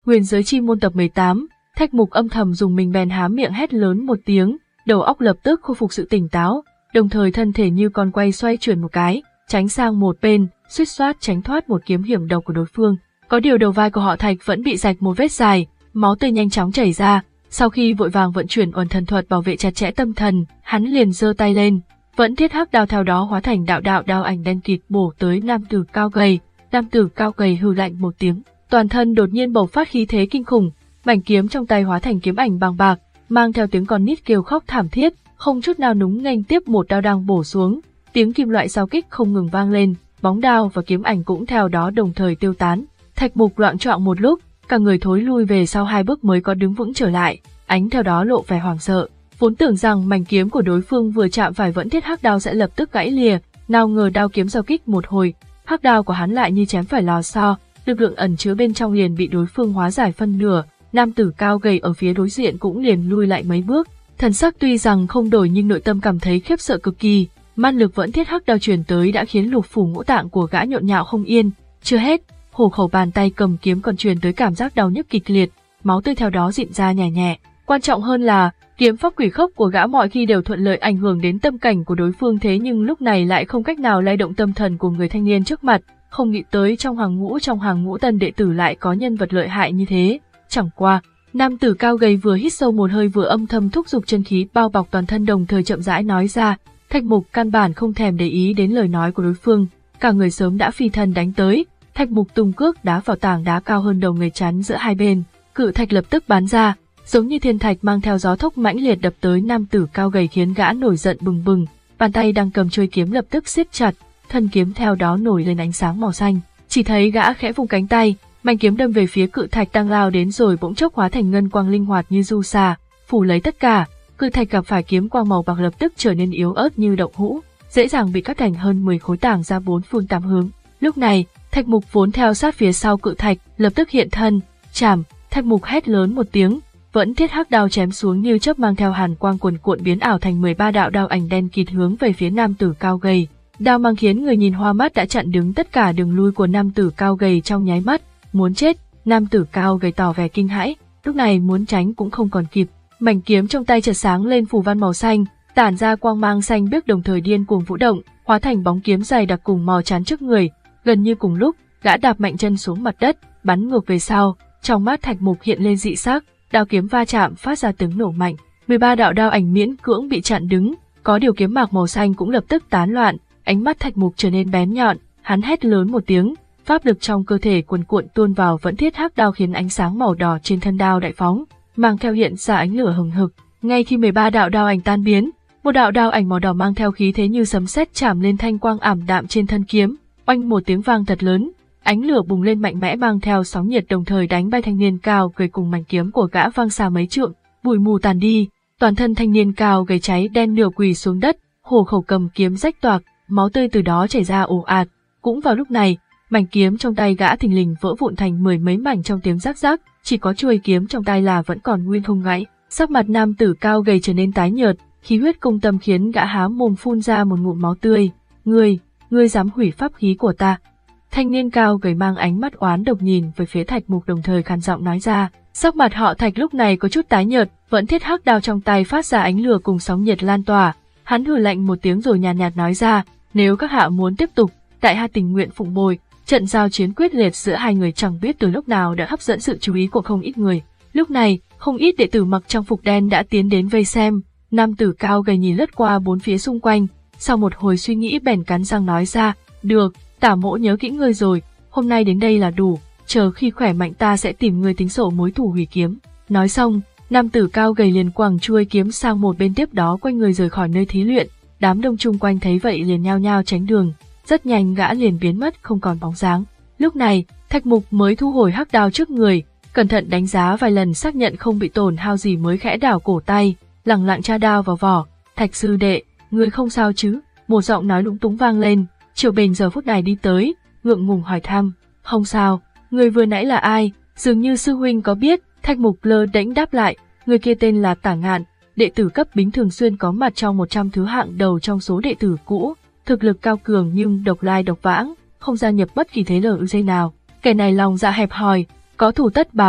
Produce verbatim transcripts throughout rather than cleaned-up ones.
Huyền giới chi môn tập mười tám, Thạch Mục âm thầm dùng mình bèn há miệng hét lớn một tiếng, đầu óc lập tức khôi phục sự tỉnh táo, đồng thời thân thể như con quay xoay chuyển một cái, tránh sang một bên, suýt soát tránh thoát một kiếm hiểm độc của đối phương. Có điều đầu vai của họ Thạch vẫn bị rạch một vết dài, máu tươi nhanh chóng chảy ra. Sau khi vội vàng vận chuyển uẩn thần thuật bảo vệ chặt chẽ tâm thần, hắn liền giơ tay lên, vẫn thiết hắc đao theo đó hóa thành đạo đạo đao ảnh đen kịt bổ tới nam tử cao gầy. Nam tử cao gầy hừ lạnh một tiếng, toàn thân đột nhiên bộc phát khí thế kinh khủng, mảnh kiếm trong tay hóa thành kiếm ảnh bằng bạc, mang theo tiếng con nít kêu khóc thảm thiết, không chút nào núng nghênh tiếp một đao đang bổ xuống, tiếng kim loại giao kích không ngừng vang lên, bóng đao và kiếm ảnh cũng theo đó đồng thời tiêu tán. Thạch Mục loạng choạng một lúc, cả người thối lui về sau hai bước mới có đứng vững trở lại, ánh theo đó lộ vẻ hoảng sợ, vốn tưởng rằng mảnh kiếm của đối phương vừa chạm phải vẫn thiết hắc đao sẽ lập tức gãy lìa, nào ngờ đao kiếm giao kích một hồi, hắc đao của hắn lại như chém phải lò xo, lực lượng ẩn chứa bên trong liền bị đối phương hóa giải phân nửa. Nam tử cao gầy ở phía đối diện cũng liền lui lại mấy bước, thần sắc tuy rằng không đổi nhưng nội tâm cảm thấy khiếp sợ cực kỳ. Man lực vẫn thiết hắc đao truyền tới đã khiến lục phủ ngũ tạng của gã nhộn nhạo không yên. Chưa hết, hổ khẩu bàn tay cầm kiếm còn truyền tới cảm giác đau nhức kịch liệt, máu tươi theo đó rịn ra nhẹ nhẹ. Quan trọng hơn là kiếm pháp quỷ khốc của gã mọi khi đều thuận lợi ảnh hưởng đến tâm cảnh của đối phương, thế nhưng lúc này lại không cách nào lay động tâm thần của người thanh niên trước mặt. Không nghĩ tới trong hàng ngũ trong hàng ngũ tân đệ tử lại có nhân vật lợi hại như thế. Chẳng qua, nam tử cao gầy vừa hít sâu một hơi vừa âm thầm thúc giục chân khí bao bọc toàn thân, đồng thời chậm rãi nói ra. Thạch Mục căn bản không thèm để ý đến lời nói của đối phương, cả người sớm đã phi thân đánh tới. Thạch Mục tung cước đá vào tảng đá cao hơn đầu người chắn giữa hai bên, cự thạch lập tức bắn ra, giống như thiên thạch mang theo gió thốc mãnh liệt đập tới nam tử cao gầy, khiến gã nổi giận bừng bừng, bàn tay đang cầm chuôi kiếm lập tức siết chặt, thân kiếm theo đó nổi lên ánh sáng màu xanh. Chỉ thấy gã khẽ vung cánh tay, mảnh kiếm đâm về phía cự thạch đang lao đến, rồi bỗng chốc hóa thành ngân quang linh hoạt như du xà, phủ lấy tất cả. Cự thạch gặp phải kiếm quang màu bạc lập tức trở nên yếu ớt như đậu hũ, dễ dàng bị cắt thành hơn mười khối tảng ra bốn phương tám hướng. Lúc này, Thạch Mục vốn theo sát phía sau cự thạch, lập tức hiện thân, chảm. Thạch Mục hét lớn một tiếng, vẫn thiết hắc đao chém xuống như chớp, mang theo hàn quang cuồn cuộn biến ảo thành mười ba đạo đao ảnh đen kịt hướng về phía nam tử cao gầy. Đao mang khiến người nhìn hoa mắt đã chặn đứng tất cả đường lui của nam tử cao gầy trong nháy mắt. Muốn chết, nam tử cao gầy tỏ vẻ kinh hãi, lúc này muốn tránh cũng không còn kịp. Mảnh kiếm trong tay chợt sáng lên phù văn màu xanh, tản ra quang mang xanh biếc, đồng thời điên cuồng vũ động, hóa thành bóng kiếm dày đặc cùng màu chắn trước người. Gần như cùng lúc, gã đạp mạnh chân xuống mặt đất, bắn ngược về sau. Trong mắt Thạch Mục hiện lên dị sắc, đao kiếm va chạm phát ra tiếng nổ mạnh, mười ba đạo đao ảnh miễn cưỡng bị chặn đứng, có điều kiếm mạc màu xanh cũng lập tức tán loạn. Ánh mắt Thạch Mục trở nên bén nhọn, hắn hét lớn một tiếng, pháp lực trong cơ thể cuồn cuộn tuôn vào vẫn thiết hắc đao, khiến ánh sáng màu đỏ trên thân đao đại phóng, mang theo hiện ra ánh lửa hừng hực. Ngay khi mười ba đạo đao ảnh tan biến, một đạo đao ảnh màu đỏ mang theo khí thế như sấm sét chạm lên thanh quang ảm đạm trên thân kiếm, oanh một tiếng vang thật lớn, ánh lửa bùng lên mạnh mẽ mang theo sóng nhiệt, đồng thời đánh bay thanh niên cao gầy cùng mảnh kiếm của gã văng xa mấy trượng, bụi mù tàn đi, toàn thân thanh niên cao gầy cháy đen nửa quỳ xuống đất, hổ khẩu cầm kiếm rách toạc, máu tươi từ đó chảy ra ồ ạt. Cũng vào lúc này, mảnh kiếm trong tay gã thình lình vỡ vụn thành mười mấy mảnh trong tiếng rắc rắc, chỉ có chuôi kiếm trong tay là vẫn còn nguyên không gãy. Sắc mặt nam tử cao gầy trở nên tái nhợt, khí huyết công tâm khiến gã há mồm phun ra một ngụm máu tươi. Ngươi, ngươi dám hủy pháp khí của ta? Thanh niên cao gầy mang ánh mắt oán độc nhìn về phía Thạch Mục, đồng thời khàn giọng nói ra. Sắc mặt họ Thạch lúc này có chút tái nhợt, vẫn thiết hắc đao trong tay phát ra ánh lửa cùng sóng nhiệt lan tỏa. Hắn hừ lạnh một tiếng rồi nhàn nhạt, nhạt nói ra, nếu các hạ muốn tiếp tục, tại hạ tình nguyện phụng bồi. Trận giao chiến quyết liệt giữa hai người chẳng biết từ lúc nào đã hấp dẫn sự chú ý của không ít người. Lúc này, không ít đệ tử mặc trang phục đen đã tiến đến vây xem. Nam tử cao gầy nhìn lướt qua bốn phía xung quanh, sau một hồi suy nghĩ bèn cắn răng nói ra, được, tả mỗ nhớ kỹ ngươi rồi, hôm nay đến đây là đủ, chờ khi khỏe mạnh ta sẽ tìm ngươi tính sổ mối thù hủy kiếm. Nói xong, nam tử cao gầy liền quẳng chuôi kiếm sang một bên, tiếp đó quay người rời khỏi nơi thí luyện. Đám đông chung quanh thấy vậy liền nhao nhao tránh đường, rất nhanh gã liền biến mất không còn bóng dáng. Lúc này, Thạch Mục mới thu hồi hắc đao trước người, cẩn thận đánh giá vài lần xác nhận không bị tổn hao gì mới khẽ đảo cổ tay, lẳng lặng tra đao vào vỏ. Thạch sư đệ, ngươi không sao chứ? Một giọng nói lúng túng vang lên. Triệu Bình giờ phút này đi tới, ngượng ngùng hỏi thăm. Không sao, người vừa nãy là ai? Dường như sư huynh có biết. Thạch Mục lơ đễnh đáp lại, người kia tên là Tả Ngạn, đệ tử cấp bính thường xuyên có mặt trong một trăm thứ hạng đầu trong số đệ tử cũ, thực lực cao cường nhưng độc lai độc vãng, không gia nhập bất kỳ thế lực dây nào. Kẻ này lòng dạ hẹp hòi, có thù tất báo,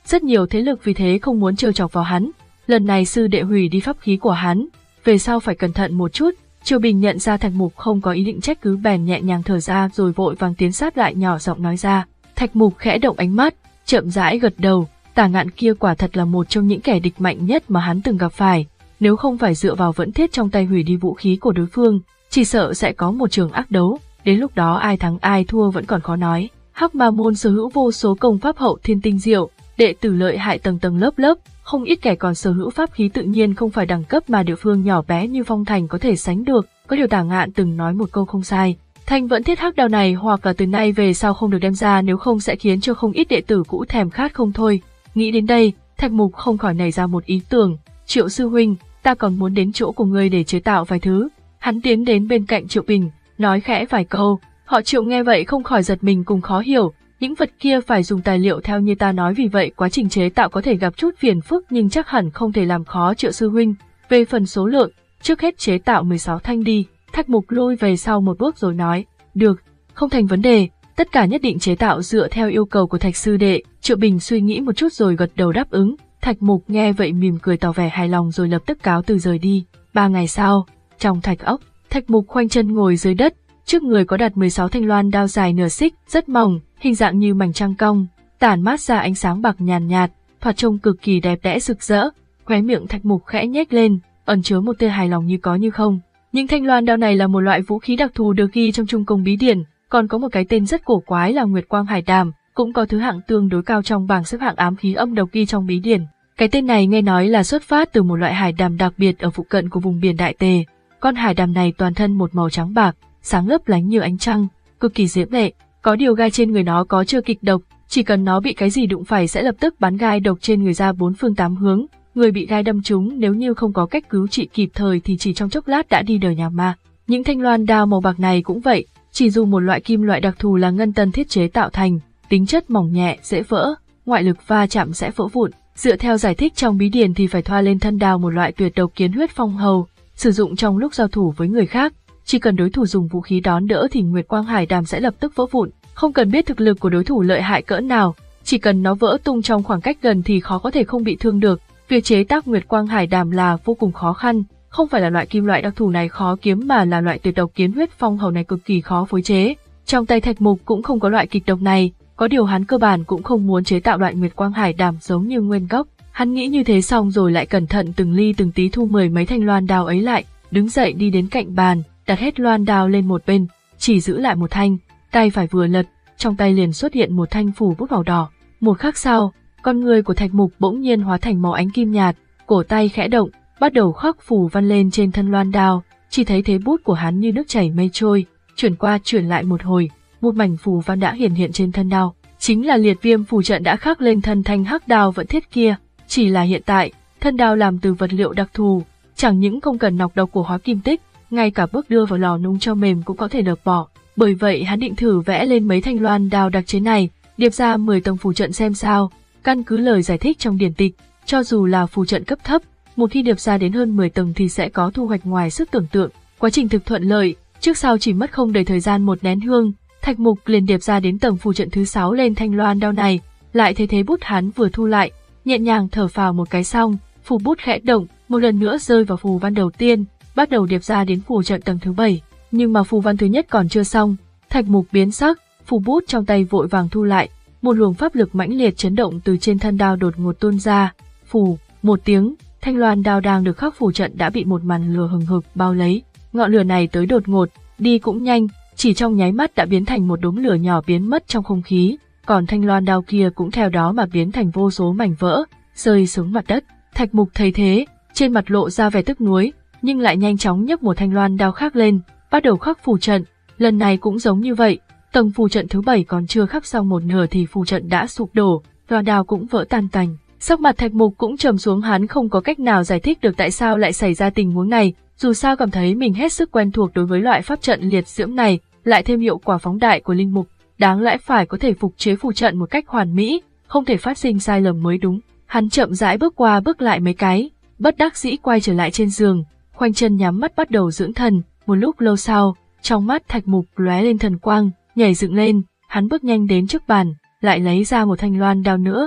Rất nhiều thế lực vì thế không muốn trêu chọc vào hắn. Lần này sư đệ hủy đi pháp khí của hắn, về sau phải cẩn thận một chút. Triều Bình nhận ra Thạch Mục không có ý định trách cứ bèn nhẹ nhàng thở ra rồi vội vàng tiến sát lại nhỏ giọng nói ra. Thạch Mục khẽ động ánh mắt, chậm rãi gật đầu. Tả Ngạn kia quả thật là một trong những kẻ địch mạnh nhất mà hắn từng gặp phải. Nếu không phải dựa vào vẫn thiết trong tay hủy đi vũ khí của đối phương, chỉ sợ sẽ có một trường ác đấu. Đến lúc đó ai thắng ai thua vẫn còn khó nói. Hắc Ma môn sở hữu vô số công pháp hậu thiên tinh diệu, đệ tử lợi hại tầng tầng lớp lớp, không ít kẻ còn sở hữu pháp khí tự nhiên không phải đẳng cấp mà địa phương nhỏ bé như Phong Thành có thể sánh được. Có điều Tả Ngạn từng nói một câu không sai, thanh vẫn thiết hắc đao này hoặc là từ nay về sau không được đem ra, nếu không sẽ khiến cho không ít đệ tử cũ thèm khát không thôi. Nghĩ đến đây, Thạch Mục không khỏi nảy ra một ý tưởng. Triệu sư huynh, ta còn muốn đến chỗ của ngươi để chế tạo vài thứ. Hắn tiến đến bên cạnh Triệu Bình, nói khẽ vài câu. Họ Triệu nghe vậy không khỏi giật mình cùng khó hiểu. Những vật kia phải dùng tài liệu theo như ta nói, vì vậy quá trình chế tạo có thể gặp chút phiền phức nhưng chắc hẳn không thể làm khó Triệu sư huynh. Về phần số lượng, trước hết chế tạo mười sáu thanh đi. Thạch Mục lùi về sau một bước rồi nói, được, không thành vấn đề, tất cả nhất định chế tạo dựa theo yêu cầu của Thạch sư đệ. Triệu Bình suy nghĩ một chút rồi gật đầu đáp ứng. Thạch Mục nghe vậy mỉm cười tỏ vẻ hài lòng rồi lập tức cáo từ rời đi. Ba ngày sau, trong thạch ốc, Thạch Mục khoanh chân ngồi dưới đất, trước người có đặt mười sáu thanh loan đao dài nửa xích, rất mỏng, hình dạng như mảnh trăng cong, tản mát ra ánh sáng bạc nhàn nhạt, thoạt trông cực kỳ đẹp đẽ rực rỡ. Khóe miệng Thạch Mục khẽ nhếch lên, ẩn chứa một tia hài lòng như có như không. Những thanh loan đao này là một loại vũ khí đặc thù được ghi trong Trung Công bí điển, còn có một cái tên rất cổ quái là Nguyệt Quang Hải Đàm, cũng có thứ hạng tương đối cao trong bảng xếp hạng ám khí âm độc ghi trong bí điển. Cái tên này nghe nói là xuất phát từ một loại hải đàm đặc biệt ở phụ cận của vùng biển Đại Tề. Con hải đàm này toàn thân một màu trắng bạc, sáng lấp lánh như ánh trăng, cực kỳ diễm lệ. Có điều gai trên người nó có chưa kịch độc, chỉ cần nó bị cái gì đụng phải sẽ lập tức bắn gai độc trên người ra bốn phương tám hướng. Người bị gai đâm trúng nếu như không có cách cứu trị kịp thời thì chỉ trong chốc lát đã đi đời nhà ma. Những thanh loan đao màu bạc này cũng vậy, chỉ dùng một loại kim loại đặc thù là ngân tân thiết chế tạo thành, tính chất mỏng nhẹ, dễ vỡ, ngoại lực va chạm sẽ vỡ vụn. Dựa theo giải thích trong bí điển thì phải thoa lên thân đao một loại tuyệt độc kiến huyết phong hầu, sử dụng trong lúc giao thủ với người khác. Chỉ cần đối thủ dùng vũ khí đón đỡ thì Nguyệt Quang Hải Đàm sẽ lập tức vỡ vụn, không cần biết thực lực của đối thủ lợi hại cỡ nào, chỉ cần nó vỡ tung trong khoảng cách gần thì khó có thể không bị thương được. Việc chế tác Nguyệt Quang Hải Đàm là vô cùng khó khăn, không phải là loại kim loại đặc thù này khó kiếm mà là loại tuyệt độc kiến huyết phong hầu này cực kỳ khó phối chế. Trong tay Thạch Mục cũng không có loại kịch độc này, có điều hắn cơ bản cũng không muốn chế tạo loại Nguyệt Quang Hải Đàm giống như nguyên gốc. Hắn nghĩ như thế xong rồi lại cẩn thận từng ly từng tí thu mười mấy thanh loan đao ấy lại, đứng dậy đi đến cạnh bàn, đặt hết loan đao lên một bên, chỉ giữ lại một thanh, tay phải vừa lật, trong tay liền xuất hiện một thanh phù bút màu đỏ. Một khắc sau, con người của Thạch Mục bỗng nhiên hóa thành màu ánh kim nhạt, cổ tay khẽ động, bắt đầu khắc phù văn lên trên thân loan đao, chỉ thấy thế bút của hắn như nước chảy mây trôi, chuyển qua chuyển lại một hồi, một mảnh phù văn đã hiển hiện trên thân đao, chính là liệt viêm phù trận đã khắc lên thân thanh hắc đao vẫn thiết kia. Chỉ là hiện tại, thân đao làm từ vật liệu đặc thù, chẳng những không cần nọc độc của hóa kim tích, ngay cả bước đưa vào lò nung cho mềm cũng có thể lược bỏ. Bởi vậy hắn định thử vẽ lên mấy thanh loan đao đặc chế này, điệp ra mười tầng phù trận xem sao. Căn cứ lời giải thích trong điển tịch, cho dù là phù trận cấp thấp, một khi điệp ra đến hơn mười tầng thì sẽ có thu hoạch ngoài sức tưởng tượng. Quá trình thực thuận lợi, trước sau chỉ mất không đầy thời gian một nén hương, Thạch Mục liền điệp ra đến tầng phù trận thứ sáu lên thanh loan đao này. Lại thấy thế bút hắn vừa thu lại, nhẹ nhàng thở phào một cái xong, phù bút khẽ động, một lần nữa rơi vào phù văn đầu tiên, bắt đầu điệp ra đến phù trận tầng thứ bảy. Nhưng mà phù văn thứ nhất còn chưa xong, Thạch Mục biến sắc, phù bút trong tay vội vàng thu lại, một luồng pháp lực mãnh liệt chấn động từ trên thân đao đột ngột tuôn ra, phù, một tiếng, thanh loan đao đang được khắc phù trận đã bị một màn lửa hừng hực bao lấy. Ngọn lửa này tới đột ngột, đi cũng nhanh, chỉ trong nháy mắt đã biến thành một đốm lửa nhỏ biến mất trong không khí, còn thanh loan đao kia cũng theo đó mà biến thành vô số mảnh vỡ, rơi xuống mặt đất. Thạch Mục thấy thế, trên mặt lộ ra vẻ tức nuối, nhưng lại nhanh chóng nhấc một thanh loan đao khác lên, bắt đầu khắc phù trận. Lần này cũng giống như vậy, tầng phù trận thứ bảy còn chưa khắc xong một nửa thì phù trận đã sụp đổ, loan đao cũng vỡ tan tành. Sắc mặt Thạch Mục cũng trầm xuống, hắn không có cách nào giải thích được tại sao lại xảy ra tình huống này, dù sao cảm thấy mình hết sức quen thuộc đối với loại pháp trận liệt diễm này, lại thêm hiệu quả phóng đại của linh mục, đáng lẽ phải có thể phục chế phù trận một cách hoàn mỹ, không thể phát sinh sai lầm mới đúng. Hắn chậm rãi bước qua bước lại mấy cái, bất đắc dĩ quay trở lại trên giường, khoanh chân nhắm mắt bắt đầu dưỡng thần. Một lúc lâu sau, trong mắt Thạch Mục lóe lên thần quang, nhảy dựng lên, hắn bước nhanh đến trước bàn, lại lấy ra một thanh loan đao nữa. Đột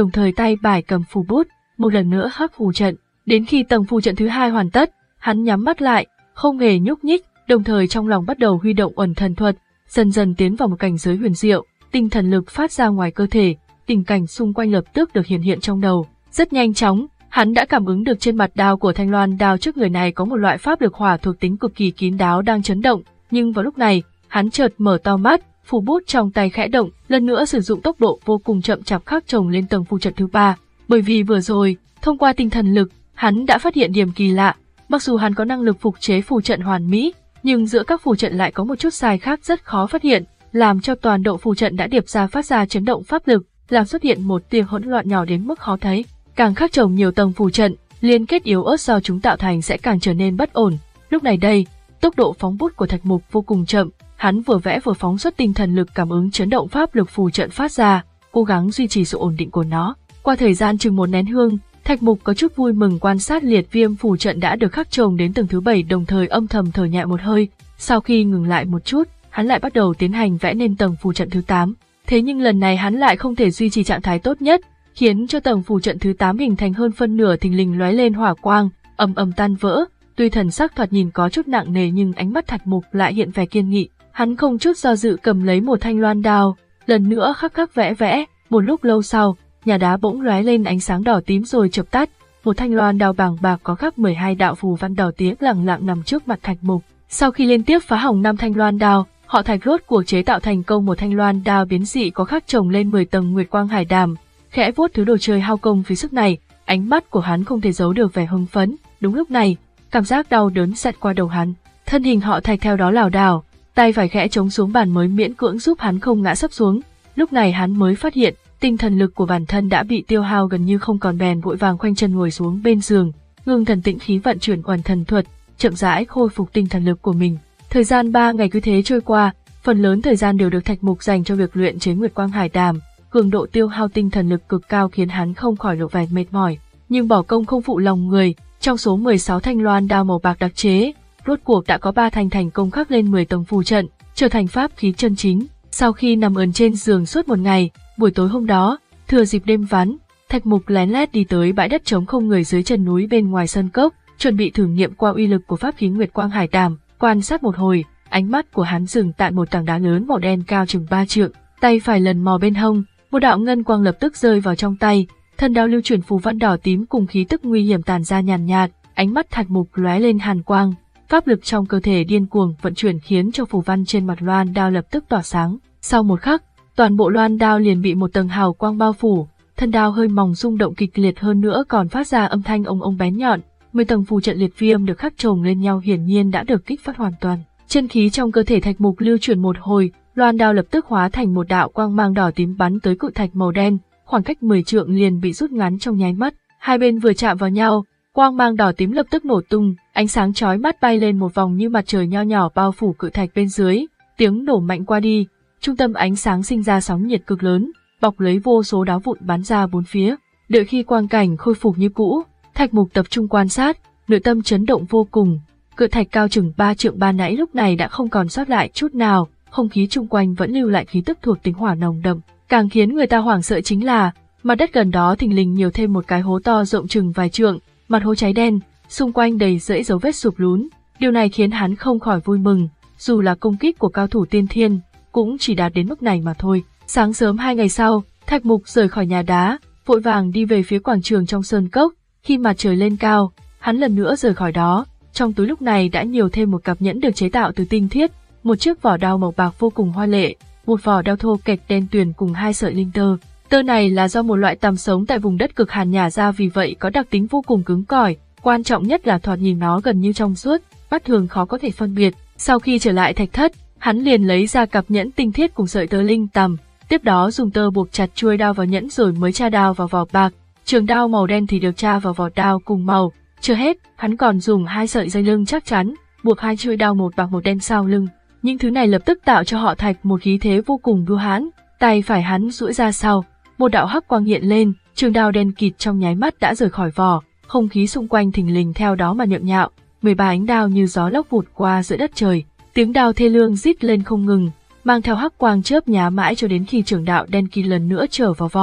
đồng thời tay bài cầm phù bút, một lần nữa khắc phù trận. Đến khi tầng phù trận thứ hai hoàn tất, hắn nhắm mắt lại, không hề nhúc nhích, đồng thời trong lòng bắt đầu huy động uẩn thần thuật, dần dần tiến vào một cảnh giới huyền diệu, tinh thần lực phát ra ngoài cơ thể, tình cảnh xung quanh lập tức được hiện hiện trong đầu. Rất nhanh chóng, hắn đã cảm ứng được trên mặt đao của thanh loan đao trước người này có một loại pháp lực hỏa thuộc tính cực kỳ kín đáo đang chấn động, nhưng vào lúc này, hắn chợt mở to mắt, phù bút trong tay khẽ động, lần nữa sử dụng tốc độ vô cùng chậm chạp khắc chồng lên tầng phù trận thứ ba. Bởi vì vừa rồi, thông qua tinh thần lực, hắn đã phát hiện điểm kỳ lạ, mặc dù hắn có năng lực phục chế phù trận hoàn mỹ, nhưng giữa các phù trận lại có một chút sai khác rất khó phát hiện, làm cho toàn bộ phù trận đã điệp ra phát ra chấn động pháp lực, làm xuất hiện một tia hỗn loạn nhỏ đến mức khó thấy. Càng khắc chồng nhiều tầng phù trận, liên kết yếu ớt do chúng tạo thành sẽ càng trở nên bất ổn. Lúc này đây, tốc độ phóng bút của Thạch Mục vô cùng chậm, hắn vừa vẽ vừa phóng xuất tinh thần lực cảm ứng chấn động pháp lực phù trận phát ra, cố gắng duy trì sự ổn định của nó. Qua thời gian chừng một nén hương, Thạch Mục có chút vui mừng quan sát liệt viêm phù trận đã được khắc chồng đến tầng thứ bảy, đồng thời âm thầm thở nhẹ một hơi. Sau khi ngừng lại một chút, hắn lại bắt đầu tiến hành vẽ nên tầng phù trận thứ tám. Thế nhưng lần này hắn lại không thể duy trì trạng thái tốt nhất, khiến cho tầng phù trận thứ tám hình thành hơn phân nửa thình lình lóe lên hỏa quang, ầm ầm tan vỡ. Tuy thần sắc thoạt nhìn có chút nặng nề nhưng ánh mắt Thạch Mục lại hiện vẻ kiên nghị. Hắn không chút do dự cầm lấy một thanh loan đao, lần nữa khắc khắc vẽ vẽ. Một lúc lâu sau, nhà đá bỗng lóe lên ánh sáng đỏ tím rồi chập tắt. Một thanh loan đao bàng bạc có khắc mười hai đạo phù văn đỏ tím lẳng lặng nằm trước mặt Thạch Mục. Sau khi liên tiếp phá hỏng năm thanh loan đao, họ Thạch rốt cuộc chế tạo thành công một thanh loan đao biến dị có khắc chồng lên mười tầng nguyệt quang hải đàm. Khẽ vuốt thứ đồ chơi hao công phí sức này, ánh mắt của hắn không thể giấu được vẻ hưng phấn. Đúng lúc này, cảm giác đau đớn xẹt qua đầu hắn, thân hình họ Thạch theo đó lảo đảo, tay phải khẽ chống xuống bàn mới miễn cưỡng giúp hắn không ngã sấp xuống. Lúc này hắn mới phát hiện, tinh thần lực của bản thân đã bị tiêu hao gần như không còn, bèn vội vàng khoanh chân ngồi xuống bên giường, ngưng thần tĩnh khí vận chuyển uẩn thần thuật, chậm rãi khôi phục tinh thần lực của mình. Thời gian ba ngày cứ thế trôi qua, phần lớn thời gian đều được Thạch Mục dành cho việc luyện chế nguyệt quang hải đàm. Cường độ tiêu hao tinh thần lực cực cao khiến hắn không khỏi lộ vẻ mệt mỏi, nhưng bỏ công không phụ lòng người, trong số mười sáu thanh loan đao màu bạc đặc chế, rốt cuộc đã có ba thanh thành công khắc lên mười tầng phù trận, trở thành pháp khí chân chính. Sau khi nằm ườn trên giường suốt một ngày, buổi tối hôm đó, thừa dịp đêm vắng, Thạch Mục lén lét đi tới bãi đất trống không người dưới chân núi bên ngoài sân cốc, chuẩn bị thử nghiệm qua uy lực của pháp khí nguyệt quang hải đàm. Quan sát một hồi, ánh mắt của hắn dừng tại một tảng đá lớn màu đen cao chừng ba trượng, tay phải lần mò bên hông, một đạo ngân quang lập tức rơi vào trong tay, thân đao lưu chuyển phù văn đỏ tím cùng khí tức nguy hiểm tản ra nhàn nhạt, ánh mắt Thạch Mục lóe lên hàn quang, pháp lực trong cơ thể điên cuồng vận chuyển khiến cho phù văn trên mặt loan đao lập tức tỏa sáng. Sau một khắc, toàn bộ loan đao liền bị một tầng hào quang bao phủ, thân đao hơi mỏng rung động kịch liệt hơn nữa còn phát ra âm thanh ông ông bén nhọn. Mười tầng phù trận liệt viêm được khắc chồng lên nhau hiển nhiên đã được kích phát hoàn toàn. Chân khí trong cơ thể Thạch Mục lưu chuyển một hồi, loan đao lập tức hóa thành một đạo quang mang đỏ tím bắn tới cự thạch màu đen, khoảng cách mười trượng liền bị rút ngắn trong nháy mắt. Hai bên vừa chạm vào nhau, quang mang đỏ tím lập tức nổ tung, ánh sáng chói mắt bay lên một vòng như mặt trời nho nhỏ bao phủ cự thạch bên dưới. Tiếng nổ mạnh qua đi, trung tâm ánh sáng sinh ra sóng nhiệt cực lớn, bọc lấy vô số đá vụn bắn ra bốn phía. Đợi khi quang cảnh khôi phục như cũ, Thạch Mục tập trung quan sát, nội tâm chấn động vô cùng. Cự thạch cao chừng ba trượng ban nãy lúc này đã không còn sót lại chút nào, không khí chung quanh vẫn lưu lại khí tức thuộc tính hỏa nồng đậm. Càng khiến người ta hoảng sợ chính là, mặt đất gần đó thình lình nhiều thêm một cái hố to rộng chừng vài trượng, mặt hố cháy đen, xung quanh đầy rẫy dấu vết sụp lún. Điều này khiến hắn không khỏi vui mừng, dù là công kích của cao thủ tiên thiên, cũng chỉ đạt đến mức này mà thôi. Sáng sớm hai ngày sau, Thạch Mục rời khỏi nhà đá, vội vàng đi về phía quảng trường trong sơn cốc. Khi mặt trời lên cao, hắn lần nữa rời khỏi đó. Trong túi lúc này đã nhiều thêm một cặp nhẫn được chế tạo từ tinh thiết, một chiếc vỏ đao màu bạc vô cùng hoa lệ, một vỏ đao thô kệch đen tuyền cùng hai sợi linh tơ. Tơ này là do một loại tằm sống tại vùng đất cực hàn nhả ra, vì vậy có đặc tính vô cùng cứng cỏi. Quan trọng nhất là thoạt nhìn nó gần như trong suốt, mắt thường khó có thể phân biệt. Sau khi trở lại thạch thất, hắn liền lấy ra cặp nhẫn tinh thiết cùng sợi tơ linh tằm, tiếp đó dùng tơ buộc chặt chuôi đao vào nhẫn rồi mới tra đao vào vỏ bạc. Trường đao màu đen thì được tra vào vỏ đao cùng màu. Chưa hết, hắn còn dùng hai sợi dây lưng chắc chắn, buộc hai chuôi đao một bạc một đen sau lưng. Những thứ này lập tức tạo cho họ Thạch một khí thế vô cùng bưu hãn. Tay phải hắn duỗi ra sau, một đạo hắc quang hiện lên, trường đao đen kịt trong nháy mắt đã rời khỏi vỏ, không khí xung quanh thình lình theo đó mà nhợn nhạo. mười ba ánh đao như gió lốc vụt qua giữa đất trời, tiếng đao thê lương rít lên không ngừng, mang theo hắc quang chớp nhá mãi cho đến khi trường đạo đen kịt lần nữa trở vào vỏ.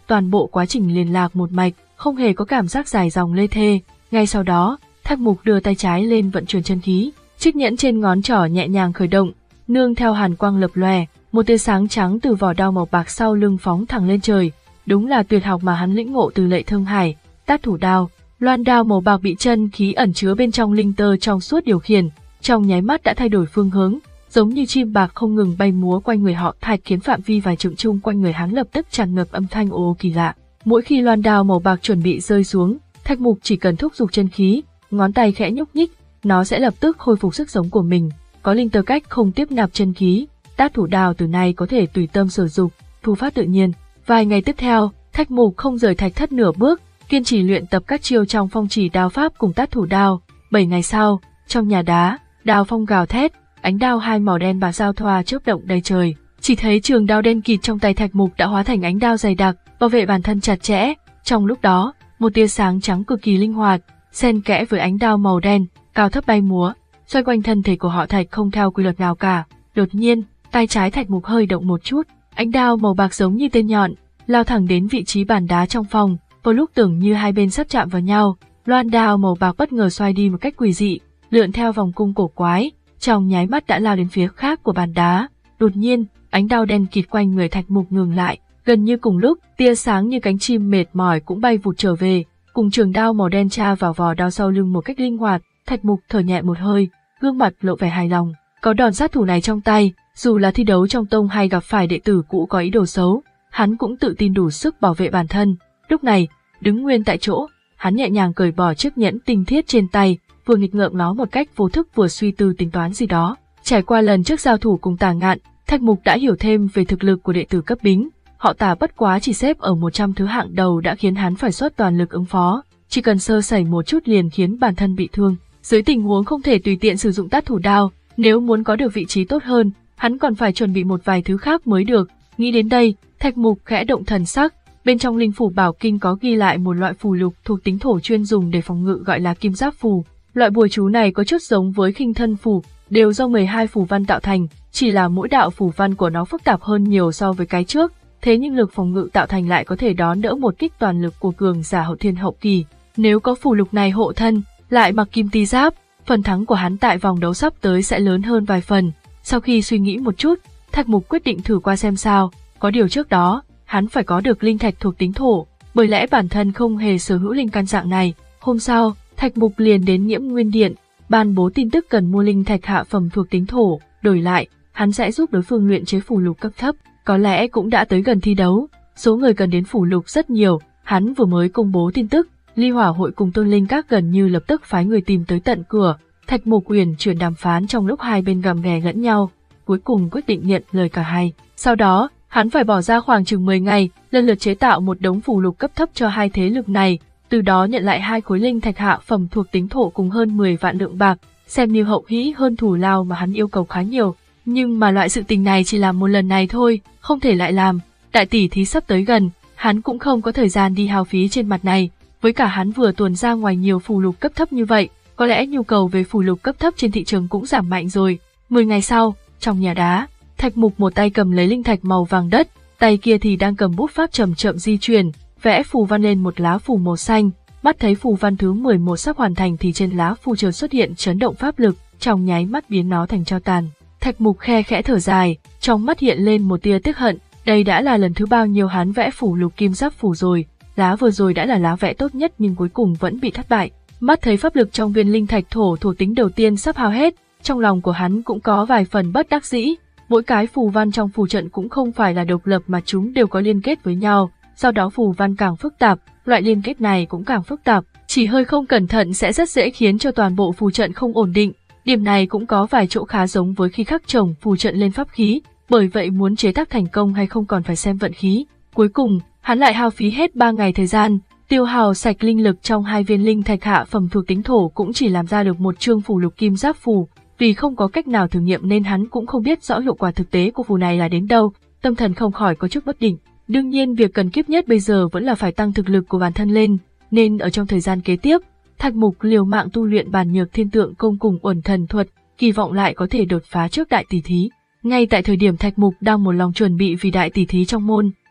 toàn bộ quá trình liên lạc một mạch, không hề có cảm giác dài dòng lê thê. Ngay sau đó, Thạch Mục đưa tay trái lên vận chuyển chân khí, chiếc nhẫn trên ngón trỏ nhẹ nhàng khởi động, nương theo hàn quang lập lòe, một tia sáng trắng từ vỏ đao màu bạc sau lưng phóng thẳng lên trời. Đúng là tuyệt học mà hắn lĩnh ngộ từ Lệ Thương Hải, Tát Thủ Đao. Loan đao màu bạc bị chân khí ẩn chứa bên trong linh tơ trong suốt điều khiển, trong nháy mắt đã thay đổi phương hướng, giống như chim bạc không ngừng bay múa quanh người họ Thạch, khiến phạm vi vài trượng chung quanh người hắn lập tức tràn ngập âm thanh ồ kỳ lạ. Mỗi khi loan đao màu bạc chuẩn bị rơi xuống, Thạch Mục chỉ cần thúc giục chân khí, ngón tay khẽ nhúc nhích, nó sẽ lập tức khôi phục sức sống của mình. Có linh tơ cách không tiếp nạp chân khí, Tát Thủ Đao từ nay có thể tùy tâm sử dụng, thu phát tự nhiên. Vài ngày tiếp theo, Thạch Mục không rời thạch thất nửa bước, kiên trì luyện tập các chiêu trong phong chỉ đao pháp cùng Tát Thủ Đao. Bảy ngày sau, trong nhà đá, đao phong gào thét, ánh đao hai màu đen và giao thoa chớp động đầy trời. Chỉ thấy trường đao đen kịt trong tay Thạch Mục đã hóa thành ánh đao dày đặc, bảo vệ bản thân chặt chẽ. Trong lúc đó, một tia sáng trắng cực kỳ linh hoạt, xen kẽ với ánh đao màu đen, cao thấp bay múa, xoay quanh thân thể của họ Thạch không theo quy luật nào cả. Đột nhiên, tay trái Thạch Mục hơi động một chút, ánh đao màu bạc giống như tên nhọn, lao thẳng đến vị trí bàn đá trong phòng. Vào lúc tưởng như hai bên sắp chạm vào nhau, loan đao màu bạc bất ngờ xoay đi một cách quỷ dị, lượn theo vòng cung cổ quái, trong nháy mắt đã lao đến phía khác của bàn đá. Đột nhiên, ánh đao đen kịt quanh người Thạch Mục ngừng lại, gần như cùng lúc, tia sáng như cánh chim mệt mỏi cũng bay vụt trở về, cùng trường đao màu đen tra vào vỏ đao sau lưng một cách linh hoạt. Thạch Mục thở nhẹ một hơi, gương mặt lộ vẻ hài lòng. Có đòn sát thủ này trong tay, dù là thi đấu trong tông hay gặp phải đệ tử cũ có ý đồ xấu, hắn cũng tự tin đủ sức bảo vệ bản thân. Lúc này, đứng nguyên tại chỗ, hắn nhẹ nhàng cởi bỏ chiếc nhẫn tinh thiết trên tay, vừa nghịch ngợm nó một cách vô thức vừa suy tư tính toán gì đó. Trải qua lần trước giao thủ cùng Tà Ngạn, Thạch Mục đã hiểu thêm về thực lực của đệ tử cấp Bính. Họ Tà bất quá chỉ xếp ở một trăm thứ hạng đầu đã khiến hắn phải xuất toàn lực ứng phó, chỉ cần sơ sẩy một chút liền khiến bản thân bị thương. Dưới tình huống không thể tùy tiện sử dụng Tát Thủ Đao, nếu muốn có được vị trí tốt hơn, hắn còn phải chuẩn bị một vài thứ khác mới được. Nghĩ đến đây, Thạch Mục khẽ động thần sắc. Bên trong linh phủ bảo kinh có ghi lại một loại phù lục thuộc tính thổ chuyên dùng để phòng ngự gọi là kim giáp phù. Loại bùa chú này có chút giống với khinh thân phù, đều do mười hai phù văn tạo thành, chỉ là mỗi đạo phù văn của nó phức tạp hơn nhiều so với cái trước, thế nhưng lực phòng ngự tạo thành lại có thể đón đỡ một kích toàn lực của cường giả hậu thiên hậu kỳ. Nếu có phù lục này hộ thân, lại mặc kim ti giáp, phần thắng của hắn tại vòng đấu sắp tới sẽ lớn hơn vài phần. Sau khi suy nghĩ một chút, Thạch Mục quyết định thử qua xem sao. Có điều trước đó, hắn phải có được linh thạch thuộc tính thổ, bởi lẽ bản thân không hề sở hữu linh căn dạng này. Hôm sau, Thạch Mục liền đến Nhiễm Nguyên Điện, ban bố tin tức cần mua linh thạch hạ phẩm thuộc tính thổ, đổi lại, hắn sẽ giúp đối phương luyện chế phù lục cấp thấp. Có lẽ cũng đã tới gần thi đấu, số người cần đến phù lục rất nhiều, hắn vừa mới công bố tin tức, Ly Hỏa hội cùng Tôn Linh Các gần như lập tức phái người tìm tới tận cửa. Thạch Mục uyển chuyển đàm phán trong lúc hai bên gầm ghè lẫn nhau, cuối cùng quyết định nhận lời cả hai. Sau đó, hắn phải bỏ ra khoảng chừng mười ngày, lần lượt chế tạo một đống phù lục cấp thấp cho hai thế lực này, từ đó nhận lại hai khối linh thạch hạ phẩm thuộc tính thổ cùng hơn mười vạn lượng bạc, xem như hậu hĩ hơn thù lao mà hắn yêu cầu khá nhiều. Nhưng mà loại sự tình này chỉ làm một lần này thôi, không thể lại làm. Đại tỷ thí sắp tới gần, hắn cũng không có thời gian đi hao phí trên mặt này, với cả hắn vừa tuồn ra ngoài nhiều phù lục cấp thấp như vậy, có lẽ nhu cầu về phù lục cấp thấp trên thị trường cũng giảm mạnh rồi. Mười ngày sau, trong nhà đá, Thạch Mục một tay cầm lấy linh thạch màu vàng đất, tay kia thì đang cầm bút pháp chậm chậm di chuyển, vẽ phù văn lên một lá phù màu xanh. Mắt thấy phù văn thứ mười một sắp hoàn thành thì trên lá phù chợt xuất hiện chấn động pháp lực, trong nháy mắt biến nó thành tro tàn. Thạch Mục khe khẽ thở dài, trong mắt hiện lên một tia tiếc hận, đây đã là lần thứ bao nhiêu hắn vẽ phù lục kim giáp phù rồi, lá vừa rồi đã là lá vẽ tốt nhất nhưng cuối cùng vẫn bị thất bại. Mắt thấy pháp lực trong viên linh thạch thổ thuộc tính đầu tiên sắp hao hết, trong lòng của hắn cũng có vài phần bất đắc dĩ. Mỗi cái phù văn trong phù trận cũng không phải là độc lập mà chúng đều có liên kết với nhau, sau đó phù văn càng phức tạp, loại liên kết này cũng càng phức tạp, chỉ hơi không cẩn thận sẽ rất dễ khiến cho toàn bộ phù trận không ổn định. Điểm này cũng có vài chỗ khá giống với khi khắc chồng phù trận lên pháp khí, bởi vậy muốn chế tác thành công hay không còn phải xem vận khí. Cuối cùng, hắn lại hao phí hết ba ngày thời gian, tiêu hao sạch linh lực trong hai viên linh thạch hạ phẩm thuộc tính thổ cũng chỉ làm ra được một chương phù lục kim giáp phù. Vì không có cách nào thử nghiệm nên hắn cũng không biết rõ hiệu quả thực tế của phù này là đến đâu, tâm thần không khỏi có chút bất định. Đương nhiên việc cần kiếp nhất bây giờ vẫn là phải tăng thực lực của bản thân lên, nên ở trong thời gian kế tiếp, Thạch Mục liều mạng tu luyện bản nhược thiên tượng công cùng uẩn thần thuật, kỳ vọng lại có thể đột phá trước đại tỷ thí. Ngay tại thời điểm Thạch Mục đang một lòng chuẩn bị vì đại tỷ thí trong môn,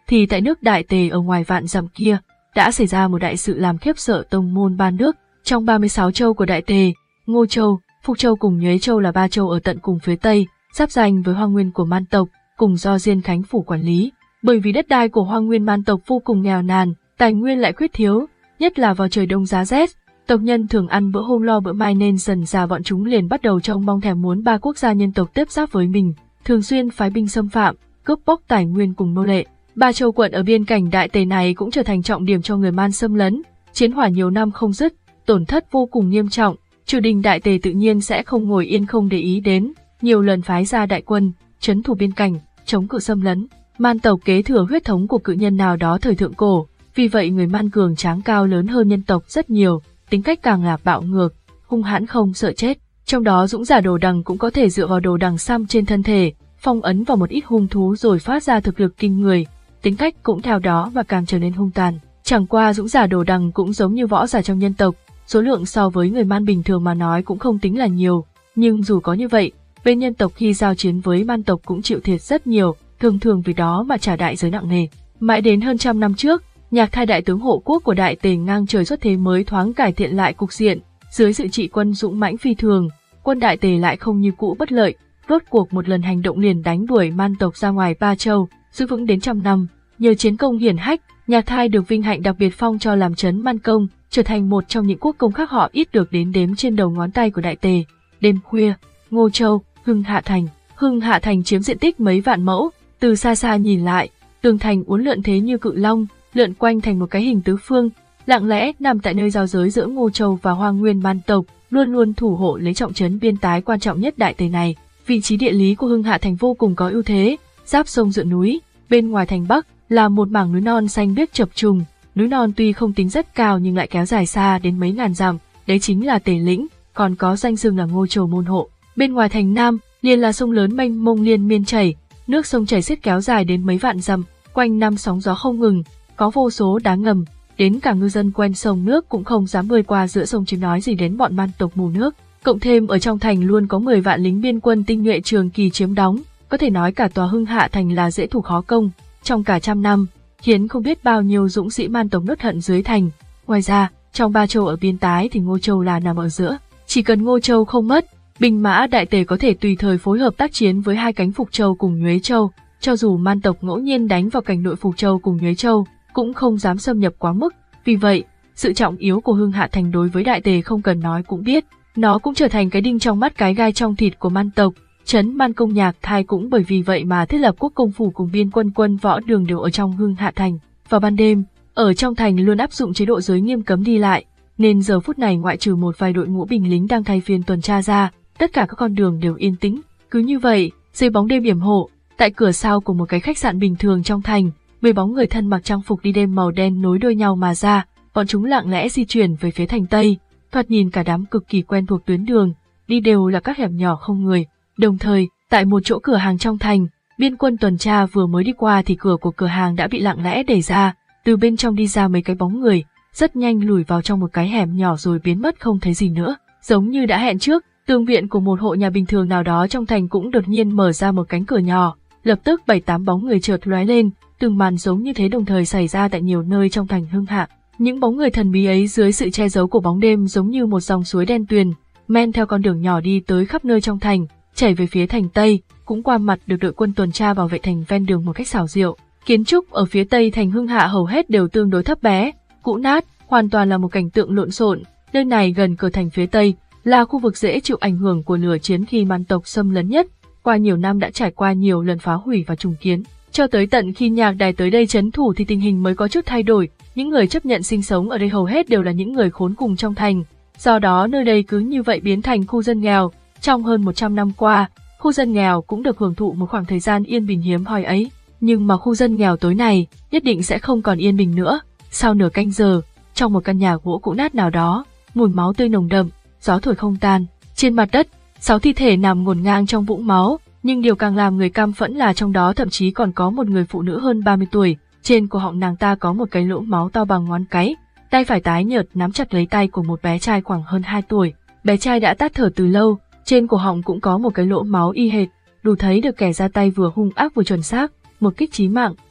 thì tại nước Đại Tề ở ngoài vạn dặm kia, đã xảy ra một đại sự làm khiếp sợ tông môn ba nước. Trong ba mươi sáu châu của Đại Tề, Ngô Châu, Phục Châu cùng Nhuế Châu là ba châu ở tận cùng phía Tây, giáp ranh với Hoang Nguyên của Man tộc, cùng do Diên Khánh Phủ quản lý. Bởi vì đất đai của Hoang Nguyên Man tộc vô cùng nghèo nàn, tài nguyên lại khuyết thiếu, nhất là vào trời đông giá rét, tộc nhân thường ăn bữa hôm lo bữa mai nên dần dà bọn chúng liền bắt đầu trông mong thèm muốn ba quốc gia nhân tộc tiếp giáp với mình, thường xuyên phái binh xâm phạm, cướp bóc tài nguyên cùng nô lệ. Ba châu quận ở biên cảnh Đại Tề này cũng trở thành trọng điểm cho người Man xâm lấn, chiến hỏa nhiều năm không dứt, tổn thất vô cùng nghiêm trọng. Triều đình Đại Tề tự nhiên sẽ không ngồi yên không để ý đến, nhiều lần phái ra đại quân, trấn thủ biên cảnh, chống cự xâm lấn. Man tộc kế thừa huyết thống của cự nhân nào đó thời thượng cổ, vì vậy người Man cường tráng cao lớn hơn nhân tộc rất nhiều, tính cách càng là bạo ngược, hung hãn không sợ chết. Trong đó dũng giả đồ đằng cũng có thể dựa vào đồ đằng xăm trên thân thể, phong ấn vào một ít hung thú rồi phát ra thực lực kinh người, tính cách cũng theo đó mà càng trở nên hung tàn. Chẳng qua dũng giả đồ đằng cũng giống như võ giả trong nhân tộc, số lượng so với người Man bình thường mà nói cũng không tính là nhiều, nhưng dù có như vậy, bên nhân tộc khi giao chiến với Man tộc cũng chịu thiệt rất nhiều, thường thường vì đó mà trả đại giới nặng nề. Mãi đến hơn trăm năm trước, Nhạc Thai đại tướng hộ quốc của Đại Tề ngang trời xuất thế mới thoáng cải thiện lại cục diện, dưới sự trị quân dũng mãnh phi thường, quân Đại Tề lại không như cũ bất lợi, rốt cuộc một lần hành động liền đánh đuổi Man tộc ra ngoài ba châu, giữ vững đến trăm năm. Nhờ chiến công hiển hách, Nhạc Thai được vinh hạnh đặc biệt phong cho làm trấn Man công, trở thành một trong những quốc công khác họ ít được đến đếm trên đầu ngón tay của Đại Tề. Đêm khuya, Ngô Châu, Hưng Hạ Thành. Hưng Hạ Thành chiếm diện tích mấy vạn mẫu, từ xa xa nhìn lại, tường thành uốn lượn thế như cự long, lượn quanh thành một cái hình tứ phương, lặng lẽ nằm tại nơi giao giới giữa Ngô Châu và Hoang Nguyên Man tộc, luôn luôn thủ hộ lấy trọng trấn biên tái quan trọng nhất Đại Tề này. Vị trí địa lý của Hưng Hạ Thành vô cùng có ưu thế, giáp sông dựa núi, bên ngoài thành Bắc là một mảng núi non xanh biếc chập trùng, núi non tuy không tính rất cao nhưng lại kéo dài xa đến mấy ngàn dặm, đấy chính là Tề Lĩnh, còn có danh xưng là Ngô Châu môn hộ. Bên ngoài thành Nam liền là sông lớn mênh mông liên miên chảy, nước sông chảy xiết kéo dài đến mấy vạn dặm, quanh năm sóng gió không ngừng, có vô số đá ngầm, đến cả ngư dân quen sông nước cũng không dám bơi qua giữa sông chứ nói gì đến bọn Man tộc mù nước. Cộng thêm ở trong thành luôn có mười vạn lính biên quân tinh nhuệ trường kỳ chiếm đóng, có thể nói cả tòa Hưng Hạ Thành là dễ thủ khó công, trong cả trăm năm, khiến không biết bao nhiêu dũng sĩ Man tộc nuốt hận dưới thành. Ngoài ra, trong ba châu ở biên tái thì Ngô Châu là nằm ở giữa, chỉ cần Ngô Châu không mất, binh mã Đại Tề có thể tùy thời phối hợp tác chiến với hai cánh Phục Châu cùng Nhuế Châu, cho dù Man tộc ngẫu nhiên đánh vào cảnh nội Phục Châu cùng Nhuế Châu, cũng không dám xâm nhập quá mức. Vì vậy, sự trọng yếu của Hưng Hạ Thành đối với Đại Tề không cần nói cũng biết, nó cũng trở thành cái đinh trong mắt cái gai trong thịt của Man tộc. Trấn Man công Nhạc Thai cũng bởi vì vậy mà thiết lập quốc công phủ cùng biên quân quân võ đường đều ở trong Hưng Hạ Thành. Vào ban đêm, ở trong thành luôn áp dụng chế độ giới nghiêm cấm đi lại, nên giờ phút này ngoại trừ một vài đội ngũ binh lính đang thay phiên tuần tra ra, tất cả các con đường đều yên tĩnh. Cứ như vậy, dưới bóng đêm yểm hộ, tại cửa sau của một cái khách sạn bình thường trong thành, mười bóng người thân mặc trang phục đi đêm màu đen nối đuôi nhau mà ra, bọn chúng lặng lẽ di chuyển về phía thành Tây, thoạt nhìn cả đám cực kỳ quen thuộc tuyến đường, đi đều là các hẻm nhỏ không người. Đồng thời, tại một chỗ cửa hàng trong thành, biên quân tuần tra vừa mới đi qua thì cửa của cửa hàng đã bị lặng lẽ đẩy ra, từ bên trong đi ra mấy cái bóng người, rất nhanh lùi vào trong một cái hẻm nhỏ rồi biến mất không thấy gì nữa. Giống như đã hẹn trước, tường viện của một hộ nhà bình thường nào đó trong thành cũng đột nhiên mở ra một cánh cửa nhỏ, lập tức bảy tám bóng người chợt lóe lên, từng màn giống như thế đồng thời xảy ra tại nhiều nơi trong thành Hưng Hạ. Những bóng người thần bí ấy dưới sự che giấu của bóng đêm giống như một dòng suối đen tuyền, men theo con đường nhỏ đi tới khắp nơi trong thành, chảy về phía thành Tây, cũng qua mặt được đội quân tuần tra bảo vệ thành ven đường một cách xảo diệu. Kiến trúc ở phía Tây thành Hưng Hạ hầu hết đều tương đối thấp bé, cũ nát, hoàn toàn là một cảnh tượng lộn xộn. Nơi này gần cửa thành phía Tây, là khu vực dễ chịu ảnh hưởng của lửa chiến khi Man tộc xâm lấn nhất, qua nhiều năm đã trải qua nhiều lần phá hủy và trùng kiến. Cho tới tận khi Nhạc Đài tới đây trấn thủ thì tình hình mới có chút thay đổi, những người chấp nhận sinh sống ở đây hầu hết đều là những người khốn cùng trong thành, do đó nơi đây cứ như vậy biến thành khu dân nghèo. Trong hơn một trăm năm qua, khu dân nghèo cũng được hưởng thụ một khoảng thời gian yên bình hiếm hoi ấy, nhưng mà khu dân nghèo tối này nhất định sẽ không còn yên bình nữa. Sau nửa canh giờ, trong một căn nhà gỗ cũ nát nào đó, mùi máu tươi nồng đậm, gió thổi không tan. Trên mặt đất, sáu thi thể nằm ngổn ngang trong vũng máu, nhưng điều càng làm người căm phẫn là trong đó thậm chí còn có một người phụ nữ hơn ba mươi tuổi, trên cổ họng nàng ta có một cái lỗ máu to bằng ngón cái, tay phải tái nhợt nắm chặt lấy tay của một bé trai khoảng hơn hai tuổi. Bé trai đã tắt thở từ lâu, trên cổ họng cũng có một cái lỗ máu y hệt, đủ thấy được kẻ ra tay vừa hung ác vừa chuẩn xác, một kích chí mạng.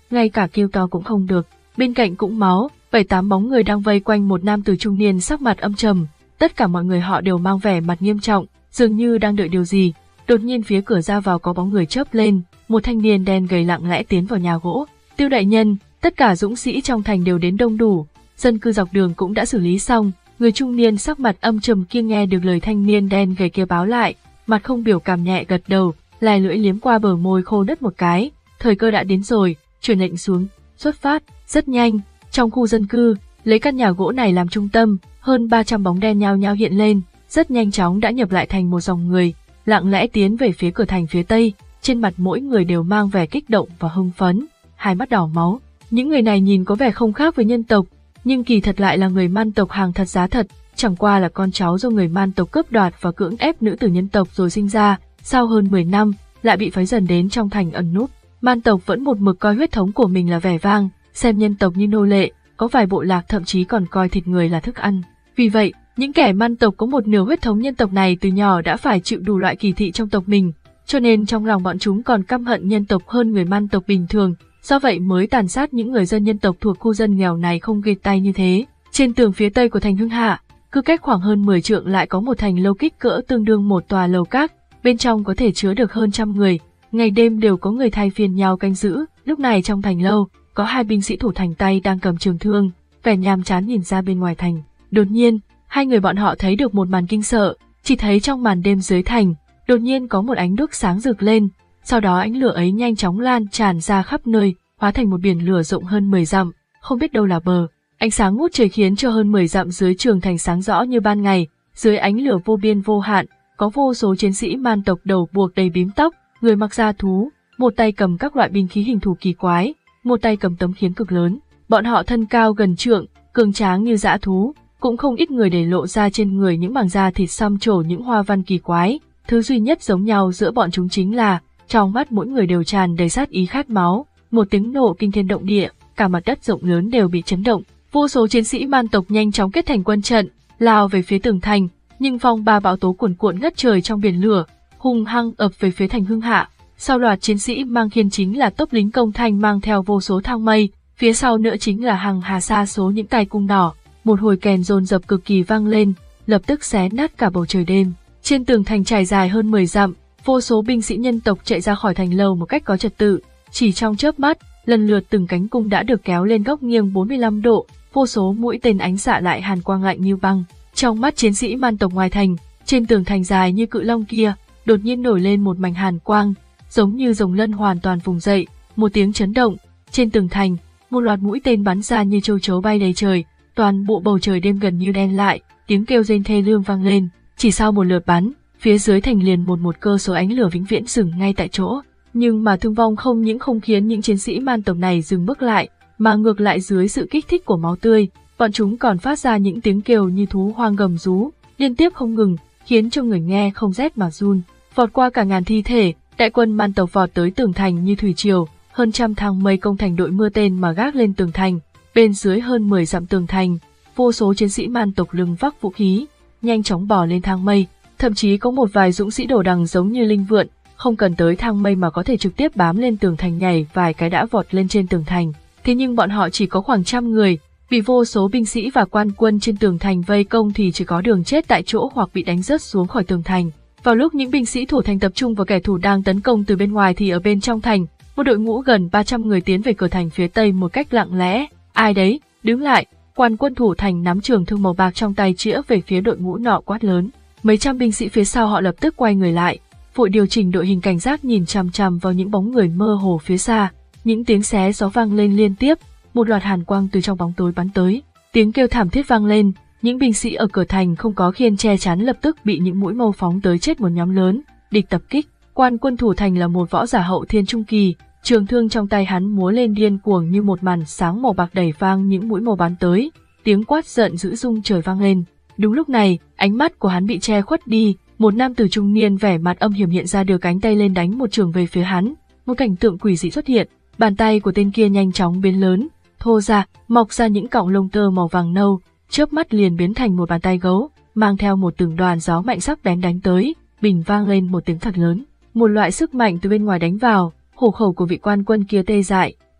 ngay cả kêu to cũng không được. Bên cạnh cũng máu, bảy tám bóng người đang vây quanh một nam tử trung niên sắc mặt âm trầm. Tất cả mọi người họ đều mang vẻ mặt nghiêm trọng, dường như đang đợi điều gì. Đột nhiên phía cửa ra vào có bóng người chớp lên, một thanh niên đen gầy lặng lẽ tiến vào nhà gỗ. Tiêu đại nhân, tất cả dũng sĩ trong thành đều đến đông đủ, dân cư dọc đường cũng đã xử lý xong. Người trung niên sắc mặt âm trầm kia nghe được lời thanh niên đen gầy kia báo lại, mặt không biểu cảm nhẹ gật đầu, lài lưỡi liếm qua bờ môi khô nứt một cái. Thời cơ đã đến rồi, truyền lệnh xuống, xuất phát. Rất nhanh, trong khu dân cư, lấy căn nhà gỗ này làm trung tâm, hơn ba trăm bóng đen nhao nhao hiện lên, rất nhanh chóng đã nhập lại thành một dòng người, lặng lẽ tiến về phía cửa thành phía tây. Trên mặt mỗi người đều mang vẻ kích động và hưng phấn, hai mắt đỏ máu. Những người này nhìn có vẻ không khác với nhân tộc, nhưng kỳ thật lại là người Man tộc hàng thật giá thật, chẳng qua là con cháu do người Man tộc cướp đoạt và cưỡng ép nữ tử nhân tộc rồi sinh ra, sau hơn mười năm, lại bị phái dần đến trong thành ẩn núp. Man tộc vẫn một mực coi huyết thống của mình là vẻ vang, xem nhân tộc như nô lệ, có vài bộ lạc thậm chí còn coi thịt người là thức ăn. Vì vậy, những kẻ Man tộc có một nửa huyết thống nhân tộc này từ nhỏ đã phải chịu đủ loại kỳ thị trong tộc mình, cho nên trong lòng bọn chúng còn căm hận nhân tộc hơn người Man tộc bình thường, do vậy mới tàn sát những người dân nhân tộc thuộc khu dân nghèo này không ghê tay như thế. Trên tường phía tây của thành Hưng Hạ, cứ cách khoảng hơn mười trượng lại có một thành lâu kích cỡ tương đương một tòa lầu các, bên trong có thể chứa được hơn trăm người, ngày đêm đều có người thay phiên nhau canh giữ. Lúc này trong thành lâu, có hai binh sĩ thủ thành tay đang cầm trường thương, vẻ nhàm chán nhìn ra bên ngoài thành. Đột nhiên, hai người bọn họ thấy được một màn kinh sợ, chỉ thấy trong màn đêm dưới thành, đột nhiên có một ánh đuốc sáng rực lên, sau đó ánh lửa ấy nhanh chóng lan tràn ra khắp nơi, hóa thành một biển lửa rộng hơn mười dặm, không biết đâu là bờ. Ánh sáng ngút trời khiến cho hơn mười dặm dưới trường thành sáng rõ như ban ngày, dưới ánh lửa vô biên vô hạn, có vô số chiến sĩ Man tộc đầu buộc đầy bím tóc, người mặc da thú, một tay cầm các loại binh khí hình thù kỳ quái, một tay cầm tấm khiên cực lớn. Bọn họ thân cao gần trượng, cường tráng như dã thú, cũng không ít người để lộ ra trên người những mảng da thịt xăm trổ những hoa văn kỳ quái. Thứ duy nhất giống nhau giữa bọn chúng chính là, trong mắt mỗi người đều tràn đầy sát ý khát máu. Một tiếng nổ kinh thiên động địa, cả mặt đất rộng lớn đều bị chấn động. Vô số chiến sĩ Man tộc nhanh chóng kết thành quân trận, lao về phía tường thành, nhưng phong ba bão tố cuồn cuộn ngất trời trong biển lửa, hung hăng ập về phía thành Hưng Hạ. Sau loạt chiến sĩ mang khiên chính là tốp lính công thành mang theo vô số thang mây, phía sau nữa chính là hàng hà sa số những tài cung nỏ. Một hồi kèn dồn dập cực kỳ vang lên, lập tức xé nát cả bầu trời đêm. Trên tường thành trải dài hơn mười dặm, vô số binh sĩ nhân tộc chạy ra khỏi thành lầu một cách có trật tự. Chỉ trong chớp mắt, lần lượt từng cánh cung đã được kéo lên góc nghiêng bốn mươi lăm độ, vô số mũi tên ánh xạ lại hàn quang lạnh như băng. Trong mắt chiến sĩ Man tộc ngoài thành, trên tường thành dài như cự long kia, đột nhiên nổi lên một mảnh hàn quang, giống như rồng lân hoàn toàn vùng dậy, một tiếng chấn động, trên tường thành, một loạt mũi tên bắn ra như châu chấu bay đầy trời, toàn bộ bầu trời đêm gần như đen lại, tiếng kêu rên thê lương vang lên. Chỉ sau một lượt bắn, phía dưới thành liền một một cơ số ánh lửa vĩnh viễn dừng ngay tại chỗ. Nhưng mà thương vong không những không khiến những chiến sĩ Man tộc này dừng bước lại, mà ngược lại dưới sự kích thích của máu tươi, bọn chúng còn phát ra những tiếng kêu như thú hoang gầm rú, liên tiếp không ngừng, khiến cho người nghe không rét mà run. Vọt qua cả ngàn thi thể, đại quân Man tộc vọt tới tường thành như thủy triều, hơn trăm thang mây công thành đội mưa tên mà gác lên tường thành. Bên dưới hơn mười dặm tường thành, vô số chiến sĩ Man tộc lưng vác vũ khí, nhanh chóng bò lên thang mây, thậm chí có một vài dũng sĩ đổ đằng giống như linh vượn, không cần tới thang mây mà có thể trực tiếp bám lên tường thành nhảy vài cái đã vọt lên trên tường thành. Thế nhưng bọn họ chỉ có khoảng trăm người, vì vô số binh sĩ và quan quân trên tường thành vây công thì chỉ có đường chết tại chỗ hoặc bị đánh rớt xuống khỏi tường thành. Vào lúc những binh sĩ thủ thành tập trung vào kẻ thù đang tấn công từ bên ngoài thì ở bên trong thành, một đội ngũ gần ba trăm người tiến về cửa thành phía tây một cách lặng lẽ. Ai đấy, đứng lại! Quan quân thủ thành nắm trường thương màu bạc trong tay chĩa về phía đội ngũ nọ quát lớn. Mấy trăm binh sĩ phía sau họ lập tức quay người lại, vội điều chỉnh đội hình cảnh giác nhìn chằm chằm vào những bóng người mơ hồ phía xa. Những tiếng xé gió vang lên liên tiếp, một loạt hàn quang từ trong bóng tối bắn tới, tiếng kêu thảm thiết vang lên. Những binh sĩ ở cửa thành không có khiên che chắn lập tức bị những mũi mâu phóng tới chết một nhóm lớn. Địch tập kích. Quan quân thủ thành là một võ giả hậu thiên trung kỳ, trường thương trong tay hắn múa lên điên cuồng như một màn sáng màu bạc đẩy vang những mũi mâu bắn tới. Tiếng quát giận dữ rung trời vang lên. Đúng lúc này, ánh mắt của hắn bị che khuất đi, một nam tử trung niên vẻ mặt âm hiểm hiện ra đưa cánh tay lên đánh một trường về phía hắn. Một cảnh tượng quỷ dị xuất hiện, bàn tay của tên kia nhanh chóng biến lớn, thô ra, mọc ra những cọng lông tơ màu vàng nâu, chớp mắt liền biến thành một bàn tay gấu, mang theo một từng đoàn gió mạnh sắc bén đánh tới, bình vang lên một tiếng thật lớn. Một loại sức mạnh từ bên ngoài đánh vào, hổ khẩu của vị quan quân kia tê dại,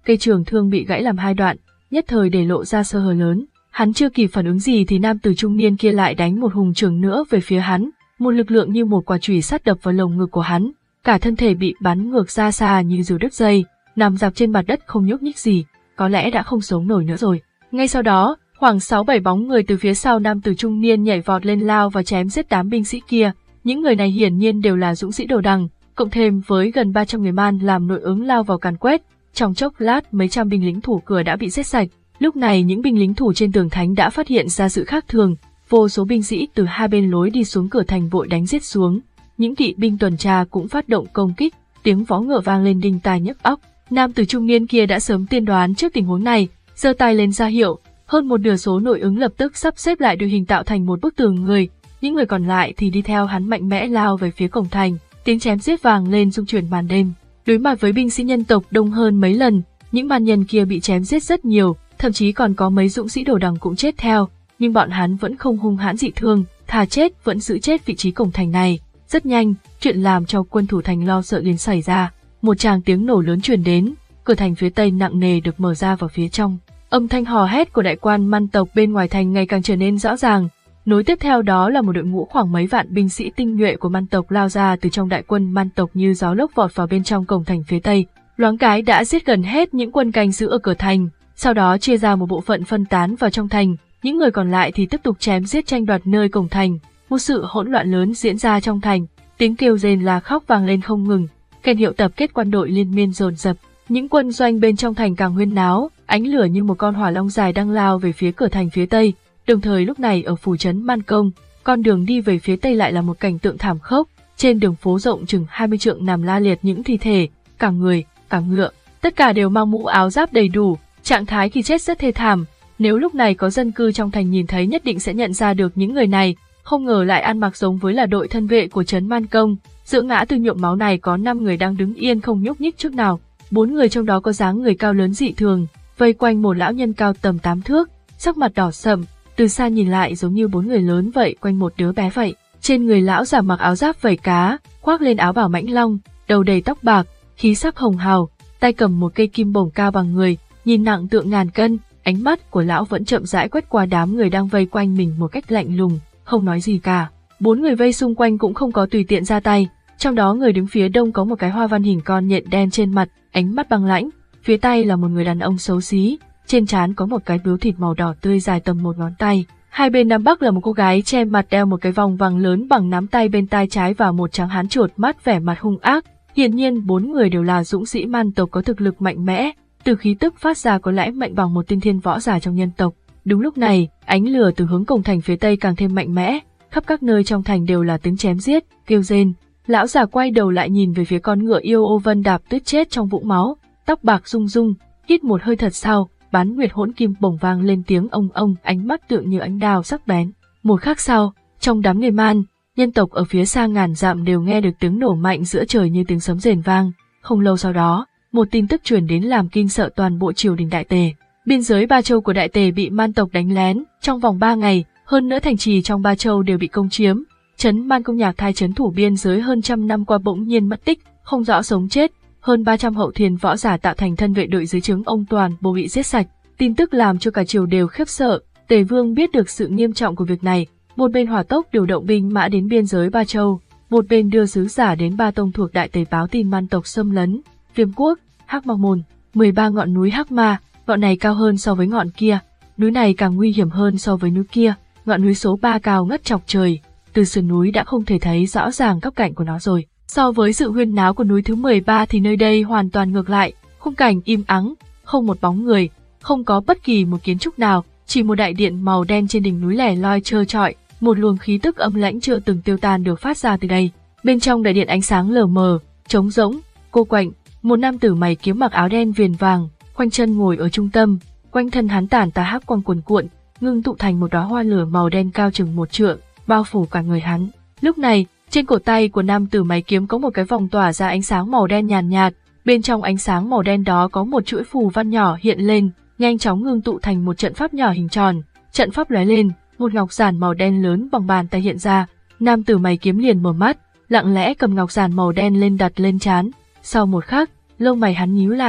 cây trường thương bị gãy làm hai đoạn, nhất thời để lộ ra sơ hở lớn. Hắn chưa kịp phản ứng gì thì nam tử trung niên kia lại đánh một hùng trường nữa về phía hắn, một lực lượng như một quả chùy sắt đập vào lồng ngực của hắn, cả thân thể bị bắn ngược ra xa như diều đứt dây, nằm dạp trên mặt đất không nhúc nhích gì, có lẽ đã không sống nổi nữa rồi. Ngay sau đó, khoảng sáu bảy bóng người từ phía sau nam tử trung niên nhảy vọt lên lao và chém giết đám binh sĩ kia. Những người này hiển nhiên đều là dũng sĩ đầu đằng, cộng thêm với gần ba trăm người Man làm nội ứng lao vào càn quét. Trong chốc lát mấy trăm binh lính thủ cửa đã bị giết sạch. Lúc này những binh lính thủ trên tường thành đã phát hiện ra sự khác thường, vô số binh sĩ từ hai bên lối đi xuống cửa thành vội đánh giết xuống. Những kỵ binh tuần tra cũng phát động công kích, tiếng vó ngựa vang lên đinh tai nhức óc. Nam tử trung niên kia đã sớm tiên đoán trước tình huống này, giơ tay lên ra hiệu, hơn một nửa số nội ứng lập tức sắp xếp lại đội hình tạo thành một bức tường người, những người còn lại thì đi theo hắn mạnh mẽ lao về phía cổng thành, tiếng chém giết vang lên rung chuyển màn đêm. Đối mặt với binh sĩ nhân tộc đông hơn mấy lần, những man nhân kia bị chém giết rất nhiều, thậm chí còn có mấy dũng sĩ đồ đằng cũng chết theo, nhưng bọn hắn vẫn không hung hãn dị thương, thà chết vẫn giữ chết vị trí cổng thành này. Rất nhanh, chuyện làm cho quân thủ thành lo sợ liền xảy ra, một tràng tiếng nổ lớn truyền đến, cửa thành phía tây nặng nề được mở ra vào phía trong. Âm thanh hò hét của đại quan Man tộc bên ngoài thành ngày càng trở nên rõ ràng. Nối tiếp theo đó là một đội ngũ khoảng mấy vạn binh sĩ tinh nhuệ của Man tộc lao ra từ trong đại quân Man tộc như gió lốc vọt vào bên trong cổng thành phía tây. Loáng cái đã giết gần hết những quân canh giữ ở cửa thành, sau đó chia ra một bộ phận phân tán vào trong thành, những người còn lại thì tiếp tục chém giết tranh đoạt nơi cổng thành. Một sự hỗn loạn lớn diễn ra trong thành, tiếng kêu rên la khóc vang lên không ngừng, kèn hiệu tập kết quân đội liên miên dồn dập. Những quân doanh bên trong thành càng huyên náo, ánh lửa như một con hỏa long dài đang lao về phía cửa thành phía tây. Đồng thời lúc này ở phủ trấn Man Công, con đường đi về phía tây lại là một cảnh tượng thảm khốc. Trên đường phố rộng chừng hai mươi trượng nằm la liệt những thi thể, cả người, cả ngựa, tất cả đều mang mũ áo giáp đầy đủ, trạng thái khi chết rất thê thảm. Nếu lúc này có dân cư trong thành nhìn thấy nhất định sẽ nhận ra được những người này, không ngờ lại ăn mặc giống với là đội thân vệ của trấn Man Công. Giữa ngã tư nhuộm máu này có năm người đang đứng yên không nhúc nhích chút nào. Bốn người trong đó có dáng người cao lớn dị thường, vây quanh một lão nhân cao tầm tám thước, sắc mặt đỏ sậm, từ xa nhìn lại giống như bốn người lớn vậy quanh một đứa bé vậy. Trên người lão già mặc áo giáp vảy cá, khoác lên áo bào mãnh long, đầu đầy tóc bạc, khí sắc hồng hào, tay cầm một cây kim bổng cao bằng người, nhìn nặng tượng ngàn cân. Ánh mắt của lão vẫn chậm rãi quét qua đám người đang vây quanh mình một cách lạnh lùng, không nói gì cả. Bốn người vây xung quanh cũng không có tùy tiện ra tay. Trong đó người đứng phía đông có một cái hoa văn hình con nhện đen trên mặt, ánh mắt băng lãnh. Phía tây là một người đàn ông xấu xí, trên trán có một cái bướu thịt màu đỏ tươi dài tầm một ngón tay. Hai bên nam bắc là một cô gái che mặt đeo một cái vòng vàng lớn bằng nắm tay bên tai trái và một tráng hán chuột mắt vẻ mặt hung ác. Hiển nhiên bốn người đều là dũng sĩ Man tộc có thực lực mạnh mẽ, từ khí tức phát ra có lẽ mạnh bằng một tiên thiên võ giả trong nhân tộc. Đúng lúc này, ánh lửa từ hướng cổng thành phía tây càng thêm mạnh mẽ, khắp các nơi trong thành đều là tiếng chém giết, kêu rên. Lão già quay đầu lại nhìn về phía con ngựa yêu ô vân đạp tuyết chết trong vũng máu, tóc bạc rung rung, hít một hơi thật sau, bán nguyệt hỗn kim bổng vang lên tiếng ông ông, ánh mắt tựa như ánh đao sắc bén. Một khắc sau, trong đám người Man, nhân tộc ở phía xa ngàn dặm đều nghe được tiếng nổ mạnh giữa trời như tiếng sấm rền vang. Không lâu sau đó, một tin tức truyền đến làm kinh sợ toàn bộ triều đình Đại Tề. Biên giới Ba Châu của Đại Tề bị Man tộc đánh lén trong vòng ba ngày, hơn nữa thành trì trong Ba Châu đều bị công chiếm. Trấn Man Công Nhạc Thai trấn thủ biên giới hơn trăm năm qua bỗng nhiên mất tích, không rõ sống chết. Hơn ba trăm hậu thiền võ giả tạo thành thân vệ đội dưới trướng ông toàn bộ bị giết sạch. Tin tức làm cho cả triều đều khiếp sợ. Tề Vương biết được sự nghiêm trọng của việc này, một bên hỏa tốc điều động binh mã đến biên giới Ba Châu, một bên đưa sứ giả đến Ba Tông thuộc Đại Tề báo tin Man tộc xâm lấn. Viêm Quốc, Hắc Ma Môn, mười ba ngọn núi Hắc Ma, ngọn này cao hơn so với ngọn kia, núi này càng nguy hiểm hơn so với núi kia. Ngọn núi số ba cao ngất chọc trời, từ sườn núi đã không thể thấy rõ ràng góc cạnh của nó rồi. So với sự huyên náo của núi thứ mười ba thì nơi đây hoàn toàn ngược lại, khung cảnh im ắng, không một bóng người, không có bất kỳ một kiến trúc nào, chỉ một đại điện màu đen trên đỉnh núi lẻ loi trơ trọi, một luồng khí tức âm lãnh chưa từng tiêu tan được phát ra từ đây. Bên trong đại điện ánh sáng lờ mờ, trống rỗng, cô quạnh, một nam tử mày kiếm mặc áo đen viền vàng, khoanh chân ngồi ở trung tâm, quanh thân hắn tản tà hắc quang cuồn cuộn, ngưng tụ thành một đóa hoa lửa màu đen cao chừng một trượng, bao phủ cả người hắn. Lúc này, trên cổ tay của nam tử mày kiếm có một cái vòng tỏa ra ánh sáng màu đen nhàn nhạt, bên trong ánh sáng màu đen đó có một chuỗi phù văn nhỏ hiện lên, nhanh chóng ngưng tụ thành một trận pháp nhỏ hình tròn. Trận pháp lóe lên, một ngọc giản màu đen lớn bằng bàn tay hiện ra, nam tử mày kiếm liền mở mắt, lặng lẽ cầm ngọc giản màu đen lên đặt lên trán. Sau một khắc, lông mày hắn nhíu lại,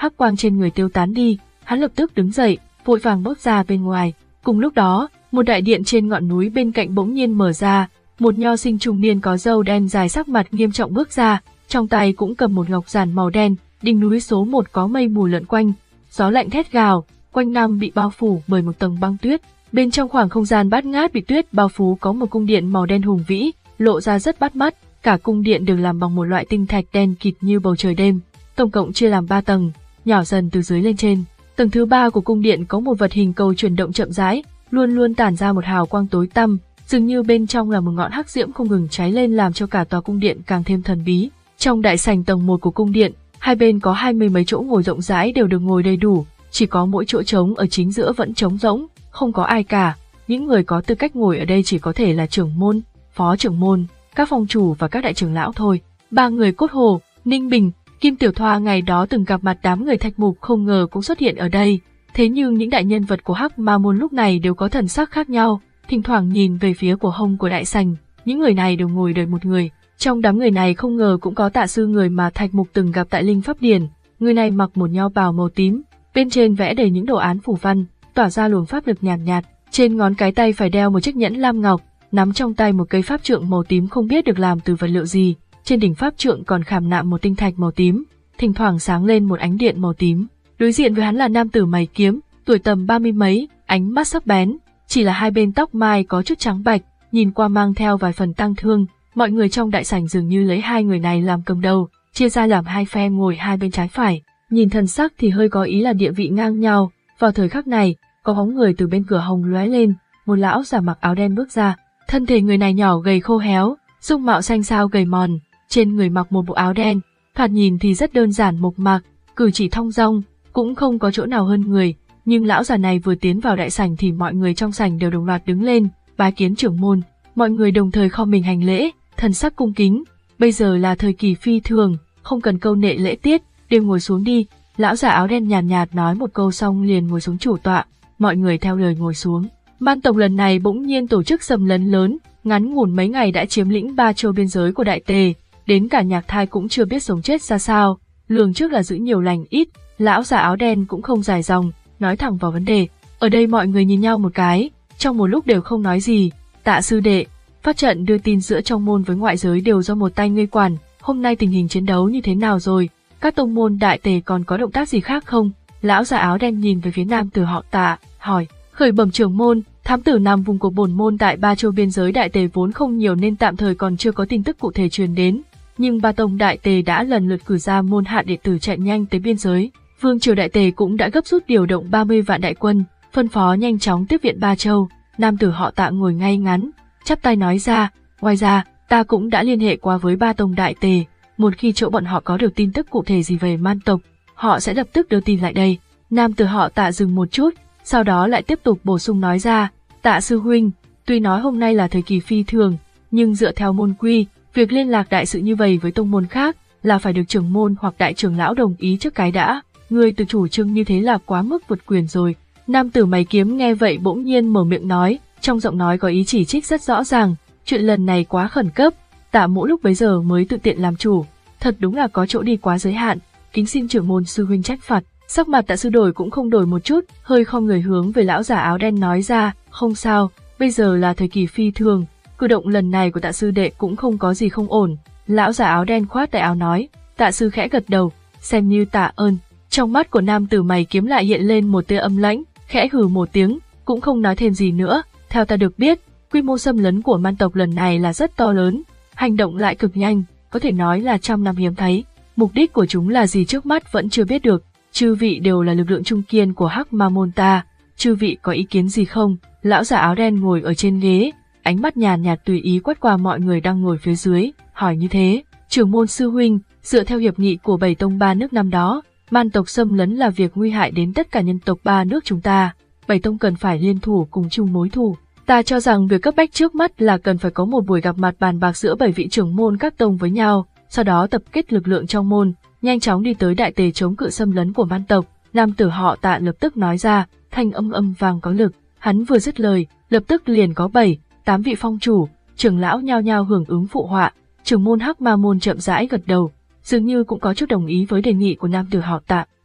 hắc quang trên người tiêu tán đi, hắn lập tức đứng dậy, vội vàng bước ra bên ngoài. Cùng lúc đó, một đại điện trên ngọn núi bên cạnh bỗng nhiên mở ra, một nho sinh trung niên có râu đen dài sắc mặt nghiêm trọng bước ra, trong tay cũng cầm một ngọc giản màu đen. Đỉnh núi số một có mây mù lượn quanh, gió lạnh thét gào, quanh năm bị bao phủ bởi một tầng băng tuyết. Bên trong khoảng không gian bát ngát bị tuyết bao phủ có một cung điện màu đen hùng vĩ, lộ ra rất bắt mắt. Cả cung điện được làm bằng một loại tinh thạch đen kịt như bầu trời đêm, tổng cộng chia làm ba tầng, nhỏ dần từ dưới lên trên. Tầng thứ ba của cung điện có một vật hình cầu chuyển động chậm rãi, luôn luôn tản ra một hào quang tối tăm, dường như bên trong là một ngọn hắc diễm không ngừng cháy lên làm cho cả tòa cung điện càng thêm thần bí. Trong đại sảnh tầng một của cung điện, hai bên có hai mươi mấy chỗ ngồi rộng rãi đều được ngồi đầy đủ, chỉ có mỗi chỗ trống ở chính giữa vẫn trống rỗng, không có ai cả. Những người có tư cách ngồi ở đây chỉ có thể là trưởng môn, phó trưởng môn, các phong chủ và các đại trưởng lão thôi. Ba người Cốt Hồ, Ninh Bình, Kim Tiểu Thoa ngày đó từng gặp mặt đám người Thạch Mục không ngờ cũng xuất hiện ở đây. Thế nhưng những đại nhân vật của Hắc Ma môn lúc này đều có thần sắc khác nhau, thỉnh thoảng nhìn về phía của hông của đại sảnh. Những người này đều ngồi đợi một người. Trong đám người này không ngờ cũng có Tạ sư người mà Thạch Mục từng gặp tại Linh Pháp Điển. Người này mặc một nho bào màu tím, bên trên vẽ đầy những đồ án phù văn, tỏa ra luồng pháp lực nhàn nhạt, nhạt. Trên ngón cái tay phải đeo một chiếc nhẫn lam ngọc, nắm trong tay một cây pháp trượng màu tím không biết được làm từ vật liệu gì. Trên đỉnh pháp trượng còn khảm nạm một tinh thạch màu tím, thỉnh thoảng sáng lên một ánh điện màu tím. Đối diện với hắn là nam tử mày kiếm, tuổi tầm ba mươi mấy, ánh mắt sắc bén, chỉ là hai bên tóc mai có chút trắng bạch, nhìn qua mang theo vài phần tang thương. Mọi người trong đại sảnh dường như lấy hai người này làm cầm đầu, chia ra làm hai phe ngồi hai bên trái phải, nhìn thần sắc thì hơi có ý là địa vị ngang nhau. Vào thời khắc này, có bóng người từ bên cửa hồng lóe lên, một lão già mặc áo đen bước ra. Thân thể người này nhỏ gầy khô héo, dung mạo xanh xao gầy mòn, trên người mặc một bộ áo đen, thoạt nhìn thì rất đơn giản mộc mạc, cử chỉ thong dong, cũng không có chỗ nào hơn người. Nhưng lão già này vừa tiến vào đại sảnh thì mọi người trong sảnh đều đồng loạt đứng lên, bái kiến trưởng môn. Mọi người đồng thời khom mình hành lễ, thần sắc cung kính. Bây giờ là thời kỳ phi thường, không cần câu nệ lễ tiết, đều ngồi xuống đi. Lão già áo đen nhàn nhạt, nhạt nói một câu xong liền ngồi xuống chủ tọa, mọi người theo lời ngồi xuống. Man tộc lần này bỗng nhiên tổ chức xâm lấn lớn, ngắn ngủn mấy ngày đã chiếm lĩnh ba châu biên giới của Đại Tề, đến cả Nhạc Thai cũng chưa biết sống chết ra sao, lường trước là giữ nhiều lành ít. Lão già áo đen cũng không dài dòng, nói thẳng vào vấn đề. Ở đây mọi người nhìn nhau một cái, trong một lúc đều không nói gì. Tạ sư đệ, phát trận đưa tin giữa trong môn với ngoại giới đều do một tay ngươi quản, hôm nay tình hình chiến đấu như thế nào rồi? Các tông môn Đại Tề còn có động tác gì khác không? Lão già áo đen nhìn về phía nam tử họ Tạ, hỏi. Khởi bẩm trưởng môn, thám tử nằm vùng của bổn môn tại ba châu biên giới Đại Tề vốn không nhiều nên tạm thời còn chưa có tin tức cụ thể truyền đến, nhưng ba tông Đại Tề đã lần lượt cử ra môn hạ đệ tử chạy nhanh tới biên giới. Vương triều Đại Tề cũng đã gấp rút điều động ba mươi vạn đại quân, phân phó nhanh chóng tiếp viện ba châu. Nam tử họ Tạ ngồi ngay ngắn, chắp tay nói ra, ngoài ra, ta cũng đã liên hệ qua với ba tông Đại Tề, một khi chỗ bọn họ có được tin tức cụ thể gì về man tộc, họ sẽ lập tức đưa tin lại đây. Nam tử họ Tạ dừng một chút, sau đó lại tiếp tục bổ sung nói ra, Tạ sư huynh, tuy nói hôm nay là thời kỳ phi thường, nhưng dựa theo môn quy, việc liên lạc đại sự như vậy với tông môn khác là phải được trưởng môn hoặc đại trưởng lão đồng ý trước cái đã. Ngươi tự chủ trương như thế là quá mức vượt quyền rồi. Nam tử mày kiếm nghe vậy bỗng nhiên mở miệng nói, trong giọng nói có ý chỉ trích rất rõ ràng, chuyện lần này quá khẩn cấp, Tạ mỗ lúc bấy giờ mới tự tiện làm chủ, thật đúng là có chỗ đi quá giới hạn, kính xin trưởng môn sư huynh trách phạt. Sắc mặt Tạ sư đổi cũng không đổi một chút, hơi khom người hướng về lão giả áo đen nói ra, không sao, bây giờ là thời kỳ phi thường, cử động lần này của Tạ sư đệ cũng không có gì không ổn. Lão giả áo đen khoát tay áo nói, Tạ sư khẽ gật đầu, xem như tạ ơn. Trong mắt của nam tử mày kiếm lại hiện lên một tia âm lãnh, khẽ hừ một tiếng, cũng không nói thêm gì nữa. Theo ta được biết, quy mô xâm lấn của man tộc lần này là rất to lớn, hành động lại cực nhanh, có thể nói là trăm năm hiếm thấy. Mục đích của chúng là gì trước mắt vẫn chưa biết được. Chư vị đều là lực lượng trung kiên của Hắc Ma môn ta, chư vị có ý kiến gì không? Lão giả áo đen ngồi ở trên ghế, ánh mắt nhàn nhạt tùy ý quét qua mọi người đang ngồi phía dưới, hỏi như thế. Trưởng môn sư huynh, dựa theo hiệp nghị của bảy tông ba nước năm đó, man tộc xâm lấn là việc nguy hại đến tất cả nhân tộc ba nước chúng ta, bảy tông cần phải liên thủ cùng chung mối thù. Ta cho rằng việc cấp bách trước mắt là cần phải có một buổi gặp mặt bàn bạc giữa bảy vị trưởng môn các tông với nhau, sau đó tập kết lực lượng trong môn, nhanh chóng đi tới Đại Tề chống cự xâm lấn của man tộc. Nam tử họ Tạ lập tức nói ra, thanh âm âm vang có lực. Hắn vừa dứt lời, lập tức liền có bảy, tám vị phong chủ, trưởng lão nhao nhao hưởng ứng phụ họa. Trưởng môn Hắc Ma môn chậm rãi gật đầu, dường như cũng có chút đồng ý với đề nghị của nam tử họ Tạ.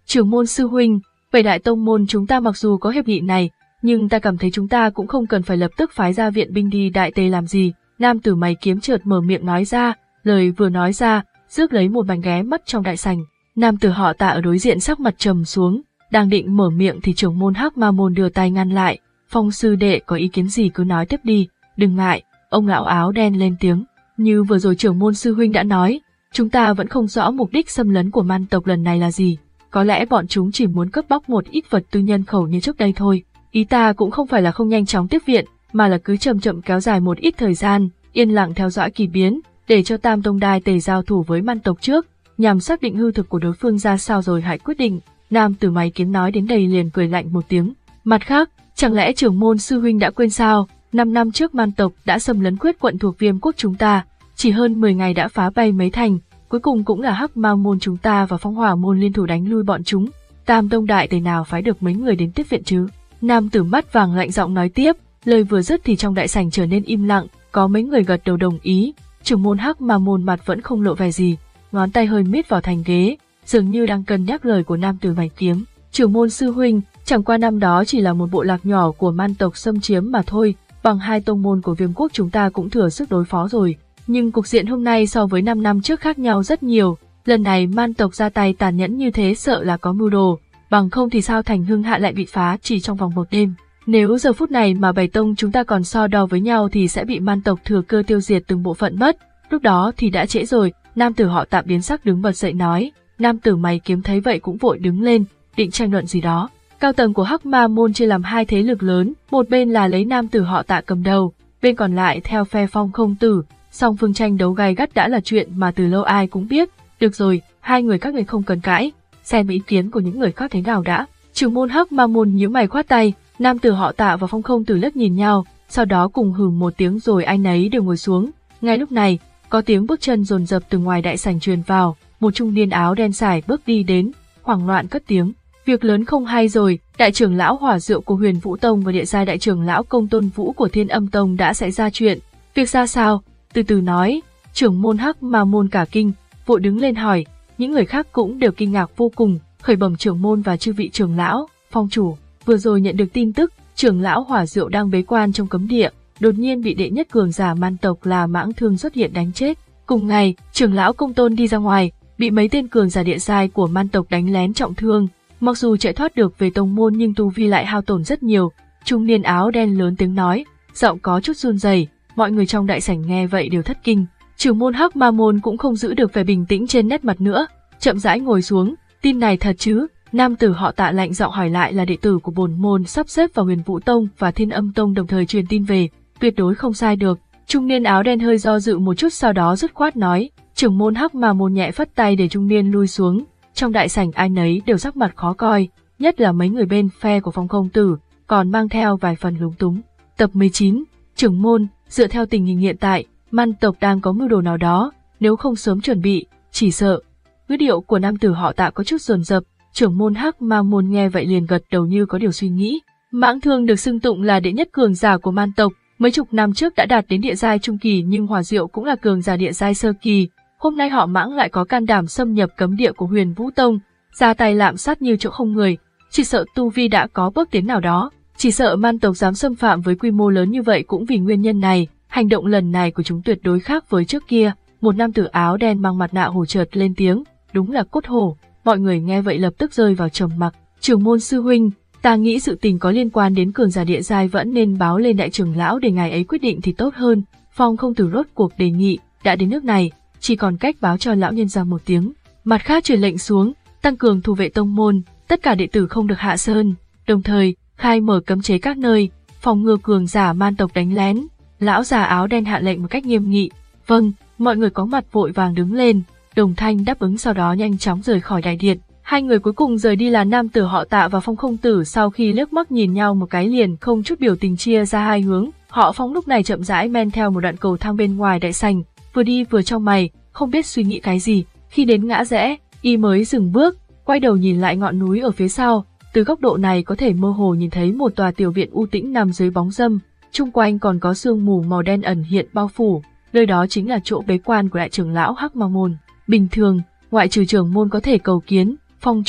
Trưởng môn sư huynh, bảy đại tông môn chúng ta mặc dù có hiệp nghị này, nhưng ta cảm thấy chúng ta cũng không cần phải lập tức phái ra viện binh đi Đại Tề làm gì. Nam tử mày kiếm chợt mở miệng nói ra, lời vừa nói ra, rước lấy một mảnh ghé mắt trong đại sảnh. Nam tử họ Tạ ở đối diện sắc mặt trầm xuống, đang định mở miệng thì trưởng môn Hắc Ma môn đưa tay ngăn lại. Phong sư đệ có ý kiến gì cứ nói tiếp đi, đừng ngại. Ông lão áo đen lên tiếng, như vừa rồi trưởng môn sư huynh đã nói, chúng ta vẫn không rõ mục đích xâm lấn của man tộc lần này là gì. Có lẽ bọn chúng chỉ muốn cướp bóc một ít vật tư nhân khẩu như trước đây thôi. Ý ta cũng không phải là không nhanh chóng tiếp viện, mà là cứ chậm chậm kéo dài một ít thời gian, yên lặng theo dõi kỳ biến, để cho Tam Tông Đài Tề giao thủ với man tộc trước, nhằm xác định hư thực của đối phương ra sao rồi hãy quyết định. Nam tử mày kiếm nói đến đây liền cười lạnh một tiếng. Mặt khác, chẳng lẽ trưởng môn sư huynh đã quên sao? Năm năm trước man tộc đã xâm lấn Khuyết quận thuộc Viêm quốc chúng ta, chỉ hơn mười ngày đã phá bay mấy thành, cuối cùng cũng là Hắc Ma môn chúng ta và Phong Hỏa môn liên thủ đánh lui bọn chúng. Tam Tông Đại Tề nào phái được mấy người đến tiếp viện chứ? Nam tử mắt vàng lạnh giọng nói tiếp, lời vừa dứt thì trong đại sảnh trở nên im lặng, có mấy người gật đầu đồng ý. Trưởng môn Hắc Ma môn mặt vẫn không lộ vẻ gì, ngón tay hơi miết vào thành ghế, dường như đang cân nhắc lời của nam tử mày kiếm. Trưởng môn sư huynh, chẳng qua năm đó chỉ là một bộ lạc nhỏ của man tộc xâm chiếm mà thôi, bằng hai tông môn của Viêm quốc chúng ta cũng thừa sức đối phó rồi. Nhưng cục diện hôm nay so với năm năm trước khác nhau rất nhiều, lần này man tộc ra tay tàn nhẫn như thế sợ là có mưu đồ, bằng không thì sao thành Hưng Hạ lại bị phá chỉ trong vòng một đêm. Nếu giờ phút này mà bảy tông chúng ta còn so đo với nhau thì sẽ bị man tộc thừa cơ tiêu diệt từng bộ phận mất, lúc đó thì đã trễ rồi. Nam tử họ Tạ biến sắc đứng bật dậy nói. Nam tử mày kiếm thấy vậy cũng vội đứng lên, định tranh luận gì đó. Cao tầng của Hắc Ma môn chia làm hai thế lực lớn, một bên là lấy nam tử họ Tạ cầm đầu, bên còn lại theo phe Phong Không Tử. Song phương tranh đấu gay gắt đã là chuyện mà từ lâu ai cũng biết. Được rồi, hai người các người không cần cãi, xem ý kiến của những người khác thế nào đã. Trưởng môn Hắc Ma môn nhíu mày khoát tay, nam tử họ Tạ và Phong Không Tử liếc nhìn nhau, sau đó cùng hừ một tiếng rồi anh ấy đều ngồi xuống. Ngay lúc này, có tiếng bước chân dồn dập từ ngoài đại sảnh truyền vào, một trung niên áo đen sải bước đi đến, hoảng loạn cất tiếng. Việc lớn không hay rồi, đại trưởng lão Hỏa Diệu của Huyền Vũ Tông và địa giai đại trưởng lão Công Tôn Vũ của Thiên Âm Tông đã xảy ra chuyện. Việc ra sao? Từ từ nói. Trưởng môn Hắc Ma môn cả kinh, vội đứng lên hỏi. Những người khác cũng đều kinh ngạc vô cùng, khởi bẩm trưởng môn và chư vị trưởng lão, phong chủ. Vừa rồi nhận được tin tức, trưởng lão Hỏa Diệu đang bế quan trong cấm địa, đột nhiên bị đệ nhất cường giả man tộc là Mãng Thương xuất hiện đánh chết. Cùng ngày, trưởng lão Công Tôn đi ra ngoài, bị mấy tên cường giả địa giai của man tộc đánh lén trọng thương. Mặc dù chạy thoát được về tông môn nhưng tu vi lại hao tổn rất nhiều. Trung niên áo đen lớn tiếng nói, giọng có chút run rẩy. Mọi người trong đại sảnh nghe vậy đều thất kinh. Trưởng môn Hắc Ma môn cũng không giữ được vẻ bình tĩnh trên nét mặt nữa, chậm rãi ngồi xuống. Tin này thật chứ? Nam tử họ Tạ lạnh giọng hỏi lại, là đệ tử của bổn môn sắp xếp vào Huyền Vũ Tông và Thiên Âm Tông đồng thời truyền tin về, tuyệt đối không sai được. Trung niên áo đen hơi do dự một chút sau đó dứt khoát nói. Trưởng môn Hắc Ma môn nhẹ phất tay để trung niên lui xuống. Trong đại sảnh ai nấy đều sắc mặt khó coi, nhất là mấy người bên phe của Phong Không Tử, còn mang theo vài phần lúng túng. Tập mười chín, trưởng môn, dựa theo tình hình hiện tại, man tộc đang có mưu đồ nào đó, nếu không sớm chuẩn bị, chỉ sợ. Ngữ điệu của nam tử họ Tạ có chút dồn dập, trưởng môn Hắc Ma môn nghe vậy liền gật đầu như có điều suy nghĩ. Mãng Thương được xưng tụng là đệ nhất cường giả của man tộc, mấy chục năm trước đã đạt đến địa giai trung kỳ, nhưng Hỏa Diệu cũng là cường giả địa giai sơ kỳ. Hôm nay họ Mãng lại có can đảm xâm nhập cấm địa của Huyền Vũ Tông, ra tay lạm sát như chỗ không người, chỉ sợ tu vi đã có bước tiến nào đó. Chỉ sợ man tộc dám xâm phạm với quy mô lớn như vậy cũng vì nguyên nhân này. Hành động lần này của chúng tuyệt đối khác với trước kia. Một nam tử áo đen mang mặt nạ hổ chợt lên tiếng, đúng là cốt hổ. Mọi người nghe vậy lập tức rơi vào trầm mặc. Trưởng môn sư huynh, ta nghĩ sự tình có liên quan đến cường giả địa giai vẫn nên báo lên đại trưởng lão để ngài ấy quyết định thì tốt hơn. Phong Không Tử rốt cuộc đề nghị, đã đến nước này, chỉ còn cách báo cho lão nhân ra một tiếng. Mặt khác truyền lệnh xuống, tăng cường thủ vệ tông môn, tất cả đệ tử không được hạ sơn, đồng thời khai mở cấm chế các nơi, phòng ngừa cường giả man tộc đánh lén. Lão già áo đen hạ lệnh một cách nghiêm nghị. Vâng, mọi người có mặt vội vàng đứng lên, đồng thanh đáp ứng, sau đó nhanh chóng rời khỏi đại điện. Hai người cuối cùng rời đi là nam tử họ Tạ và Phong Không Tử, sau khi liếc mắt nhìn nhau một cái liền không chút biểu tình chia ra hai hướng. Họ Phong lúc này chậm rãi men theo một đoạn cầu thang bên ngoài đại sảnh, vừa đi vừa trong mày, không biết suy nghĩ cái gì. Khi đến ngã rẽ, y mới dừng bước, quay đầu nhìn lại ngọn núi ở phía sau. Từ góc độ này có thể mơ hồ nhìn thấy một tòa tiểu viện u tĩnh nằm dưới bóng râm, chung quanh còn có sương mù màu đen ẩn hiện bao phủ. Nơi đó chính là chỗ bế quan của đại trưởng lão Hắc Ma môn. Bình thường, ngoại trừ trưởng môn có thể cầu kiến, phong chủ,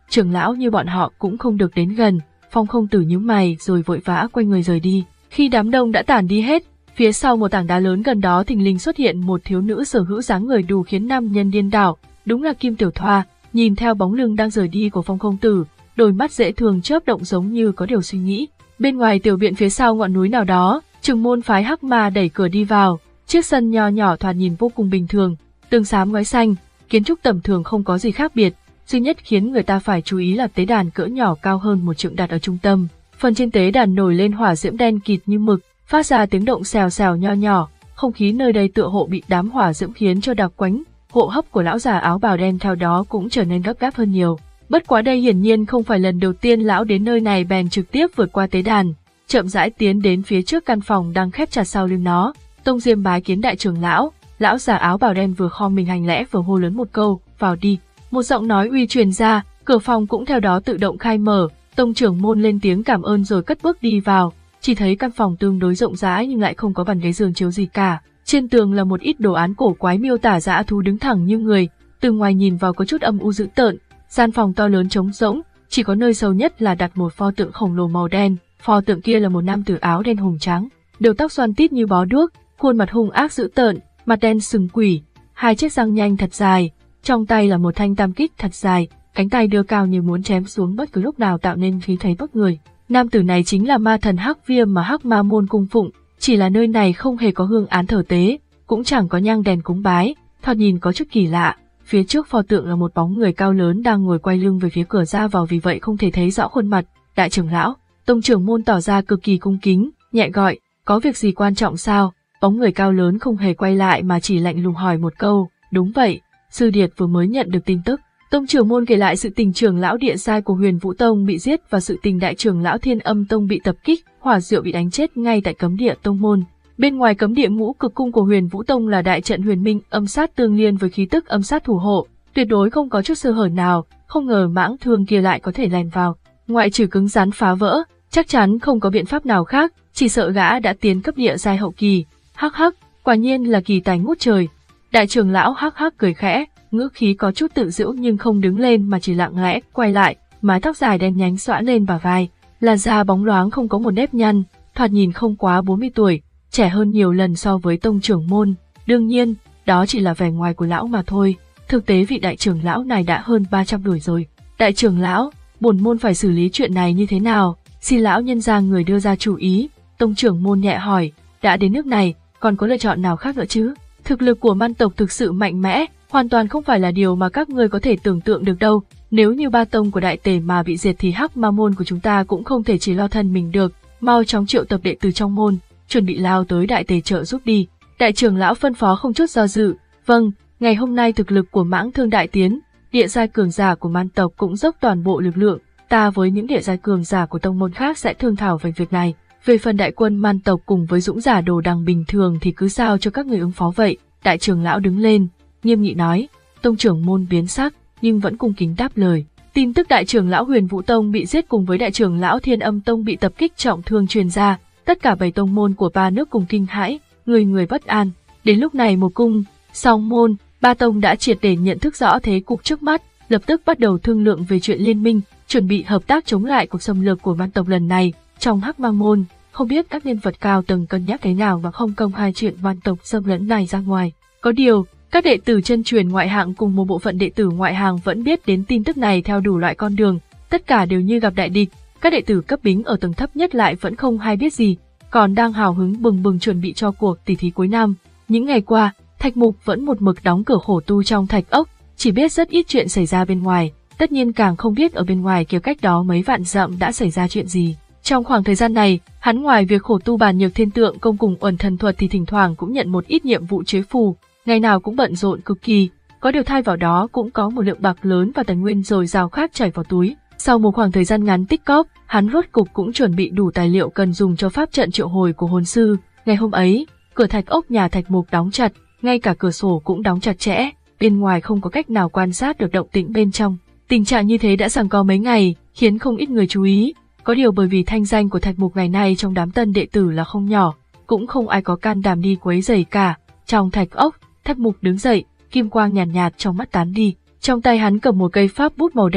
trưởng lão như bọn họ cũng không được đến gần. Phong Không Tử nhíu mày rồi vội vã quay người rời đi. Khi đám đông đã tản đi hết, phía sau một tảng đá lớn gần đó thình lình xuất hiện một thiếu nữ sở hữu dáng người đủ khiến nam nhân điên đảo, đúng là Kim Tiểu Thoa. Nhìn theo bóng lưng đang rời đi của Phong Không Tử, đôi mắt dễ thương chớp động giống như có điều suy nghĩ. Bên ngoài tiểu viện phía sau ngọn núi nào đó, Trưởng môn phái Hắc Ma đẩy cửa đi vào. Chiếc sân nho nhỏ thoạt nhìn vô cùng bình thường, tường xám ngói xanh, kiến trúc tầm thường không có gì khác biệt. Duy nhất khiến người ta phải chú ý là tế đàn cỡ nhỏ cao hơn một trượng đặt ở trung tâm. Phần trên tế đàn nổi lên hỏa diễm đen kịt như mực, phát ra tiếng động xèo xèo nho nhỏ. Không khí nơi đây tựa hộ bị đám hỏa diễm khiến cho đặc quánh. Hộ hấp của lão già áo bào đen theo đó cũng trở nên gấp gáp hơn nhiều. Bất quá đây hiển nhiên không phải lần đầu tiên lão đến nơi này, bèn trực tiếp vượt qua tế đàn, chậm rãi tiến đến phía trước căn phòng đang khép chặt sau lưng nó. Tông Diêm bái kiến đại trưởng lão. Lão già áo bào đen vừa khom mình hành lễ vừa hô lớn một câu, vào đi. Một giọng nói uy truyền ra, cửa phòng cũng theo đó tự động khai mở. Tông trưởng môn lên tiếng cảm ơn rồi cất bước đi vào. Chỉ thấy căn phòng tương đối rộng rãi nhưng lại không có bàn ghế giường chiếu gì cả. Trên tường là một ít đồ án cổ quái miêu tả dã thú đứng thẳng như người, từ ngoài nhìn vào có chút âm u dữ tợn. Gian phòng to lớn trống rỗng, chỉ có nơi sâu nhất là đặt một pho tượng khổng lồ màu đen. Pho tượng kia là một nam tử áo đen hùng tráng, đầu tóc xoăn tít như bó đuốc, khuôn mặt hung ác dữ tợn, mặt đen sừng quỷ, hai chiếc răng nhanh thật dài, trong tay là một thanh tam kích thật dài, cánh tay đưa cao như muốn chém xuống bất cứ lúc nào tạo nên khí thế bức người. Nam tử này chính là ma thần Hắc Viêm mà Hắc Ma môn cung phụng, chỉ là nơi này không hề có hương án thờ tế, cũng chẳng có nhang đèn cúng bái, thoạt nhìn có chút kỳ lạ. Phía trước pho tượng là một bóng người cao lớn đang ngồi quay lưng về phía cửa ra vào, vì vậy không thể thấy rõ khuôn mặt. Đại trưởng lão, tông trưởng môn tỏ ra cực kỳ cung kính, nhẹ gọi, có việc gì quan trọng sao? Bóng người cao lớn không hề quay lại mà chỉ lạnh lùng hỏi một câu. Đúng vậy, sư điệt vừa mới nhận được tin tức. Tông trưởng môn kể lại sự tình trưởng lão địa giai của Huyền Vũ Tông bị giết và sự tình đại trưởng lão Thiên Âm Tông bị tập kích, hỏa diệu bị đánh chết ngay tại cấm địa tông môn. Bên ngoài cấm địa ngũ cực cung của Huyền Vũ Tông là đại trận huyền minh âm sát tương liên với khí tức âm sát thủ hộ, tuyệt đối không có chút sơ hở nào. Không ngờ mãng thương kia lại có thể lèn vào, ngoại trừ cứng rắn phá vỡ, chắc chắn không có biện pháp nào khác, chỉ sợ gã đã tiến cấp địa giai hậu kỳ. Hắc hắc, quả nhiên là kỳ tài ngút trời. Đại trưởng lão hắc hắc cười khẽ, ngữ khí có chút tự giễu nhưng không đứng lên mà chỉ lặng lẽ quay lại, mái tóc dài đen nhánh xõa lên bả vai, làn da bóng loáng không có một nếp nhăn, thoạt nhìn không quá bốn mươi tuổi, trẻ hơn nhiều lần so với tông trưởng môn. Đương nhiên, đó chỉ là vẻ ngoài của lão mà thôi. Thực tế vị đại trưởng lão này đã hơn ba trăm tuổi rồi. Đại trưởng lão, bổn môn phải xử lý chuyện này như thế nào? Xin lão nhân ra người đưa ra chủ ý. Tông trưởng môn nhẹ hỏi, đã đến nước này, còn có lựa chọn nào khác nữa chứ? Thực lực của man tộc thực sự mạnh mẽ, hoàn toàn không phải là điều mà các ngươi có thể tưởng tượng được đâu. Nếu như ba tông của đại tề mà bị diệt thì Hắc Ma môn của chúng ta cũng không thể chỉ lo thân mình được. Mau chóng triệu tập đệ tử trong môn, chuẩn bị lao tới đại tề trợ giúp đi. Đại trưởng lão phân phó không chút do dự. Vâng, ngày hôm nay thực lực của mãng thương đại tiến, địa giai cường giả của man tộc cũng dốc toàn bộ lực lượng. Ta với những địa giai cường giả của tông môn khác sẽ thương thảo về việc này. Về phần đại quân man tộc cùng với dũng giả đồ đằng bình thường thì cứ giao cho các người ứng phó vậy. Đại trưởng lão đứng lên, nghiêm nghị nói. Tông trưởng môn biến sắc, nhưng vẫn cung kính đáp lời. Tin tức đại trưởng lão Huyền Vũ Tông bị giết cùng với đại trưởng lão Thiên Âm Tông bị tập kích trọng thương truyền ra, tất cả bảy tông môn của ba nước cùng kinh hãi, người người bất an. Đến lúc này một cung, song môn, ba tông đã triệt để nhận thức rõ thế cục trước mắt, lập tức bắt đầu thương lượng về chuyện liên minh, chuẩn bị hợp tác chống lại cuộc xâm lược của man tộc lần này. Trong Hắc Ma môn, không biết các nhân vật cao tầng cân nhắc thế nào mà không công khai chuyện man tộc xâm lấn này ra ngoài. Có điều, các đệ tử chân truyền ngoại hạng cùng một bộ phận đệ tử ngoại hàng vẫn biết đến tin tức này theo đủ loại con đường, tất cả đều như gặp đại địch. Các đệ tử cấp bính ở tầng thấp nhất lại vẫn không hay biết gì, còn đang hào hứng bừng bừng chuẩn bị cho cuộc tỷ thí cuối năm. Những ngày qua, Thạch Mục vẫn một mực đóng cửa khổ tu trong thạch ốc, chỉ biết rất ít chuyện xảy ra bên ngoài, tất nhiên càng không biết ở bên ngoài kia cách đó mấy vạn dặm đã xảy ra chuyện gì. Trong khoảng thời gian này, hắn ngoài việc khổ tu bản nhược thiên tượng công cùng uẩn thần thuật thì thỉnh thoảng cũng nhận một ít nhiệm vụ chế phù, ngày nào cũng bận rộn cực kỳ, có điều thay vào đó cũng có một lượng bạc lớn và tài nguyên dồi dào khác chảy vào túi. Sau một khoảng thời gian ngắn tích cóp, hắn rốt cục cũng chuẩn bị đủ tài liệu cần dùng cho pháp trận triệu hồi của hồn sư. Ngày hôm ấy, cửa thạch ốc nhà Thạch Mục đóng chặt, ngay cả cửa sổ cũng đóng chặt chẽ, bên ngoài không có cách nào quan sát được động tĩnh bên trong. Tình trạng như thế đã giằng co mấy ngày, khiến không ít người chú ý. Có điều bởi vì thanh danh của Thạch Mục ngày nay trong đám tân đệ tử là không nhỏ, cũng không ai có can đảm đi quấy rầy cả. Trong thạch ốc, Thạch Mục đứng dậy, kim quang nhàn nhạt, nhạt trong mắt tán đi. Trong tay hắn cầm một cây pháp bút màu đen,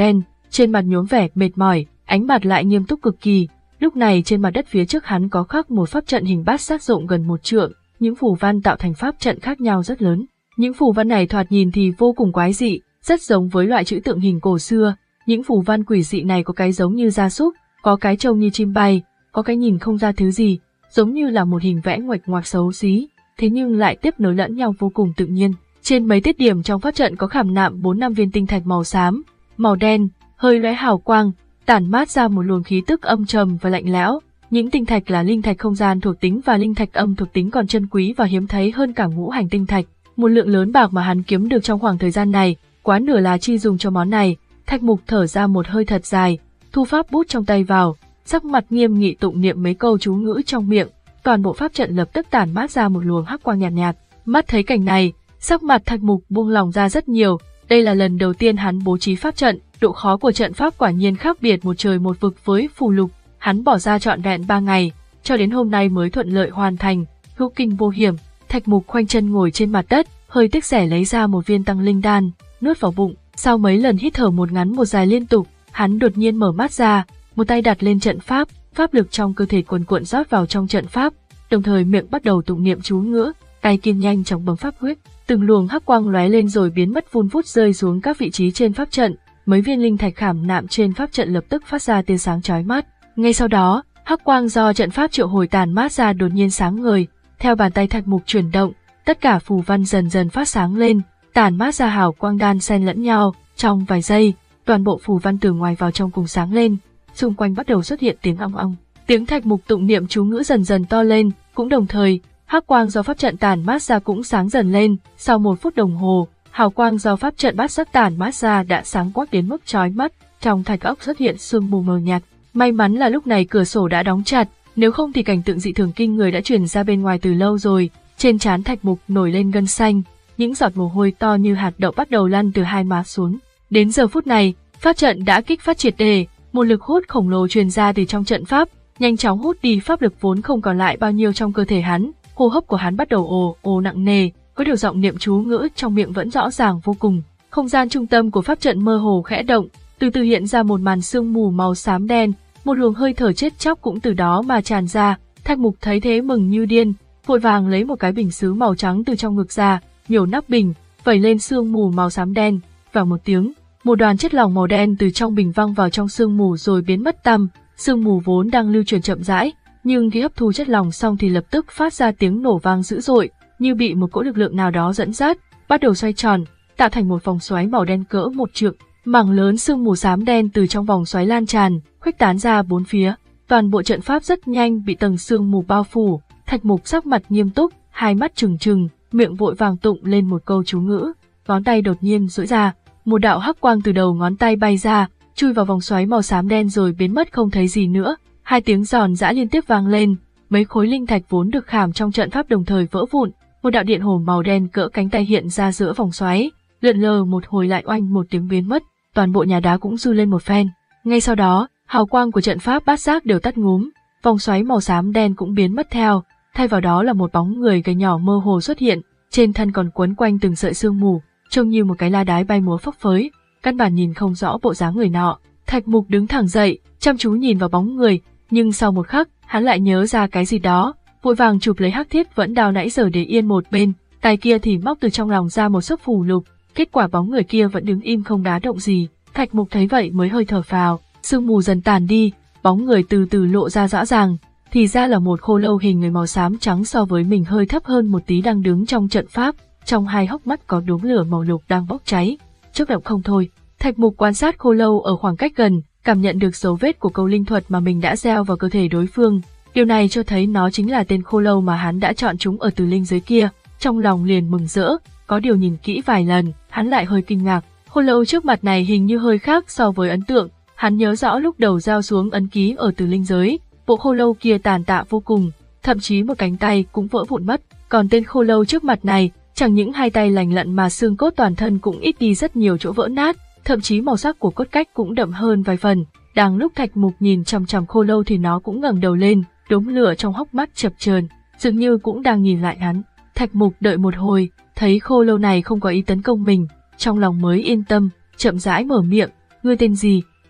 trên mặt nhuốm vẻ mệt mỏi, ánh mặt lại nghiêm túc cực kỳ. Lúc này trên mặt đất phía trước hắn có khắc một pháp trận hình bát giác rộng gần một trượng, những phù văn tạo thành pháp trận khác nhau rất lớn. Những phù văn này thoạt nhìn thì vô cùng quái dị, rất giống với loại chữ tượng hình cổ xưa. Những phù văn quỷ dị này có cái giống như gia súc, có cái trông như chim bay, có cái nhìn không ra thứ gì, giống như là một hình vẽ nguệch ngoạc xấu xí, thế nhưng lại tiếp nối lẫn nhau vô cùng tự nhiên. Trên mấy tiết điểm trong pháp trận có khảm nạm bốn năm viên tinh thạch màu xám, màu đen, hơi lóe hào quang, tản mát ra một luồng khí tức âm trầm và lạnh lẽo. Những tinh thạch là linh thạch không gian thuộc tính và linh thạch âm thuộc tính còn chân quý và hiếm thấy hơn cả ngũ hành tinh thạch. Một lượng lớn bạc mà hắn kiếm được trong khoảng thời gian này, quá nửa là chi dùng cho món này. Thạch Mục thở ra một hơi thật dài, thu pháp bút trong tay vào, sắc mặt nghiêm nghị tụng niệm mấy câu chú ngữ trong miệng, toàn bộ pháp trận lập tức tản mát ra một luồng hắc quang nhạt nhạt. Mắt thấy cảnh này, sắc mặt Thạch Mục buông lòng ra rất nhiều, đây là lần đầu tiên hắn bố trí pháp trận, độ khó của trận pháp quả nhiên khác biệt một trời một vực với phù lục, hắn bỏ ra trọn vẹn ba ngày, cho đến hôm nay mới thuận lợi hoàn thành, hữu kinh vô hiểm. Thạch Mục khoanh chân ngồi trên mặt đất, hơi tiếc rẻ lấy ra một viên tăng linh đan, nuốt vào bụng, sau mấy lần hít thở một ngắn một dài liên tục, hắn đột nhiên mở mắt ra, một tay đặt lên trận pháp, pháp lực trong cơ thể cuồn cuộn rót vào trong trận pháp, đồng thời miệng bắt đầu tụng niệm chú ngữ, tay kiên nhanh chóng bấm pháp quyết, từng luồng hắc quang lóe lên rồi biến mất vun vút rơi xuống các vị trí trên pháp trận, mấy viên linh thạch khảm nạm trên pháp trận lập tức phát ra tia sáng chói mắt. Ngay sau đó, hắc quang do trận pháp triệu hồi tản mát ra đột nhiên sáng ngời, theo bàn tay Thạch Mục chuyển động, tất cả phù văn dần dần phát sáng lên, tản mát ra hào quang đan xen lẫn nhau, trong vài giây, toàn bộ phù văn từ ngoài vào trong cùng sáng lên, xung quanh bắt đầu xuất hiện tiếng ong ong. Tiếng Thạch Mục tụng niệm chú ngữ dần dần to lên, cũng đồng thời, hắc quang do pháp trận tản mát ra cũng sáng dần lên, sau một phút đồng hồ, hào quang do pháp trận bát giác tản mát ra đã sáng quắc đến mức chói mắt, trong thạch ốc xuất hiện sương mù mờ nhạt. May mắn là lúc này cửa sổ đã đóng chặt, nếu không thì cảnh tượng dị thường kinh người đã truyền ra bên ngoài từ lâu rồi. Trên trán Thạch Mục nổi lên gân xanh, những giọt mồ hôi to như hạt đậu bắt đầu lăn từ hai má xuống. Đến giờ phút này, pháp trận đã kích phát triệt để, một lực hút khổng lồ truyền ra từ trong trận pháp, nhanh chóng hút đi pháp lực vốn không còn lại bao nhiêu trong cơ thể hắn. Hô hấp của hắn bắt đầu ồ ồ nặng nề, có điều giọng niệm chú ngữ trong miệng vẫn rõ ràng vô cùng. Không gian trung tâm của pháp trận mơ hồ khẽ động, từ từ hiện ra một màn sương mù màu xám đen, một luồng hơi thở chết chóc cũng từ đó mà tràn ra. Thạch Mục thấy thế mừng như điên, vội vàng lấy một cái bình sứ màu trắng từ trong ngực ra, nhổ nắp bình, vẩy lên sương mù màu xám đen, vào một tiếng, một đoàn chất lỏng màu đen từ trong bình văng vào trong sương mù rồi biến mất tăm. Sương mù vốn đang lưu chuyển chậm rãi, nhưng khi hấp thu chất lỏng xong thì lập tức phát ra tiếng nổ vang dữ dội, như bị một cỗ lực lượng nào đó dẫn dắt, bắt đầu xoay tròn, tạo thành một vòng xoáy màu đen cỡ một trượng. Mảng lớn sương mù xám đen từ trong vòng xoáy lan tràn, khuếch tán ra bốn phía. Toàn bộ trận pháp rất nhanh bị tầng sương mù bao phủ. Thạch Mục sắc mặt nghiêm túc, hai mắt trừng trừng, miệng vội vàng tụng lên một câu chú ngữ. Ngón tay đột nhiên duỗi ra, một đạo hắc quang từ đầu ngón tay bay ra, chui vào vòng xoáy màu xám đen rồi biến mất không thấy gì nữa. Hai tiếng giòn giã liên tiếp vang lên, mấy khối linh thạch vốn được khảm trong trận pháp đồng thời vỡ vụn. Một đạo điện hồ màu đen cỡ cánh tay hiện ra giữa vòng xoáy, lượn lờ một hồi lại oanh một tiếng biến mất. Toàn bộ nhà đá cũng run lên một phen. Ngay sau đó, hào quang của trận pháp bát giác đều tắt ngúm, vòng xoáy màu xám đen cũng biến mất theo, thay vào đó là một bóng người gầy nhỏ mơ hồ xuất hiện, trên thân còn quấn quanh từng sợi sương mù, trông như một cái la đái bay múa phấp phới, căn bản nhìn không rõ bộ dáng người nọ. Thạch Mục đứng thẳng dậy, chăm chú nhìn vào bóng người, nhưng sau một khắc, hắn lại nhớ ra cái gì đó, vội vàng chụp lấy hắc thiết vẫn đao nãy giờ để yên một bên, tay kia thì móc từ trong lòng ra một xấp phù lục. Kết quả bóng người kia vẫn đứng im không đá động gì. Thạch Mục thấy vậy mới hơi thở phào, sương mù dần tàn đi, bóng người từ từ lộ ra rõ ràng, thì ra là một khô lâu hình người màu xám trắng so với mình hơi thấp hơn một tí đang đứng trong trận pháp, trong hai hốc mắt có đốm lửa màu lục đang bốc cháy, chớp động không thôi. Thạch Mục quan sát khô lâu ở khoảng cách gần, cảm nhận được dấu vết của câu linh thuật mà mình đã gieo vào cơ thể đối phương, điều này cho thấy nó chính là tên khô lâu mà hắn đã chọn chúng ở từ linh giới kia, trong lòng liền mừng rỡ. Có điều nhìn kỹ vài lần, hắn lại hơi kinh ngạc, khô lâu trước mặt này hình như hơi khác so với ấn tượng, hắn nhớ rõ lúc đầu gieo xuống ấn ký ở từ linh giới, bộ khô lâu kia tàn tạ vô cùng, thậm chí một cánh tay cũng vỡ vụn mất, còn tên khô lâu trước mặt này, chẳng những hai tay lành lặn mà xương cốt toàn thân cũng ít đi rất nhiều chỗ vỡ nát, thậm chí màu sắc của cốt cách cũng đậm hơn vài phần. Đang lúc Thạch Mục nhìn chằm chằm khô lâu thì nó cũng ngẩng đầu lên, đốm lửa trong hốc mắt chập chờn, dường như cũng đang nhìn lại hắn. Thạch Mục đợi một hồi, thấy khô lâu này không có ý tấn công mình, trong lòng mới yên tâm, chậm rãi mở miệng, ngươi tên gì?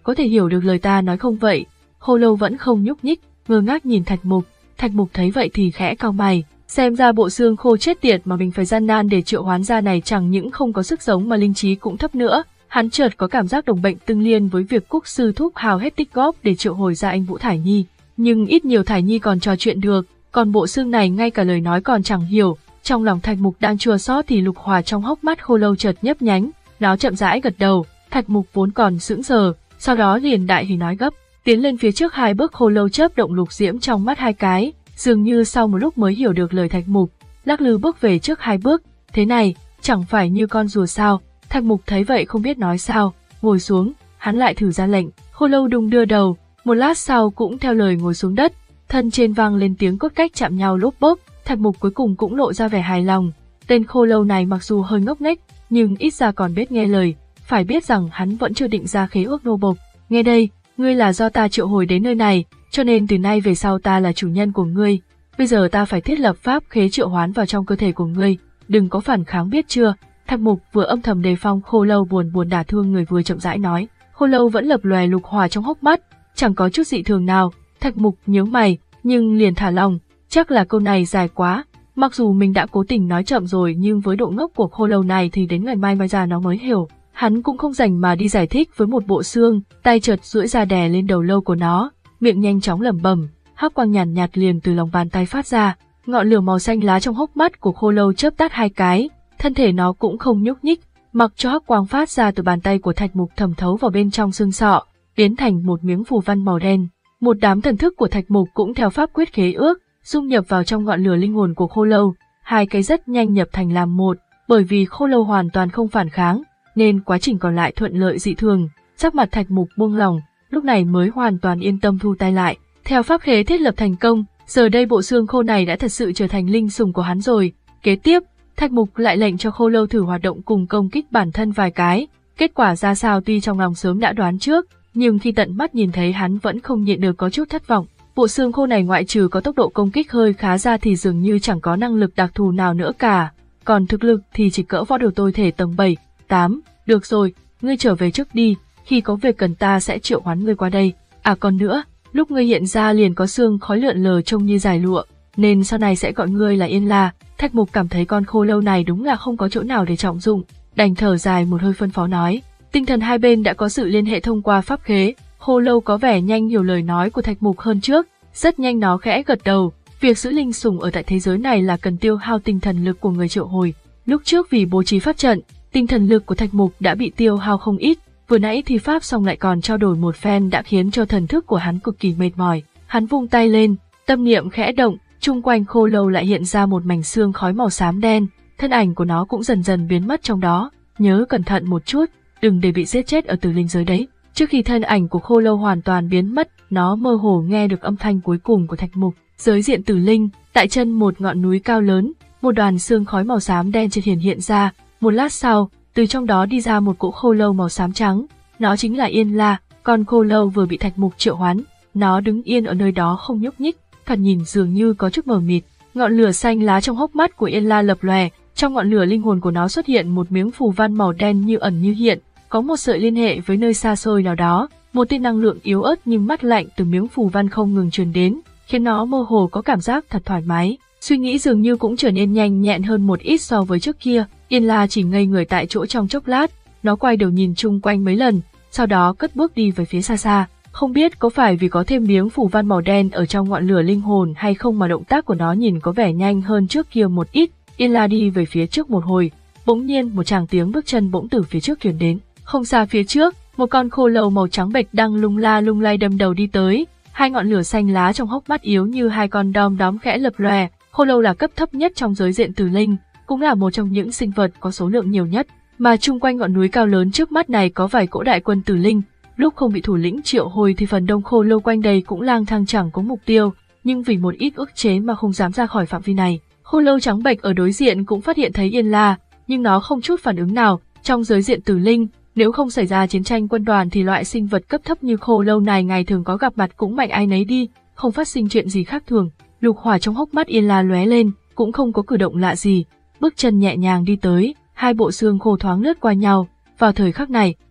có thể hiểu được lời ta nói không vậy? Khô Lâu vẫn không nhúc nhích, ngơ ngác nhìn Thạch Mục. Thạch Mục thấy vậy thì khẽ cau mày, xem ra bộ xương khô chết tiệt mà mình phải gian nan để triệu hoán ra này chẳng những không có sức sống mà linh trí cũng thấp nữa. Hắn chợt có cảm giác đồng bệnh tương liên với việc Cúc sư thúc hào hết tích góp để triệu hồi ra anh Vũ Thải Nhi, nhưng ít nhiều Thải Nhi còn trò chuyện được, còn bộ xương này ngay cả lời nói còn chẳng hiểu. Trong lòng Thạch Mục đang chua xót thì lục hỏa trong hốc mắt Khô Lâu chợt nhấp nhánh, nó chậm rãi gật đầu. Thạch Mục vốn còn sững sờ, sau đó liền đại hỉ nói gấp, tiến lên phía trước hai bước. Khô Lâu chớp động lục diễm trong mắt hai cái, dường như sau một lúc mới hiểu được lời Thạch Mục, lắc lư bước về trước hai bước. Thế này, chẳng phải như con rùa sao? Thạch Mục thấy vậy không biết nói sao, ngồi xuống, hắn lại thử ra lệnh. Khô Lâu đung đưa đầu, một lát sau cũng theo lời ngồi xuống đất, thân trên vang lên tiếng cốt cách chạm nhau lốp bốp. Thạch Mục cuối cùng cũng lộ ra vẻ hài lòng. Tên Khô Lâu này mặc dù hơi ngốc nghếch, nhưng ít ra còn biết nghe lời. Phải biết rằng hắn vẫn chưa định ra khế ước nô bộc. Nghe đây, ngươi là do ta triệu hồi đến nơi này, cho nên từ nay về sau ta là chủ nhân của ngươi. Bây giờ ta phải thiết lập pháp khế triệu hoán vào trong cơ thể của ngươi, đừng có phản kháng biết chưa? Thạch Mục vừa âm thầm đề phòng Khô Lâu buồn buồn đả thương người vừa chậm rãi nói. Khô Lâu vẫn lập lòe lục hỏa trong hốc mắt, chẳng có chút dị thường nào. Thạch Mục nhớ mày, nhưng liền thả lòng, chắc là câu này dài quá. Mặc dù mình đã cố tình nói chậm rồi nhưng với độ ngốc của Khô Lâu này thì đến ngày mai mai ra nó mới hiểu. Hắn cũng không rảnh mà đi giải thích với một bộ xương, tay chợt duỗi ra đè lên đầu lâu của nó, miệng nhanh chóng lẩm bẩm, hắc quang nhàn nhạt, nhạt liền từ lòng bàn tay phát ra. Ngọn lửa màu xanh lá trong hốc mắt của Khô Lâu chớp tắt hai cái, thân thể nó cũng không nhúc nhích, mặc cho hắc quang phát ra từ bàn tay của Thạch Mục thẩm thấu vào bên trong xương sọ, biến thành một miếng phù văn màu đen. Một đám thần thức của Thạch Mục cũng theo pháp quyết khế ước, dung nhập vào trong ngọn lửa linh hồn của Khô Lâu, hai cái rất nhanh nhập thành làm một, bởi vì Khô Lâu hoàn toàn không phản kháng, nên quá trình còn lại thuận lợi dị thường. Sắc mặt Thạch Mục buông lỏng, lúc này mới hoàn toàn yên tâm thu tay lại. Theo pháp khế thiết lập thành công, giờ đây bộ xương khô này đã thật sự trở thành linh sủng của hắn rồi. Kế tiếp, Thạch Mục lại lệnh cho Khô Lâu thử hoạt động cùng công kích bản thân vài cái. Kết quả ra sao tuy trong lòng sớm đã đoán trước, nhưng khi tận mắt nhìn thấy hắn vẫn không nhịn được có chút thất vọng. Bộ xương khô này ngoại trừ có tốc độ công kích hơi khá ra thì dường như chẳng có năng lực đặc thù nào nữa cả. Còn thực lực thì chỉ cỡ võ đồ tôi thể tầng bảy, tám. Được rồi, ngươi trở về trước đi, khi có việc cần ta sẽ triệu hoán ngươi qua đây. À còn nữa, lúc ngươi hiện ra liền có xương khói lượn lờ trông như dài lụa, nên sau này sẽ gọi ngươi là Yên La. Thạch Mục cảm thấy con Khô Lâu này đúng là không có chỗ nào để trọng dụng, đành thở dài một hơi phân phó nói. Tinh thần hai bên đã có sự liên hệ thông qua pháp khế. Khô Lâu có vẻ nhanh hiểu lời nói của Thạch Mục hơn trước, rất nhanh nó khẽ gật đầu. Việc giữ linh sủng ở tại thế giới này là cần tiêu hao tinh thần lực của người triệu hồi. Lúc trước vì bố trí pháp trận, tinh thần lực của Thạch Mục đã bị tiêu hao không ít. Vừa nãy thì pháp xong lại còn trao đổi một phen đã khiến cho thần thức của hắn cực kỳ mệt mỏi. Hắn vung tay lên, tâm niệm khẽ động, chung quanh Khô Lâu lại hiện ra một mảnh xương khói màu xám đen, thân ảnh của nó cũng dần dần biến mất trong đó. Nhớ cẩn thận một chút, đừng để bị giết chết ở tử linh giới đấy. Trước khi thân ảnh của Khô Lâu hoàn toàn biến mất, nó mơ hồ nghe được âm thanh cuối cùng của Thạch Mục. Giới diện tử linh, tại chân một ngọn núi cao lớn, một đoàn xương khói màu xám đen trên hiển hiện ra. Một lát sau, từ trong đó đi ra một cỗ Khô Lâu màu xám trắng. Nó chính là Yên La, con Khô Lâu vừa bị Thạch Mục triệu hoán. Nó đứng yên ở nơi đó không nhúc nhích, thoạt nhìn dường như có chút mờ mịt. Ngọn lửa xanh lá trong hốc mắt của Yên La lập lòe, trong ngọn lửa linh hồn của nó xuất hiện một miếng phù văn màu đen như ẩn như hiện, có một sợi liên hệ với nơi xa xôi nào đó. Một tia năng lượng yếu ớt nhưng mát lạnh từ miếng phù văn không ngừng truyền đến, khiến nó mơ hồ có cảm giác thật thoải mái. Suy nghĩ dường như cũng trở nên nhanh nhẹn hơn một ít so với trước kia. Yên La chỉ ngây người tại chỗ trong chốc lát, nó quay đầu nhìn chung quanh mấy lần, sau đó cất bước đi về phía xa xa. Không biết có phải vì có thêm miếng phù văn màu đen ở trong ngọn lửa linh hồn hay không mà động tác của nó nhìn có vẻ nhanh hơn trước kia một ít. Yên La đi về phía trước một hồi, bỗng nhiên một tràng tiếng bước chân bỗng từ phía trước truyền đến. Không xa phía trước, một con Khô Lâu màu trắng bệch đang lung la lung lay đâm đầu đi tới, hai ngọn lửa xanh lá trong hốc mắt yếu như hai con đom đóm khẽ lập lòe. Khô Lâu là cấp thấp nhất trong giới diện tử linh, cũng là một trong những sinh vật có số lượng nhiều nhất, mà chung quanh ngọn núi cao lớn trước mắt này có vài cỗ đại quân tử linh. Lúc không bị thủ lĩnh triệu hồi thì phần đông Khô Lâu quanh đây cũng lang thang chẳng có mục tiêu, nhưng vì một ít ức chế mà không dám ra khỏi phạm vi này. Khô Lâu trắng bệch ở đối diện cũng phát hiện thấy Yên La, nhưng nó không chút phản ứng nào. Trong giới diện tử linh, nếu không xảy ra chiến tranh quân đoàn thì loại sinh vật cấp thấp như Khô Lâu này ngày thường có gặp mặt cũng mạnh ai nấy đi, không phát sinh chuyện gì khác thường. Lục hỏa trong hốc mắt Yên La lóe lên, cũng không có cử động lạ gì, bước chân nhẹ nhàng đi tới, hai bộ xương khô thoáng lướt qua nhau. Vào thời khắc này,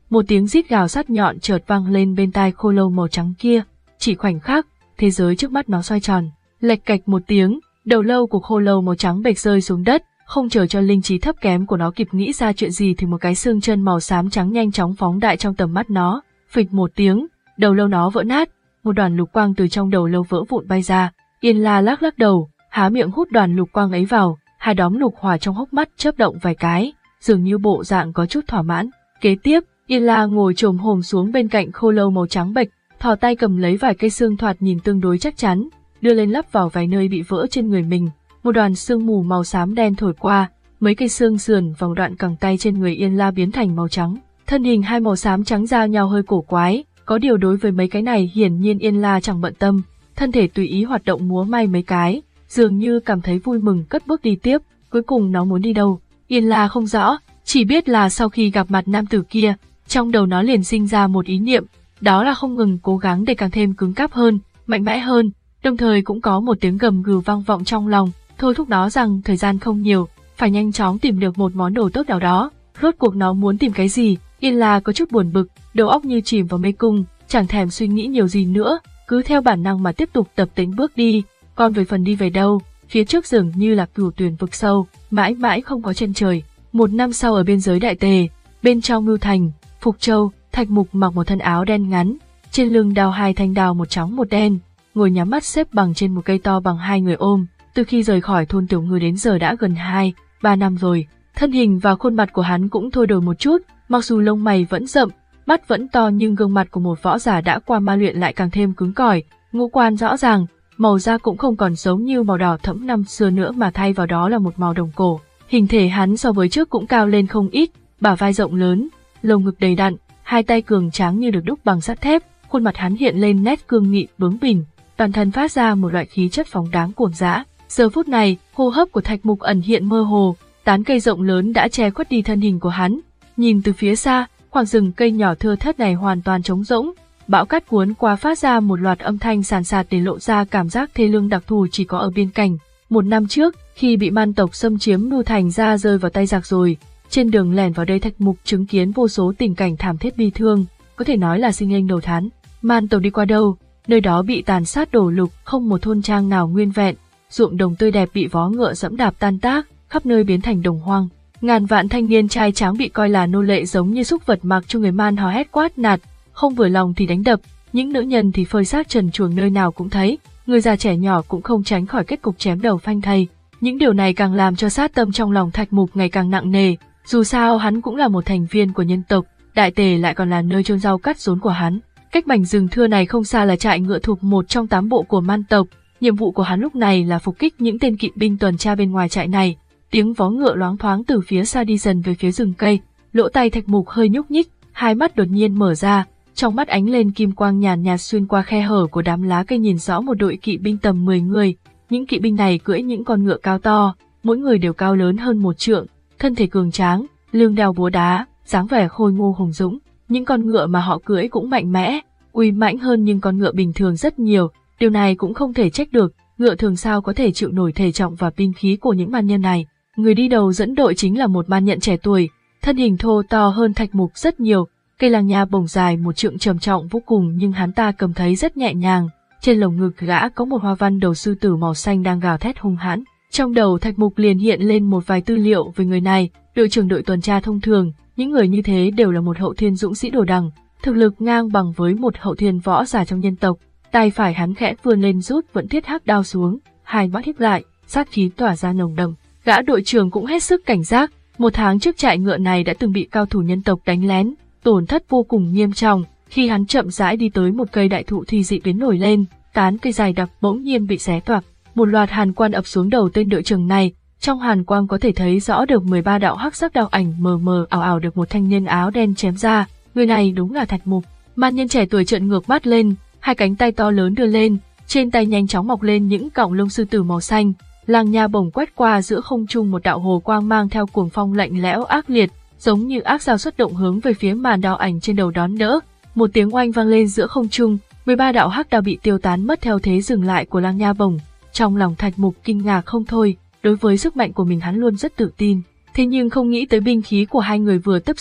một tiếng rít gào sắc nhọn chợt vang lên bên tai khô lâu màu trắng kia. Chỉ khoảnh khắc, thế giới trước mắt nó xoay tròn, lệch cạch một tiếng, đầu lâu của khô lâu màu trắng bệch rơi xuống đất, không chờ cho linh trí thấp kém của nó kịp nghĩ ra chuyện gì thì một cái xương chân màu xám trắng nhanh chóng phóng đại trong tầm mắt nó, phịch một tiếng, đầu lâu nó vỡ nát, một đoàn lục quang từ trong đầu lâu vỡ vụn bay ra. Yên La lắc lắc đầu, há miệng hút đoàn lục quang ấy vào, hai đóm lục hỏa trong hốc mắt chớp động vài cái, dường như bộ dạng có chút thỏa mãn. Kế tiếp, Yên La ngồi chồm hổm xuống bên cạnh khô lâu màu trắng bệch, thò tay cầm lấy vài cây xương thoạt nhìn tương đối chắc chắn, đưa lên lắp vào vài nơi bị vỡ trên người mình. Một đoàn sương mù màu xám đen thổi qua, mấy cây xương sườn và một đoạn cẳng tay trên người Yên La biến thành màu trắng. Thân hình hai màu xám trắng giao nhau hơi cổ quái, có điều đối với mấy cái này hiển nhiên Yên La chẳng bận tâm, thân thể tùy ý hoạt động múa may mấy cái, dường như cảm thấy vui mừng cất bước đi tiếp. Cuối cùng nó muốn đi đâu, Yên La không rõ, chỉ biết là sau khi gặp mặt nam tử kia, trong đầu nó liền sinh ra một ý niệm, đó là không ngừng cố gắng để càng thêm cứng cáp hơn, mạnh mẽ hơn, đồng thời cũng có một tiếng gầm gừ vang vọng trong lòng, thôi thúc nó rằng thời gian không nhiều, phải nhanh chóng tìm được một món đồ tốt nào đó. Rốt cuộc nó muốn tìm cái gì? Yên La có chút buồn bực, đầu óc như chìm vào mê cung, chẳng thèm suy nghĩ nhiều gì nữa, cứ theo bản năng mà tiếp tục tập tính bước đi. Còn về phần đi về đâu, phía trước dường như là cửu tuyền vực sâu, mãi mãi không có chân trời. Một năm sau ở biên giới Đại Tề, bên trong Ngưu Thành, Phục Châu, Thạch Mục mặc một thân áo đen ngắn, trên lưng đao hai thanh đao một trắng một đen, ngồi nhắm mắt xếp bằng trên một cây to bằng hai người ôm. Từ khi rời khỏi thôn Tiểu Ngư đến giờ đã gần hai, ba năm rồi, thân hình và khuôn mặt của hắn cũng thay đổi một chút, mặc dù lông mày vẫn rậm, mắt vẫn to nhưng gương mặt của một võ giả đã qua ma luyện lại càng thêm cứng cỏi, ngũ quan rõ ràng, màu da cũng không còn giống như màu đỏ thẫm năm xưa nữa mà thay vào đó là một màu đồng cổ. Hình thể hắn so với trước cũng cao lên không ít, bả vai rộng lớn, lồng ngực đầy đặn, hai tay cường tráng như được đúc bằng sắt thép, khuôn mặt hắn hiện lên nét cương nghị bướng bỉnh, toàn thân phát ra một loại khí chất phóng đáng cuồng dã. Giờ phút này, hô hấp của Thạch Mục ẩn hiện mơ hồ, tán cây rộng lớn đã che khuất đi thân hình của hắn. Nhìn từ phía xa, khoảng rừng cây nhỏ thưa thớt này hoàn toàn trống rỗng, bão cát cuốn qua phát ra một loạt âm thanh sàn sạt để lộ ra cảm giác thê lương đặc thù chỉ có ở biên cảnh. Một năm trước, khi bị man tộc xâm chiếm Ngưu Thành ra rơi vào tay giặc rồi, trên đường lẻn vào đây Thạch Mục chứng kiến vô số tình cảnh thảm thiết bi thương, có thể nói là sinh linh đầu thán. Man tộc đi qua đâu, nơi đó bị tàn sát đổ lục, không một thôn trang nào nguyên vẹn, ruộng đồng tươi đẹp bị vó ngựa dẫm đạp tan tác, khắp nơi biến thành đồng hoang. Ngàn vạn thanh niên trai tráng bị coi là nô lệ giống như súc vật mặc cho người man hò hét quát nạt, không vừa lòng thì đánh đập, những nữ nhân thì phơi xác trần truồng nơi nào cũng thấy, người già trẻ nhỏ cũng không tránh khỏi kết cục chém đầu phanh thây. Những điều này càng làm cho sát tâm trong lòng Thạch Mục ngày càng nặng nề, dù sao hắn cũng là một thành viên của nhân tộc, Đại Tề lại còn là nơi chôn rau cắt rốn của hắn. Cách mảnh rừng thưa này không xa là trại ngựa thuộc một trong tám bộ của man tộc, nhiệm vụ của hắn lúc này là phục kích những tên kỵ binh tuần tra bên ngoài trại này. Tiếng vó ngựa loáng thoáng từ phía xa đi dần về phía rừng cây, lỗ tai Thạch Mục hơi nhúc nhích, hai mắt đột nhiên mở ra, trong mắt ánh lên kim quang nhàn nhạt xuyên qua khe hở của đám lá cây nhìn rõ một đội kỵ binh tầm mười người. Những kỵ binh này cưỡi những con ngựa cao to, mỗi người đều cao lớn hơn một trượng, thân thể cường tráng, lưng đeo búa đá, dáng vẻ khôi ngô hùng dũng. Những con ngựa mà họ cưỡi cũng mạnh mẽ, uy mãnh hơn nhưng con ngựa bình thường rất nhiều, điều này cũng không thể trách được, ngựa thường sao có thể chịu nổi thể trọng và binh khí của những man nhân này. Người đi đầu dẫn đội chính là một man nhận trẻ tuổi, thân hình thô to hơn Thạch Mục rất nhiều, cây làng nha bổng dài một trượng trầm trọng vô cùng nhưng hắn ta cầm thấy rất nhẹ nhàng. Trên lồng ngực gã có một hoa văn đầu sư tử màu xanh đang gào thét hung hãn. Trong đầu Thạch Mục liền hiện lên một vài tư liệu về người này, đội trưởng đội tuần tra thông thường, những người như thế đều là một hậu thiên dũng sĩ đồ đằng, thực lực ngang bằng với một hậu thiên võ giả trong nhân tộc. Tay phải hắn khẽ vươn lên rút vẫn thiết hắc đao xuống, hai mắt híp lại, sát khí tỏa ra nồng đậm. Gã đội trưởng cũng hết sức cảnh giác, một tháng trước trại ngựa này đã từng bị cao thủ nhân tộc đánh lén, tổn thất vô cùng nghiêm trọng. Khi hắn chậm rãi đi tới một cây đại thụ thì dị biến nổi lên, tán cây dài đặc bỗng nhiên bị xé toạc, một loạt hàn quang ập xuống đầu tên đội trưởng này. Trong hàn quang có thể thấy rõ được mười ba đạo hắc sắc đao ảnh mờ mờ ảo ảo được một thanh niên áo đen chém ra. Người này đúng là Thạch Mục. Man nhân trẻ tuổi trợn ngược mắt lên, hai cánh tay to lớn đưa lên, trên tay nhanh chóng mọc lên những cọng lông sư tử màu xanh. Làng nha bổng quét qua giữa không trung một đạo hồ quang mang theo cuồng phong lạnh lẽo ác liệt, giống như ác dao xuất động hướng về phía màn đao ảnh trên đầu đón đỡ. Một tiếng oanh vang lên giữa không trung, mười ba đạo hắc đao bị tiêu tán mất theo thế dừng lại của làng nha bổng. Trong lòng Thạch Mục kinh ngạc không thôi, đối với sức mạnh của mình hắn luôn rất tự tin, thế nhưng không nghĩ tới binh khí của hai người vừa tiếp xúc,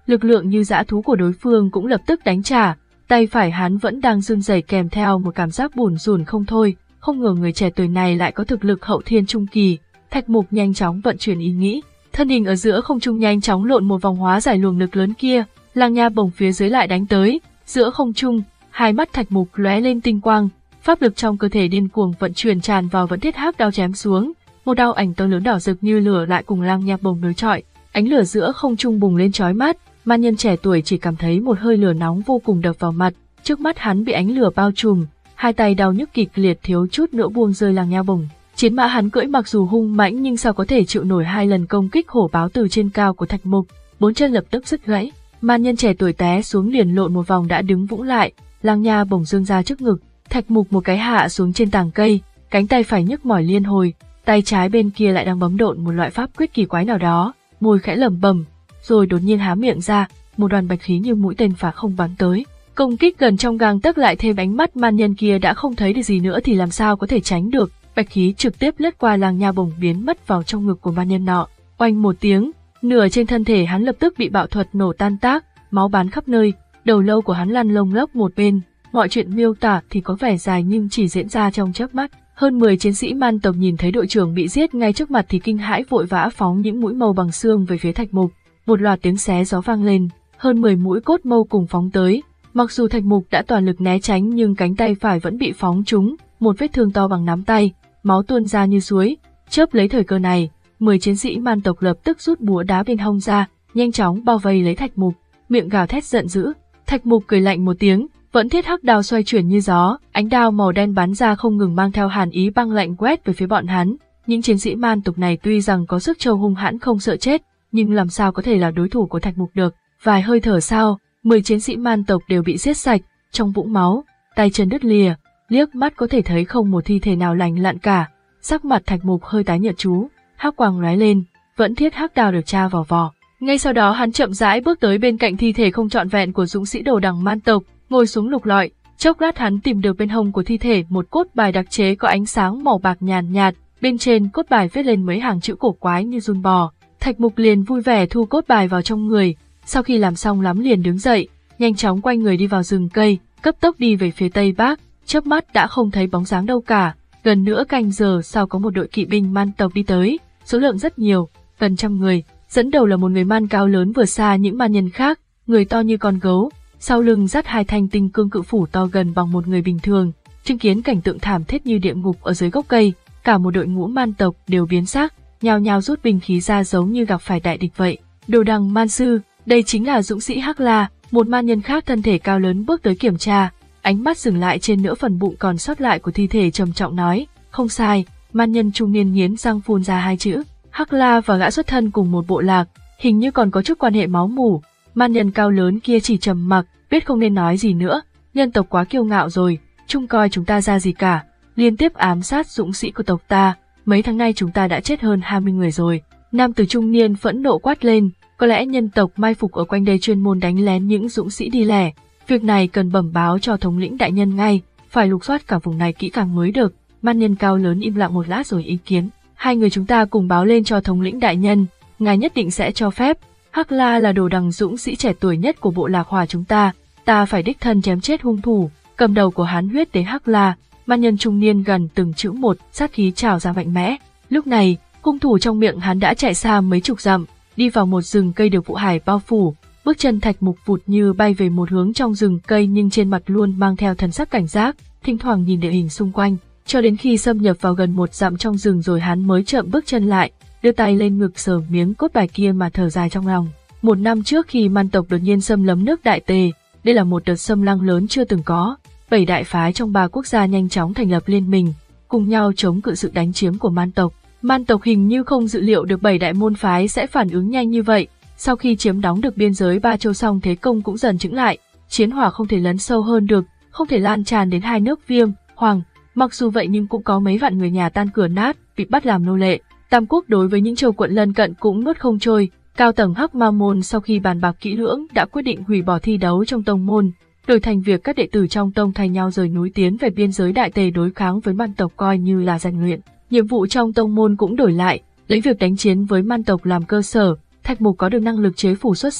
lực lượng như dã thú của đối phương cũng lập tức đánh trả, tay phải hắn vẫn đang run rẩy kèm theo một cảm giác bủn rủn không thôi, không ngờ người trẻ tuổi này lại có thực lực hậu thiên trung kỳ. Thạch Mục nhanh chóng vận chuyển ý nghĩ, thân hình ở giữa không trung nhanh chóng lộn một vòng hóa giải luồng lực lớn kia, Lang Nha Bổng phía dưới lại đánh tới, giữa không trung, hai mắt Thạch Mục lóe lên tinh quang, pháp lực trong cơ thể điên cuồng vận chuyển tràn vào vẫn thiết hắc đao chém xuống, một đao ảnh to lớn đỏ rực như lửa lại cùng Lang Nha Bổng đối chọi, ánh lửa giữa không trung bùng lên chói mắt, man nhân trẻ tuổi chỉ cảm thấy một hơi lửa nóng vô cùng đập vào mặt, trước mắt hắn bị ánh lửa bao trùm, hai tay đau nhức kịch liệt thiếu chút nữa buông rơi Lang Nha Bổng. Chiến mã hắn cưỡi mặc dù hung mãnh nhưng sao có thể chịu nổi hai lần công kích hổ báo từ trên cao của Thạch Mục, bốn chân lập tức đứt gãy, man nhân trẻ tuổi té xuống liền lộn một vòng đã đứng vững lại, Lang Nha Bổng dương ra trước ngực, Thạch Mục một cái hạ xuống trên tàng cây, cánh tay phải nhức mỏi liên hồi, tay trái bên kia lại đang bấm độn một loại pháp quyết kỳ quái nào đó, môi khẽ lẩm bẩm, rồi đột nhiên há miệng ra, một đoàn bạch khí như mũi tên phá không bắn tới. Công kích gần trong gang tấc lại thêm ánh mắt man nhân kia đã không thấy được gì nữa thì làm sao có thể tránh được, bạch khí trực tiếp lướt qua Lang Nha Bổng biến mất vào trong ngực của man nhân nọ. Oanh một tiếng, nửa trên thân thể hắn lập tức bị bạo thuật nổ tan tác, máu bắn khắp nơi, đầu lâu của hắn lăn lông lốc một bên, mọi chuyện miêu tả thì có vẻ dài nhưng chỉ diễn ra trong chớp mắt. Hơn mười chiến sĩ man tộc nhìn thấy đội trưởng bị giết ngay trước mặt thì kinh hãi vội vã phóng những mũi mâu bằng xương về phía Thạch Mục, một loạt tiếng xé gió vang lên, hơn mười mũi cốt mâu cùng phóng tới. Mặc dù Thạch Mục đã toàn lực né tránh nhưng cánh tay phải vẫn bị phóng trúng, một vết thương to bằng nắm tay, máu tuôn ra như suối. Chớp lấy thời cơ này, mười chiến sĩ man tộc lập tức rút búa đá bên hông ra, nhanh chóng bao vây lấy Thạch Mục, miệng gào thét giận dữ. Thạch Mục cười lạnh một tiếng, vẫn thiết hắc đao xoay chuyển như gió, ánh đao màu đen bắn ra không ngừng mang theo hàn ý băng lạnh quét về phía bọn hắn. Những chiến sĩ man tộc này tuy rằng có sức trâu hung hãn không sợ chết, nhưng làm sao có thể là đối thủ của Thạch Mục được. Vài hơi thở sau, mười chiến sĩ man tộc đều bị giết sạch, trong vũng máu, tay chân đứt lìa, liếc mắt có thể thấy không một thi thể nào lành lặn cả. Sắc mặt Thạch Mục hơi tái nhợt chú, hắc quang lóe lên, vẫn thiết hắc đao được tra vào vỏ. Ngay sau đó hắn chậm rãi bước tới bên cạnh thi thể không trọn vẹn của dũng sĩ đồ đằng man tộc, ngồi xuống lục lọi. Chốc lát hắn tìm được bên hông của thi thể một cốt bài đặc chế có ánh sáng màu bạc nhàn nhạt, bên trên cốt bài viết lên mấy hàng chữ cổ quái như giun bò. Thạch Mục liền vui vẻ thu cốt bài vào trong người, sau khi làm xong lắm liền đứng dậy, nhanh chóng quay người đi vào rừng cây, cấp tốc đi về phía tây bắc, chớp mắt đã không thấy bóng dáng đâu cả. Gần nửa canh giờ sau có một đội kỵ binh man tộc đi tới, số lượng rất nhiều, gần trăm người, dẫn đầu là một người man cao lớn vừa xa những man nhân khác, người to như con gấu, sau lưng dắt hai thanh tinh cương cự phủ to gần bằng một người bình thường. Chứng kiến cảnh tượng thảm thiết như địa ngục ở dưới gốc cây, cả một đội ngũ man tộc đều biến sắc, nhao nhao rút binh khí ra giống như gặp phải đại địch vậy. Đồ đằng man sư, đây chính là dũng sĩ Hắc La. Một man nhân khác thân thể cao lớn bước tới kiểm tra, ánh mắt dừng lại trên nửa phần bụng còn sót lại của thi thể trầm trọng nói, không sai. Man nhân trung niên nghiến răng phun ra hai chữ, Hắc La và gã xuất thân cùng một bộ lạc, hình như còn có chút quan hệ máu mủ. Man nhân cao lớn kia chỉ trầm mặc, biết không nên nói gì nữa, nhân tộc quá kiêu ngạo rồi, chung coi chúng ta ra gì cả, liên tiếp ám sát dũng sĩ của tộc ta, mấy tháng nay chúng ta đã chết hơn hai mươi người rồi. Nam tử trung niên phẫn nộ quát lên, có lẽ nhân tộc mai phục ở quanh đây chuyên môn đánh lén những dũng sĩ đi lẻ, việc này cần bẩm báo cho thống lĩnh đại nhân ngay, phải lục soát cả vùng này kỹ càng mới được. Man nhân cao lớn im lặng một lát rồi ý kiến, hai người chúng ta cùng báo lên cho thống lĩnh đại nhân, ngài nhất định sẽ cho phép. Hắc La là đồ đằng dũng sĩ trẻ tuổi nhất của bộ lạc Hòa chúng ta, ta phải đích thân chém chết hung thủ, cầm đầu của hắn huyết tế Hắc La. Man nhân trung niên gần từng chữ một, sát khí trào ra mạnh mẽ. Lúc này, hung thủ trong miệng hắn đã chạy xa mấy chục dặm, đi vào một rừng cây được vụ hải bao phủ, bước chân Thạch Mục vụt như bay về một hướng trong rừng cây nhưng trên mặt luôn mang theo thần sắc cảnh giác, thỉnh thoảng nhìn địa hình xung quanh, cho đến khi xâm nhập vào gần một dặm trong rừng rồi hắn mới chậm bước chân lại, đưa tay lên ngực sờ miếng cốt bài kia mà thở dài trong lòng. Một năm trước khi man tộc đột nhiên xâm lấn nước Đại Tề, đây là một đợt xâm lăng lớn chưa từng có, bảy đại phái trong ba quốc gia nhanh chóng thành lập liên minh, cùng nhau chống cự sự đánh chiếm của man tộc. Man tộc hình như không dự liệu được bảy đại môn phái sẽ phản ứng nhanh như vậy, sau khi chiếm đóng được biên giới ba châu xong thế công cũng dần chững lại, chiến hỏa không thể lấn sâu hơn được, không thể lan tràn đến hai nước Viêm, Hoàng, mặc dù vậy nhưng cũng có mấy vạn người nhà tan cửa nát, bị bắt làm nô lệ. Tam quốc đối với những châu quận lân cận cũng nuốt không trôi, cao tầng Hắc Ma môn sau khi bàn bạc kỹ lưỡng đã quyết định hủy bỏ thi đấu trong tông môn, đổi thành việc các đệ tử trong tông thay nhau rời núi tiến về biên giới Đại Tề đối kháng với man tộc coi như là rèn luyện. Nhiệm vụ trong tông môn cũng đổi lại, lấy việc đánh chiến với man tộc làm cơ sở. Thạch Mục có được năng lực chế phủ xuất sắc,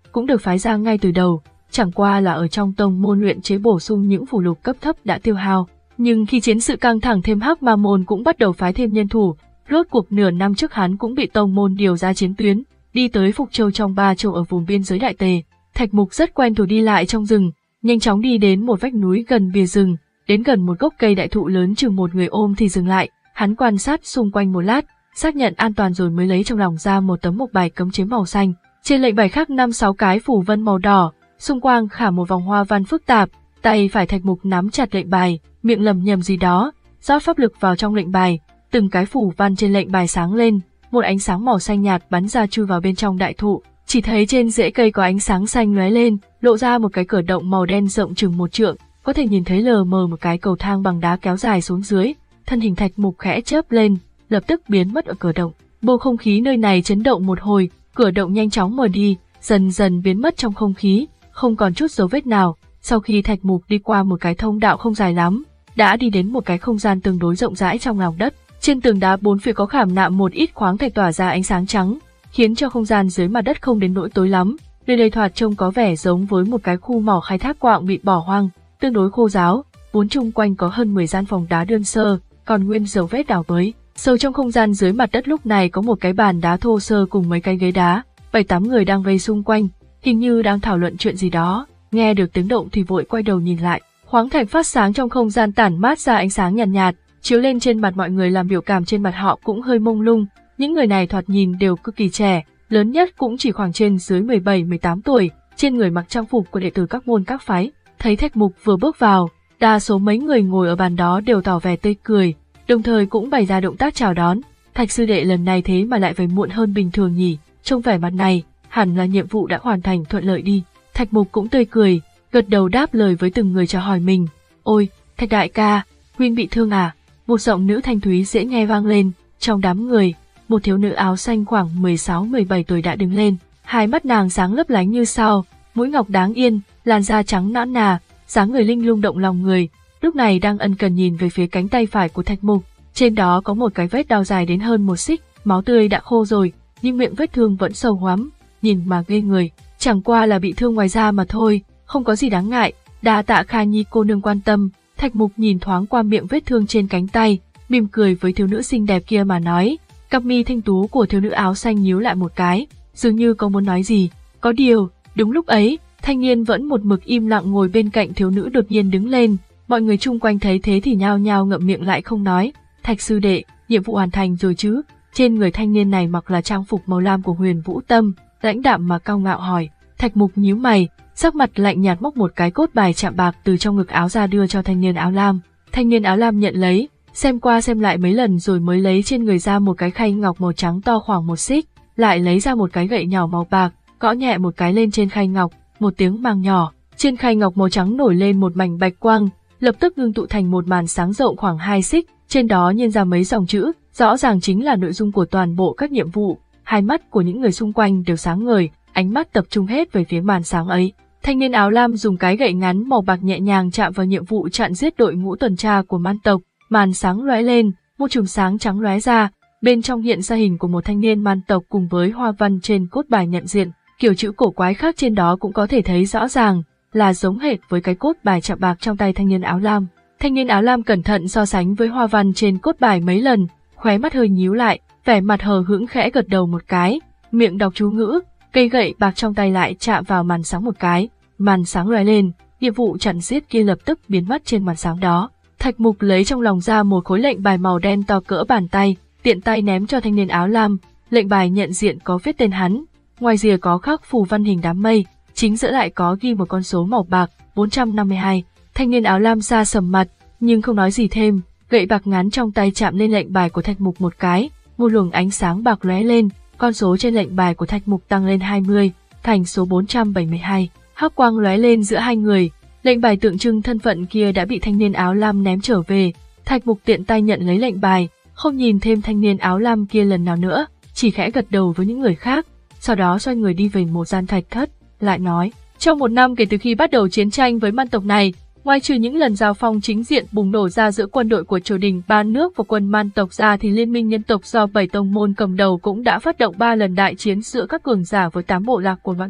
cũng được phái ra ngay từ đầu, chẳng qua là ở trong tông môn luyện chế bổ sung những phù lục cấp thấp đã tiêu hao. Nhưng khi chiến sự căng thẳng thêm, Hắc Ma môn cũng bắt đầu phái thêm nhân thủ. Rốt cuộc nửa năm trước hắn cũng bị tông môn điều ra chiến tuyến, đi tới Phục Châu trong ba châu ở vùng biên giới Đại Tề. Thạch Mục rất quen thuộc đi lại trong rừng, nhanh chóng đi đến một vách núi gần bìa rừng, đến gần một gốc cây đại thụ lớn chừng một người ôm thì dừng lại. Hắn quan sát xung quanh một lát, xác nhận an toàn rồi mới lấy trong lòng ra một tấm mộc bài cấm chế màu xanh. Trên lệnh bài khắc năm sáu cái phủ vân màu đỏ, xung quanh khả một vòng hoa văn phức tạp. Tay phải Thạch Mục nắm chặt lệnh bài, miệng lầm nhầm gì đó, rót pháp lực vào trong lệnh bài. Từng cái phủ văn trên lệnh bài sáng lên, một ánh sáng màu xanh nhạt bắn ra chui vào bên trong đại thụ. Chỉ thấy trên rễ cây có ánh sáng xanh lóe lên, lộ ra một cái cửa động màu đen rộng chừng một trượng, có thể nhìn thấy lờ mờ một cái cầu thang bằng đá kéo dài xuống dưới. Thân hình Thạch Mục khẽ chớp lên, lập tức biến mất ở cửa động. Bầu không khí nơi này chấn động một hồi, cửa động nhanh chóng mở đi, dần dần biến mất trong không khí, không còn chút dấu vết nào. Sau khi Thạch Mục đi qua một cái thông đạo không dài lắm, đã đi đến một cái không gian tương đối rộng rãi trong lòng đất. Trên tường đá bốn phía có khảm nạm một ít khoáng thạch tỏa ra ánh sáng trắng, khiến cho không gian dưới mặt đất không đến nỗi tối lắm. Nơi đây thoạt trông có vẻ giống với một cái khu mỏ khai thác quạng bị bỏ hoang, tương đối khô ráo. Bốn chung quanh có hơn mười gian phòng đá đơn sơ, còn nguyên dấu vết đào bới. Sâu trong không gian dưới mặt đất lúc này có một cái bàn đá thô sơ cùng mấy cái ghế đá, bảy tám người đang vây xung quanh, hình như đang thảo luận chuyện gì đó. Nghe được tiếng động thì vội quay đầu nhìn lại, khoáng thạch phát sáng trong không gian tản mát ra ánh sáng nhàn nhạt, nhạt, chiếu lên trên mặt mọi người làm biểu cảm trên mặt họ cũng hơi mông lung. Những người này thoạt nhìn đều cực kỳ trẻ, lớn nhất cũng chỉ khoảng trên dưới mười bảy mười tám tuổi, trên người mặc trang phục của đệ tử các môn các phái. Thấy Thạch Mục vừa bước vào, đa số mấy người ngồi ở bàn đó đều tỏ vẻ tươi cười, đồng thời cũng bày ra động tác chào đón. Thạch sư đệ lần này thế mà lại về muộn hơn bình thường nhỉ? Trông vẻ mặt này, hẳn là nhiệm vụ đã hoàn thành thuận lợi đi. Thạch Mục cũng tươi cười, gật đầu đáp lời với từng người chào hỏi mình. Ôi, Thạch đại ca, huynh bị thương à? Một giọng nữ thanh thúy dễ nghe vang lên. Trong đám người, một thiếu nữ áo xanh khoảng mười sáu mười bảy tuổi đã đứng lên, hai mắt nàng sáng lấp lánh như sao, mũi ngọc đáng yên, làn da trắng nõn nà, dáng người linh lung động lòng người. Lúc này đang ân cần nhìn về phía cánh tay phải của Thạch Mục, trên đó có một cái vết đao dài đến hơn một xích, máu tươi đã khô rồi, nhưng miệng vết thương vẫn sâu hoắm, nhìn mà ghê người. Chẳng qua là bị thương ngoài da mà thôi, không có gì đáng ngại. Đa tạ Kha Nhi cô nương quan tâm. Thạch Mục nhìn thoáng qua miệng vết thương trên cánh tay, mỉm cười với thiếu nữ xinh đẹp kia mà nói. Cặp mi thanh tú của thiếu nữ áo xanh nhíu lại một cái, dường như có muốn nói gì. Có điều, đúng lúc ấy, thanh niên vẫn một mực im lặng ngồi bên cạnh thiếu nữ đột nhiên đứng lên. Mọi người chung quanh thấy thế thì nhao nhao ngậm miệng lại không nói. Thạch sư đệ, nhiệm vụ hoàn thành rồi chứ? Trên người thanh niên này mặc là trang phục màu lam của Huyền Vũ Tâm, lãnh đạm mà cao ngạo hỏi. Thạch Mục nhíu mày, sắc mặt lạnh nhạt móc một cái cốt bài chạm bạc từ trong ngực áo ra đưa cho thanh niên áo lam. Thanh niên áo lam nhận lấy, xem qua xem lại mấy lần rồi mới lấy trên người ra một cái khay ngọc màu trắng to khoảng một xích, lại lấy ra một cái gậy nhỏ màu bạc, gõ nhẹ một cái lên trên khay ngọc, một tiếng mang nhỏ, trên khay ngọc màu trắng nổi lên một mảnh bạch quang, lập tức ngưng tụ thành một màn sáng rộng khoảng hai xích, trên đó nhiên ra mấy dòng chữ, rõ ràng chính là nội dung của toàn bộ các nhiệm vụ. Hai mắt của những người xung quanh đều sáng ngời, ánh mắt tập trung hết về phía màn sáng ấy. Thanh niên áo lam dùng cái gậy ngắn màu bạc nhẹ nhàng chạm vào nhiệm vụ chặn giết đội ngũ tuần tra của man tộc, màn sáng lóe lên, một chùm sáng trắng lóe ra, bên trong hiện ra hình của một thanh niên man tộc cùng với hoa văn trên cốt bài nhận diện, kiểu chữ cổ quái khác trên đó cũng có thể thấy rõ ràng, là giống hệt với cái cốt bài chạm bạc trong tay thanh niên áo lam. Thanh niên áo lam cẩn thận so sánh với hoa văn trên cốt bài mấy lần, khóe mắt hơi nhíu lại, vẻ mặt hờ hững khẽ gật đầu một cái, miệng đọc chú ngữ, cây gậy bạc trong tay lại chạm vào màn sáng một cái, màn sáng lóe lên, nhiệm vụ chặn giết kia lập tức biến mất trên màn sáng đó. Thạch Mục lấy trong lòng ra một khối lệnh bài màu đen to cỡ bàn tay, tiện tay ném cho thanh niên áo lam. Lệnh bài nhận diện có viết tên hắn, ngoài rìa có khắc phù văn hình đám mây, chính giữa lại có ghi một con số màu bạc, bốn trăm năm mươi hai. Thanh niên áo lam sa sầm mặt, nhưng không nói gì thêm, gậy bạc ngắn trong tay chạm lên lệnh bài của Thạch Mục một cái, một luồng ánh sáng bạc lóe lên, con số trên lệnh bài của Thạch Mục tăng lên hai mươi, thành số bốn trăm bảy mươi hai. Hắc quang lóe lên giữa hai người, lệnh bài tượng trưng thân phận kia đã bị thanh niên áo lam ném trở về. Thạch Mục tiện tay nhận lấy lệnh bài, không nhìn thêm thanh niên áo lam kia lần nào nữa, chỉ khẽ gật đầu với những người khác, sau đó xoay người đi về một gian thạch thất, lại nói: trong một năm kể từ khi bắt đầu chiến tranh với man tộc này, ngoài trừ những lần giao phong chính diện bùng nổ ra giữa quân đội của triều đình ba nước và quân man tộc ra thì liên minh nhân tộc do bảy tông môn cầm đầu cũng đã phát động ba lần đại chiến giữa các cường giả với tám bộ lạc của man tộc.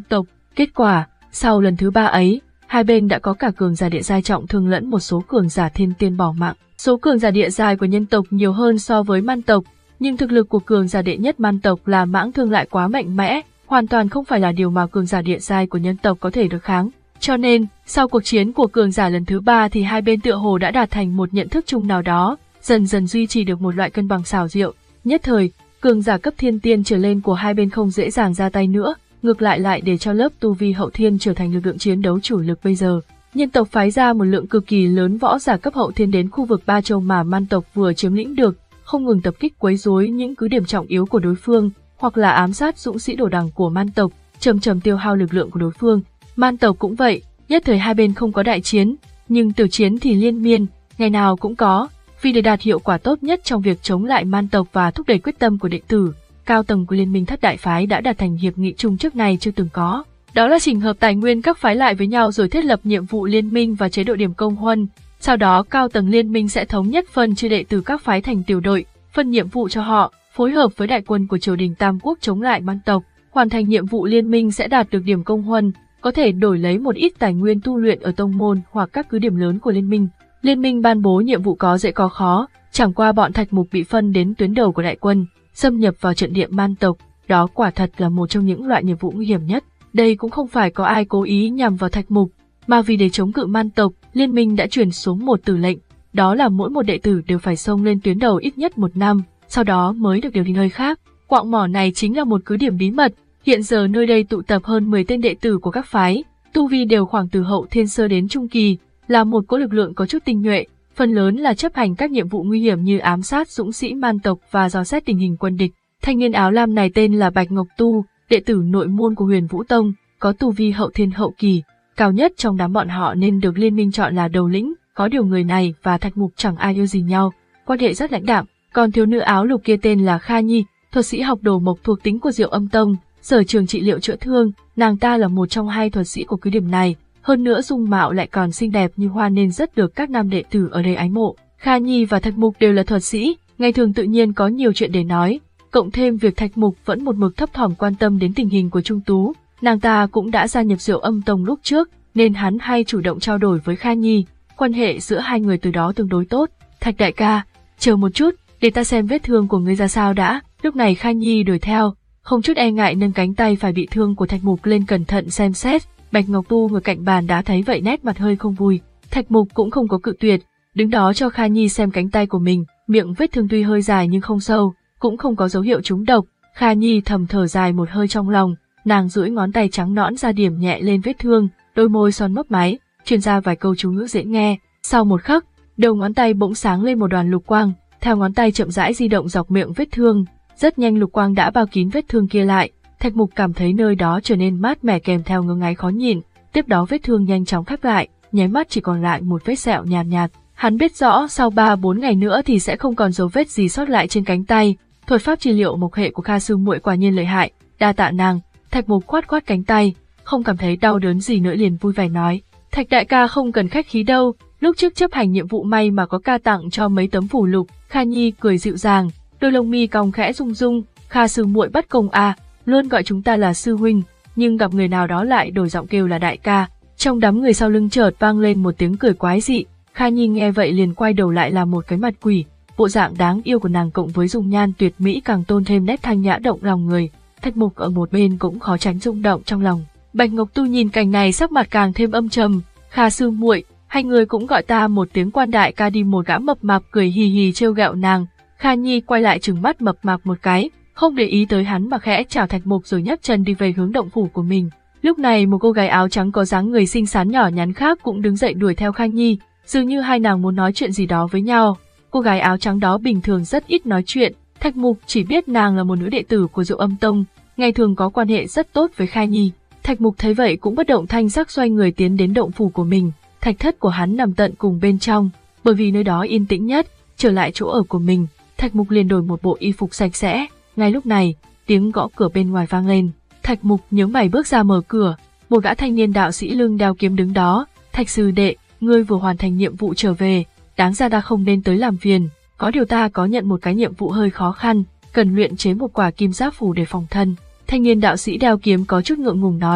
Kết quả, sau lần thứ ba ấy, hai bên đã có cả cường giả địa giai trọng thương lẫn một số cường giả thiên tiên bỏ mạng. Số cường giả địa giai của nhân tộc nhiều hơn so với man tộc, nhưng thực lực của cường giả đệ nhất man tộc là Mãng Thương lại quá mạnh mẽ, hoàn toàn không phải là điều mà cường giả địa giai của nhân tộc có thể đối kháng. Cho nên, sau cuộc chiến của cường giả lần thứ ba thì hai bên tựa hồ đã đạt thành một nhận thức chung nào đó, dần dần duy trì được một loại cân bằng xảo diệu. Nhất thời, cường giả cấp thiên tiên trở lên của hai bên không dễ dàng ra tay nữa, ngược lại lại để cho lớp tu vi hậu thiên trở thành lực lượng chiến đấu chủ lực bây giờ. Nhân tộc phái ra một lượng cực kỳ lớn võ giả cấp hậu thiên đến khu vực Ba Châu mà man tộc vừa chiếm lĩnh được, không ngừng tập kích quấy rối những cứ điểm trọng yếu của đối phương, hoặc là ám sát dũng sĩ đồ đằng của man tộc, chầm chầm tiêu hao lực lượng của đối phương. Man tộc cũng vậy, nhất thời hai bên không có đại chiến, nhưng tiểu chiến thì liên miên, ngày nào cũng có, vì để đạt hiệu quả tốt nhất trong việc chống lại man tộc và thúc đẩy quyết tâm của đệ tử, cao tầng của Liên minh Thất Đại Phái đã đạt thành hiệp nghị chung trước này chưa từng có. Đó là chỉnh hợp tài nguyên các phái lại với nhau rồi thiết lập nhiệm vụ liên minh và chế độ điểm công huân. Sau đó cao tầng liên minh sẽ thống nhất phân chia đệ tử các phái thành tiểu đội, phân nhiệm vụ cho họ, phối hợp với đại quân của triều đình Tam Quốc chống lại man tộc. Hoàn thành nhiệm vụ liên minh sẽ đạt được điểm công huân, có thể đổi lấy một ít tài nguyên tu luyện ở tông môn hoặc các cứ điểm lớn của liên minh. Liên minh ban bố nhiệm vụ có dễ có khó, chẳng qua bọn Thạch Mục bị phân đến tuyến đầu của đại quân, xâm nhập vào trận địa man tộc, đó quả thật là một trong những loại nhiệm vụ nguy hiểm nhất. Đây cũng không phải có ai cố ý nhằm vào Thạch Mục, mà vì để chống cự man tộc, liên minh đã truyền xuống một tử lệnh, đó là mỗi một đệ tử đều phải xông lên tuyến đầu ít nhất một năm, sau đó mới được điều đi nơi khác. Quạng mỏ này chính là một cứ điểm bí mật, hiện giờ nơi đây tụ tập hơn mười tên đệ tử của các phái, tu vi đều khoảng từ hậu thiên sơ đến trung kỳ, là một cỗ lực lượng có chút tinh nhuệ, phần lớn là chấp hành các nhiệm vụ nguy hiểm như ám sát dũng sĩ man tộc và dò xét tình hình quân địch. Thanh niên áo lam này tên là Bạch Ngọc Tu, đệ tử nội môn của Huyền Vũ Tông, có tu vi hậu thiên hậu kỳ, cao nhất trong đám bọn họ nên được liên minh chọn là đầu lĩnh. Có điều người này và Thạch Mục chẳng ai yêu gì nhau, quan hệ rất lãnh đạm. Còn thiếu nữ áo lục kia tên là Kha Nhi, thuật sĩ học đồ mộc thuộc tính của Diệu Âm Tông, sở trường trị liệu chữa thương, nàng ta là một trong hai thuật sĩ của cứ điểm này, hơn nữa dung mạo lại còn xinh đẹp như hoa nên rất được các nam đệ tử ở đây ái mộ. Kha Nhi và Thạch Mục đều là thuật sĩ, ngày thường tự nhiên có nhiều chuyện để nói, cộng thêm việc Thạch Mục vẫn một mực thấp thỏm quan tâm đến tình hình của Trung Tú, nàng ta cũng đã gia nhập Diệu Âm Tông lúc trước, nên hắn hay chủ động trao đổi với Kha Nhi, quan hệ giữa hai người từ đó tương đối tốt. Thạch đại ca, chờ một chút, để ta xem vết thương của ngươi ra sao đã. Lúc này Kha Nhi đuổi theo, không chút e ngại nâng cánh tay phải bị thương của Thạch Mục lên cẩn thận xem xét. Bạch Ngọc Tu ngồi cạnh bàn đã thấy vậy nét mặt hơi không vui. Thạch Mục cũng không có cự tuyệt, đứng đó cho Kha Nhi xem cánh tay của mình, miệng vết thương tuy hơi dài nhưng không sâu, cũng không có dấu hiệu trúng độc. Kha Nhi thầm thở dài một hơi trong lòng, nàng duỗi ngón tay trắng nõn ra điểm nhẹ lên vết thương, đôi môi son mấp máy, truyền ra vài câu chú ngữ dễ nghe. Sau một khắc, đầu ngón tay bỗng sáng lên một đoàn lục quang, theo ngón tay chậm rãi di động dọc miệng vết thương, rất nhanh lục quang đã bao kín vết thương kia lại. Thạch Mục cảm thấy nơi đó trở nên mát mẻ kèm theo ngứa ngáy khó nhịn, tiếp đó vết thương nhanh chóng khép lại, nháy mắt chỉ còn lại một vết sẹo nhàn nhạt, nhạt. Hắn biết rõ sau ba bốn ngày nữa thì sẽ không còn dấu vết gì sót lại trên cánh tay. Thuật pháp trị liệu mộc hệ của Kha sư muội quả nhiên lợi hại, đa tạ nàng. Thạch Mục khoát khoát cánh tay, không cảm thấy đau đớn gì nữa liền vui vẻ nói, Thạch đại ca không cần khách khí đâu, lúc trước chấp hành nhiệm vụ may mà có ca tặng cho mấy tấm phù lục. Kha Nhi cười dịu dàng, đôi lông mi cong khẽ rung rung, Kha sư muội bất công à, luôn gọi chúng ta là sư huynh, nhưng gặp người nào đó lại đổi giọng kêu là đại ca. Trong đám người sau lưng chợt vang lên một tiếng cười quái dị, Kha Nhi nghe vậy liền quay đầu lại là một cái mặt quỷ, bộ dạng đáng yêu của nàng cộng với dung nhan tuyệt mỹ càng tôn thêm nét thanh nhã động lòng người. Thạch Mục ở một bên cũng khó tránh rung động trong lòng. Bạch Ngọc Tu nhìn cảnh này sắc mặt càng thêm âm trầm, Kha sư muội, hai người cũng gọi ta một tiếng quan đại ca đi. Một gã mập mạp cười hì hì trêu ghẹo nàng. Kha Nhi quay lại trừng mắt mập mạp một cái, không để ý tới hắn mà khẽ chào Thạch Mục rồi nhấc chân đi về hướng động phủ của mình. Lúc này một cô gái áo trắng có dáng người xinh xắn nhỏ nhắn khác cũng đứng dậy đuổi theo Kha Nhi, dường như hai nàng muốn nói chuyện gì đó với nhau. Cô gái áo trắng đó bình thường rất ít nói chuyện, Thạch Mục chỉ biết nàng là một nữ đệ tử của Diệu Âm Tông, ngày thường có quan hệ rất tốt với Kha Nhi. Thạch Mục thấy vậy cũng bất động thanh sắc xoay người tiến đến động phủ của mình. Thạch thất của hắn nằm tận cùng bên trong, bởi vì nơi đó yên tĩnh nhất. Trở lại chỗ ở của mình, Thạch Mục liền đổi một bộ y phục sạch sẽ. Ngay lúc này, tiếng gõ cửa bên ngoài vang lên. Thạch Mục nhướng mày bước ra mở cửa, một gã thanh niên đạo sĩ lưng đeo kiếm đứng đó. Thạch sư đệ, ngươi vừa hoàn thành nhiệm vụ trở về, đáng ra ta không nên tới làm phiền. Có điều ta có nhận một cái nhiệm vụ hơi khó khăn, cần luyện chế một quả kim giáp phù để phòng thân. Thanh niên đạo sĩ đeo kiếm có chút ngượng ngùng nói.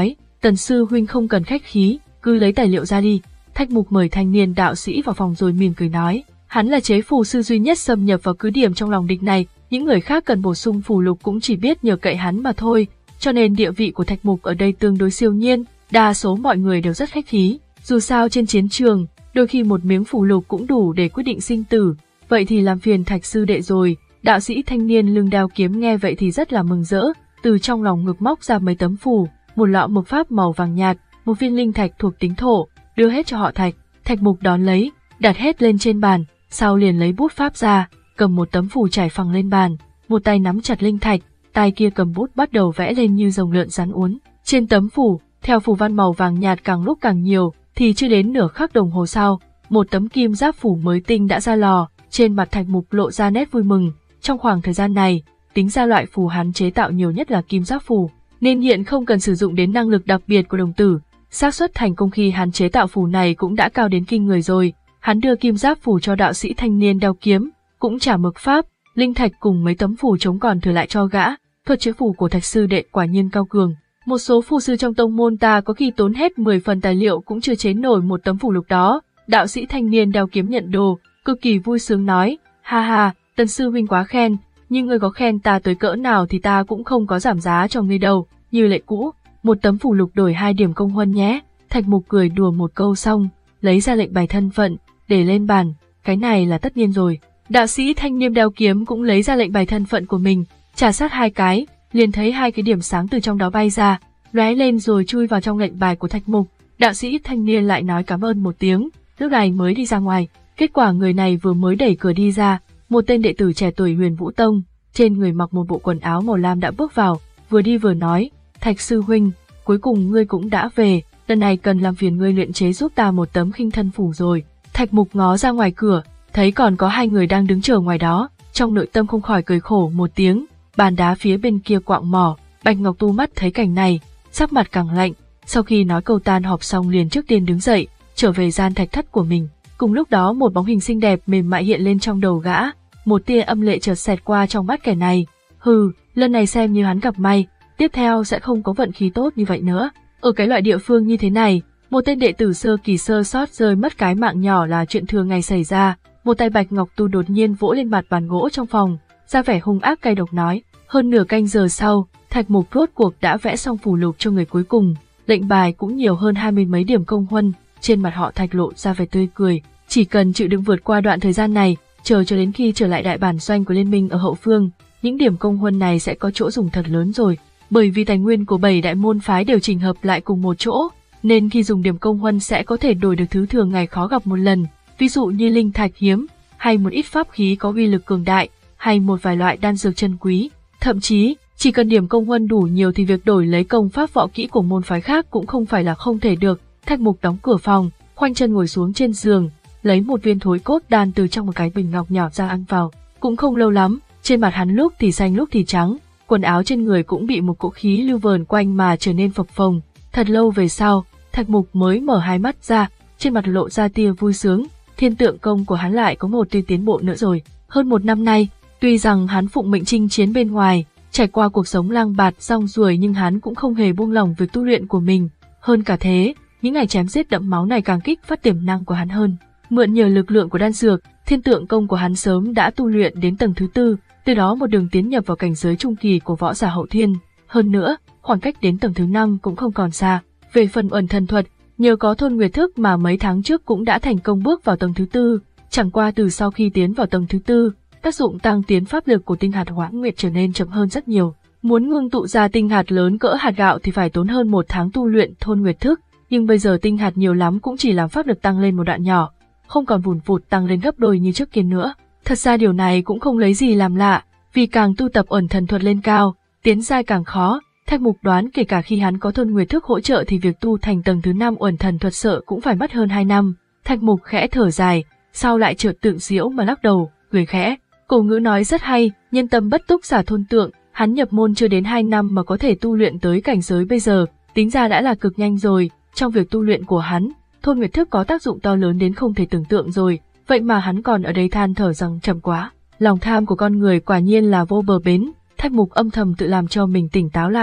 Tần sư huynh không cần khách khí, cứ lấy tài liệu ra đi. Thạch Mục mời thanh niên đạo sĩ vào phòng rồi mỉm cười nói, hắn là chế phù sư duy nhất xâm nhập vào cứ điểm trong lòng địch này, những người khác cần bổ sung phù lục cũng chỉ biết nhờ cậy hắn mà thôi, cho nên địa vị của Thạch Mục ở đây tương đối siêu nhiên, đa số mọi người đều rất khách khí. Dù sao trên chiến trường, đôi khi một miếng phù lục cũng đủ để quyết định sinh tử, vậy thì làm phiền Thạch sư đệ rồi. Đạo sĩ thanh niên lưng đao kiếm nghe vậy thì rất là mừng rỡ, từ trong lòng ngực móc ra mấy tấm phù, một lọ mộc pháp màu vàng nhạt, một viên linh thạch thuộc tính thổ, đưa hết cho họ Thạch. Thạch Mục đón lấy, đặt hết lên trên bàn, sau liền lấy bút pháp ra, cầm một tấm phù trải phẳng lên bàn, một tay nắm chặt linh thạch, tay kia cầm bút bắt đầu vẽ lên như rồng lượn rắn uốn. Trên tấm phù, theo phù văn màu vàng nhạt càng lúc càng nhiều, thì chưa đến nửa khắc đồng hồ sau, một tấm kim giáp phù mới tinh đã ra lò. Trên mặt Thạch Mục lộ ra nét vui mừng. Trong khoảng thời gian này, tính ra loại phù hắn chế tạo nhiều nhất là kim giáp phù, nên hiện không cần sử dụng đến năng lực đặc biệt của đồng tử. Xác suất thành công khi hắn chế tạo phù này cũng đã cao đến kinh người rồi. Hắn đưa kim giáp phù cho đạo sĩ thanh niên đao kiếm, cũng trả mực pháp, linh thạch cùng mấy tấm phù trống còn thừa lại cho gã. Thuật chữa phù của Thạch sư đệ quả nhiên cao cường. Một số phù sư trong tông môn ta có khi tốn hết mười phần tài liệu cũng chưa chế nổi một tấm phù lục đó. Đạo sĩ thanh niên đao kiếm nhận đồ, cực kỳ vui sướng nói, ha ha, Tần sư huynh quá khen, nhưng ngươi có khen ta tới cỡ nào thì ta cũng không có giảm giá cho ngươi đâu. Như lệ cũ, một tấm phù lục đổi hai điểm công huân nhé. Thạch Mục cười đùa một câu xong, lấy ra lệnh bài thân phận, để lên bàn, cái này là tất nhiên rồi. Đạo sĩ thanh niên đao kiếm cũng lấy ra lệnh bài thân phận của mình, trà sát hai cái, liền thấy hai cái điểm sáng từ trong đó bay ra, lóe lên rồi chui vào trong lệnh bài của Thạch Mục. Đạo sĩ thanh niên lại nói cảm ơn một tiếng, lúc này mới đi ra ngoài. Kết quả người này vừa mới đẩy cửa đi ra, một tên đệ tử trẻ tuổi Huyền Vũ Tông, trên người mặc một bộ quần áo màu lam đã bước vào, vừa đi vừa nói, Thạch sư huynh, cuối cùng ngươi cũng đã về, lần này cần làm phiền ngươi luyện chế giúp ta một tấm khinh thân phù rồi. Thạch Mục ngó ra ngoài cửa, thấy còn có hai người đang đứng chờ ngoài đó, trong nội tâm không khỏi cười khổ một tiếng. Bàn đá phía bên kia quạng mỏ, Bạch Ngọc Tu mắt thấy cảnh này, sắc mặt càng lạnh, sau khi nói câu tan họp xong liền trước tiên đứng dậy, trở về gian thạch thất của mình. Cùng lúc đó một bóng hình xinh đẹp mềm mại hiện lên trong đầu gã, một tia âm lệ chợt xẹt qua trong mắt kẻ này. Hừ, lần này xem như hắn gặp may, tiếp theo sẽ không có vận khí tốt như vậy nữa. Ở cái loại địa phương như thế này, một tên đệ tử sơ kỳ sơ sót rơi mất cái mạng nhỏ là chuyện thường ngày xảy ra. Một tay Bạch Ngọc Tu đột nhiên vỗ lên mặt bàn gỗ trong phòng, ra vẻ hung ác cay độc nói. Hơn nửa canh giờ sau, Thạch Mục rốt cuộc đã vẽ xong phù lục cho người cuối cùng, lệnh bài cũng nhiều hơn hai mươi mấy điểm công huân. Trên mặt họ Thạch lộ ra vẻ tươi cười, chỉ cần chịu đựng vượt qua đoạn thời gian này, chờ cho đến khi trở lại đại bản doanh của liên minh ở hậu phương, những điểm công huân này sẽ có chỗ dùng thật lớn rồi. Bởi vì tài nguyên của bảy đại môn phái đều chỉnh hợp lại cùng một chỗ, nên khi dùng điểm công huân sẽ có thể đổi được thứ thường ngày khó gặp một lần, ví dụ như linh thạch hiếm, hay một ít pháp khí có uy lực cường đại, hay một vài loại đan dược chân quý. Thậm chí, chỉ cần điểm công huân đủ nhiều thì việc đổi lấy công pháp võ kỹ của môn phái khác cũng không phải là không thể được. Thạch Mục đóng cửa phòng, khoanh chân ngồi xuống trên giường, lấy một viên thối cốt đan từ trong một cái bình ngọc nhỏ ra ăn vào. Cũng không lâu lắm, trên mặt hắn lúc thì xanh lúc thì trắng, quần áo trên người cũng bị một cỗ khí lưu vờn quanh mà trở nên phập phồng. Thật lâu về sau, Thạch Mục mới mở hai mắt ra, trên mặt lộ ra tia vui sướng. Thiên tượng công của hắn lại có một tia tiến bộ nữa rồi. Hơn một năm nay, tuy rằng hắn phụng mệnh chinh chiến bên ngoài, trải qua cuộc sống lang bạt rong ruổi, nhưng hắn cũng không hề buông lỏng việc tu luyện của mình. Hơn cả thế, những ngày chém giết đẫm máu này càng kích phát tiềm năng của hắn hơn. Mượn nhờ lực lượng của đan dược, thiên tượng công của hắn sớm đã tu luyện đến tầng thứ tư, từ đó một đường tiến nhập vào cảnh giới trung kỳ của võ giả hậu thiên. Hơn nữa, khoảng cách đến tầng thứ năm cũng không còn xa. Về phần ẩn thần thuật, nhờ có thôn nguyệt thức mà mấy tháng trước cũng đã thành công bước vào tầng thứ tư. Chẳng qua từ sau khi tiến vào tầng thứ tư, tác dụng tăng tiến pháp lực của tinh hạt hoãn nguyệt trở nên chậm hơn rất nhiều. Muốn ngưng tụ ra tinh hạt lớn cỡ hạt gạo thì phải tốn hơn một tháng tu luyện thôn nguyệt thức, nhưng bây giờ tinh hạt nhiều lắm cũng chỉ làm pháp lực tăng lên một đoạn nhỏ, không còn vùn vụt tăng lên gấp đôi như trước kia nữa. Thật ra điều này cũng không lấy gì làm lạ, vì càng tu tập ẩn thần thuật lên cao, tiến giai càng khó. Thạch Mục đoán kể cả khi hắn có thôn nguyệt thức hỗ trợ thì việc tu thành tầng thứ năm ẩn thần thuật sợ cũng phải mất hơn hai năm. Thạch Mục khẽ thở dài, sau lại chợt tự giễu mà lắc đầu, cười khẽ. Cổ ngữ nói rất hay, nhân tâm bất túc xả thôn tượng, hắn nhập môn chưa đến hai năm mà có thể tu luyện tới cảnh giới bây giờ, tính ra đã là cực nhanh rồi. Trong việc tu luyện của hắn, thôn nguyệt thức có tác dụng to lớn đến không thể tưởng tượng rồi, vậy mà hắn còn ở đây than thở rằng chậm quá. Lòng tham của con người quả nhiên là vô bờ bến. Thạch Mục âm thầm tự làm cho mình tỉnh táo lại,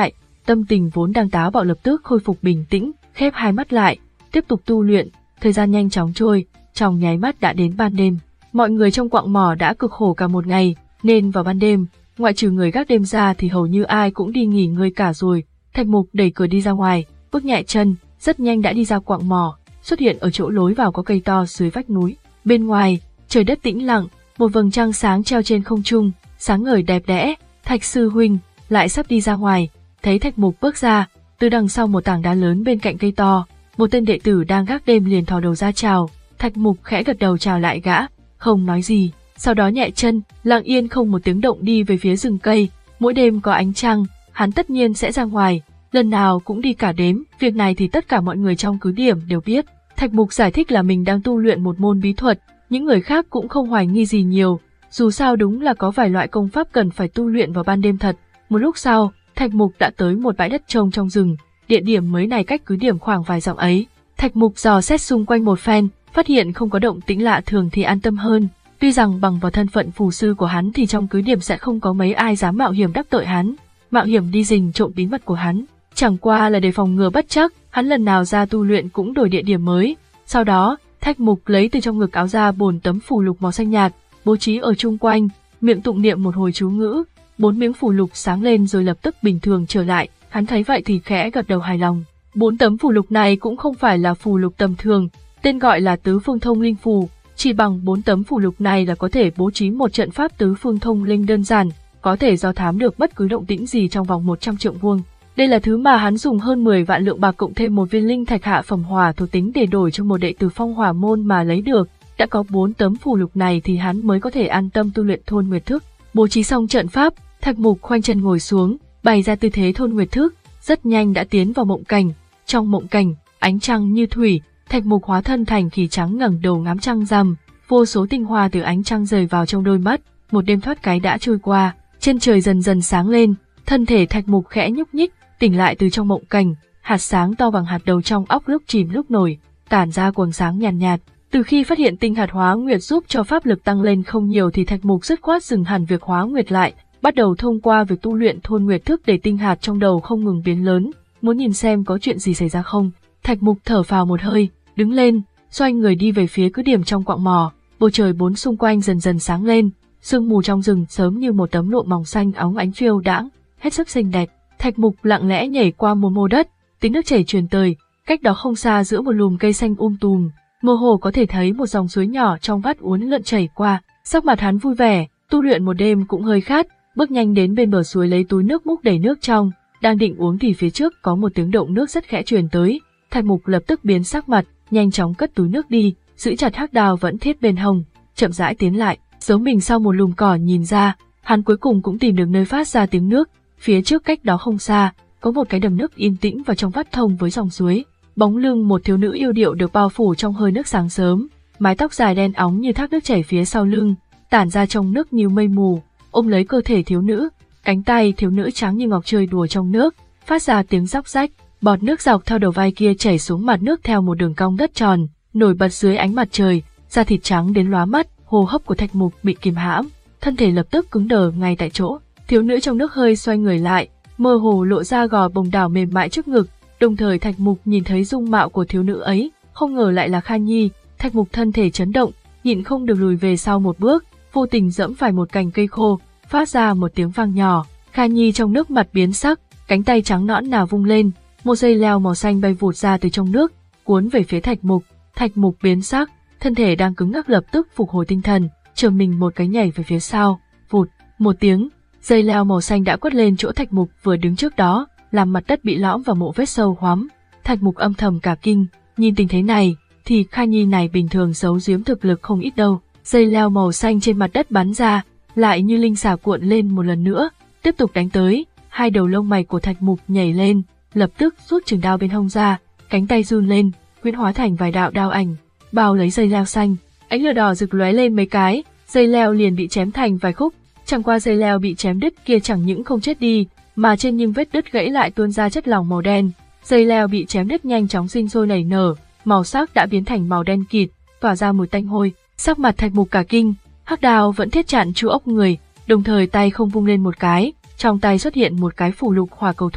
tâm tình vốn đang táo bạo lập tức khôi phục bình tĩnh, khép hai mắt lại, tiếp tục tu luyện. Thời gian nhanh chóng trôi, trong nháy mắt đã đến ban đêm. Mọi người trong quặng mỏ đã cực khổ cả một ngày, nên vào ban đêm, ngoại trừ người gác đêm ra thì hầu như ai cũng đi nghỉ ngơi cả rồi. Thạch Mục đẩy cửa đi ra ngoài, bước nhẹ chân, rất nhanh đã đi ra quặng mỏ, xuất hiện ở chỗ lối vào có cây to dưới vách núi. Bên ngoài, trời đất tĩnh lặng, một vầng trăng sáng treo trên không trung, sáng ngời đẹp đẽ. Thạch sư huynh lại sắp đi ra ngoài, thấy Thạch Mục bước ra, từ đằng sau một tảng đá lớn bên cạnh cây to, một tên đệ tử đang gác đêm liền thò đầu ra chào. Thạch Mục khẽ gật đầu chào lại gã, không nói gì, sau đó nhẹ chân, lặng yên không một tiếng động đi về phía rừng cây. Mỗi đêm có ánh trăng, hắn tất nhiên sẽ ra ngoài, lần nào cũng đi cả đêm. Việc này thì tất cả mọi người trong cứ điểm đều biết. Thạch Mục giải thích là mình đang tu luyện một môn bí thuật, những người khác cũng không hoài nghi gì nhiều, dù sao đúng là có vài loại công pháp cần phải tu luyện vào ban đêm thật. Một lúc sau, Thạch Mục đã tới một bãi đất trông trong rừng, địa điểm mới này cách cứ điểm khoảng vài dặm ấy. Thạch Mục dò xét xung quanh một phen, phát hiện không có động tĩnh lạ thường thì an tâm hơn. Tuy rằng bằng vào thân phận phù sư của hắn thì trong cứ điểm sẽ không có mấy ai dám mạo hiểm đắc tội hắn, mạo hiểm đi rình trộm bí mật của hắn. Chẳng qua là để phòng ngừa bất trắc, hắn lần nào ra tu luyện cũng đổi địa điểm mới. Sau đó, Thạch Mục lấy từ trong ngực áo ra bốn tấm phù lục màu xanh nhạt, bố trí ở chung quanh, miệng tụng niệm một hồi chú ngữ, bốn miếng phù lục sáng lên rồi lập tức bình thường trở lại. Hắn thấy vậy thì khẽ gật đầu hài lòng. Bốn tấm phù lục này cũng không phải là phù lục tầm thường, tên gọi là tứ phương thông linh phù. Chỉ bằng bốn tấm phù lục này là có thể bố trí một trận pháp tứ phương thông linh đơn giản, có thể do thám được bất cứ động tĩnh gì trong vòng một trăm trượng vuông. Đây là thứ mà hắn dùng hơn mười vạn lượng bạc cộng thêm một viên linh thạch hạ phẩm hỏa thuộc tính để đổi cho một đệ tử phong hỏa môn mà lấy được. Đã có bốn tấm phù lục này thì hắn mới có thể an tâm tu luyện thôn nguyệt thức. Bố trí xong trận pháp, Thạch Mục khoanh chân ngồi xuống, bày ra tư thế thôn nguyệt thức, rất nhanh đã tiến vào mộng cảnh. Trong mộng cảnh, ánh trăng như thủy, Thạch Mục hóa thân thành khỉ trắng ngẩng đầu ngắm trăng rằm, vô số tinh hoa từ ánh trăng rơi vào trong đôi mắt. Một đêm thoát cái đã trôi qua, chân trời dần dần sáng lên, thân thể Thạch Mục khẽ nhúc nhích, tỉnh lại từ trong mộng cảnh. Hạt sáng to bằng hạt đầu trong óc lúc chìm lúc nổi, tản ra quầng sáng nhàn nhạt, nhạt. Từ khi phát hiện tinh hạt hóa nguyệt giúp cho pháp lực tăng lên không nhiều thì Thạch Mục dứt khoát dừng hẳn việc hóa nguyệt lại, bắt đầu thông qua việc tu luyện thôn nguyệt thức để tinh hạt trong đầu không ngừng biến lớn. Muốn nhìn xem có chuyện gì xảy ra không? Thạch Mục thở phào một hơi, đứng lên, xoay người đi về phía cứ điểm trong quặng mỏ. Bầu trời bốn xung quanh dần dần sáng lên, sương mù trong rừng sớm như một tấm lụa mỏng xanh óng ánh phiêu đãng, hết sức xinh đẹp. Thạch Mục lặng lẽ nhảy qua một mô đất, tiếng nước chảy truyền tới, cách đó không xa giữa một lùm cây xanh um tùm, mơ hồ có thể thấy một dòng suối nhỏ trong vắt uốn lượn chảy qua. Sắc mặt hắn vui vẻ, tu luyện một đêm cũng hơi khát, bước nhanh đến bên bờ suối lấy túi nước múc đầy nước trong, đang định uống thì phía trước có một tiếng động nước rất khẽ truyền tới. Thạch Mục lập tức biến sắc mặt, nhanh chóng cất túi nước đi, giữ chặt hắc đao vẫn thiết bên hông, chậm rãi tiến lại, giấu mình sau một lùm cỏ nhìn ra. Hắn cuối cùng cũng tìm được nơi phát ra tiếng nước. Phía trước cách đó không xa, có một cái đầm nước yên tĩnh và trong vắt thông với dòng suối. Bóng lưng một thiếu nữ yêu điệu được bao phủ trong hơi nước sáng sớm, mái tóc dài đen óng như thác nước chảy phía sau lưng, tản ra trong nước như mây mù, ôm lấy cơ thể thiếu nữ, cánh tay thiếu nữ trắng như ngọc chơi đùa trong nước, phát ra tiếng róc rách, bọt nước dọc theo đầu vai kia chảy xuống mặt nước theo một đường cong đất tròn, nổi bật dưới ánh mặt trời, da thịt trắng đến lóa mắt. Hô hấp của Thạch Mục bị kìm hãm, thân thể lập tức cứng đờ ngay tại chỗ. Thiếu nữ trong nước hơi xoay người lại, mơ hồ lộ ra gò bồng đảo mềm mại trước ngực, đồng thời Thạch Mục nhìn thấy dung mạo của thiếu nữ ấy, không ngờ lại là Kha Nhi. Thạch Mục thân thể chấn động, nhịn không được lùi về sau một bước, vô tình dẫm phải một cành cây khô, phát ra một tiếng vang nhỏ. Kha Nhi trong nước mặt biến sắc, cánh tay trắng nõn nào vung lên, một dây leo màu xanh bay vụt ra từ trong nước, cuốn về phía Thạch Mục. Thạch Mục biến sắc, thân thể đang cứng ngắc lập tức phục hồi tinh thần, chờ mình một cái nhảy về phía sau, vụt, một tiếng, dây leo màu xanh đã quất lên chỗ Thạch Mục vừa đứng trước đó, làm mặt đất bị lõm vào một vết sâu hoắm. Thạch Mục âm thầm cả kinh, nhìn tình thế này, thì Kha Nhi này bình thường giấu giếm thực lực không ít đâu. Dây leo màu xanh trên mặt đất bắn ra, lại như linh xà cuộn lên một lần nữa, tiếp tục đánh tới. Hai đầu lông mày của Thạch Mục nhảy lên, lập tức rút trường đao bên hông ra, cánh tay run lên, huyễn hóa thành vài đạo đao ảnh, bao lấy dây leo xanh. Ánh lửa đỏ rực lóe lên mấy cái, dây leo liền bị chém thành vài khúc. Chẳng qua dây leo bị chém đứt kia chẳng những không chết đi, mà trên những vết đứt gãy lại tuôn ra chất lỏng màu đen. Dây leo bị chém đứt nhanh chóng sinh sôi nảy nở, màu sắc đã biến thành màu đen kịt, tỏa ra mùi tanh hôi. Sắc mặt Thạch Mục cả kinh, hắc đao vẫn thiết chặn chu ốc người, đồng thời tay không vung lên một cái, trong tay xuất hiện một cái phù lục hỏa cầu thuật,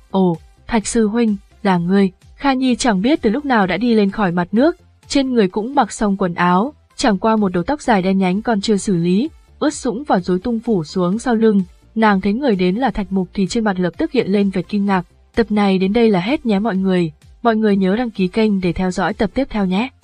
Ồ, Thạch sư huynh, là ngươi. Kha Nhi chẳng biết từ lúc nào đã đi lên khỏi mặt nước, trên người cũng mặc xong quần áo, chẳng qua một đầu tóc dài đen nhánh còn chưa xử lý, ướt sũng và rối tung phủ xuống sau lưng. Nàng thấy người đến là Thạch Mục thì trên mặt lập tức hiện lên vẻ kinh ngạc. Tập này đến đây là hết nhé mọi người. Mọi người nhớ đăng ký kênh để theo dõi tập tiếp theo nhé.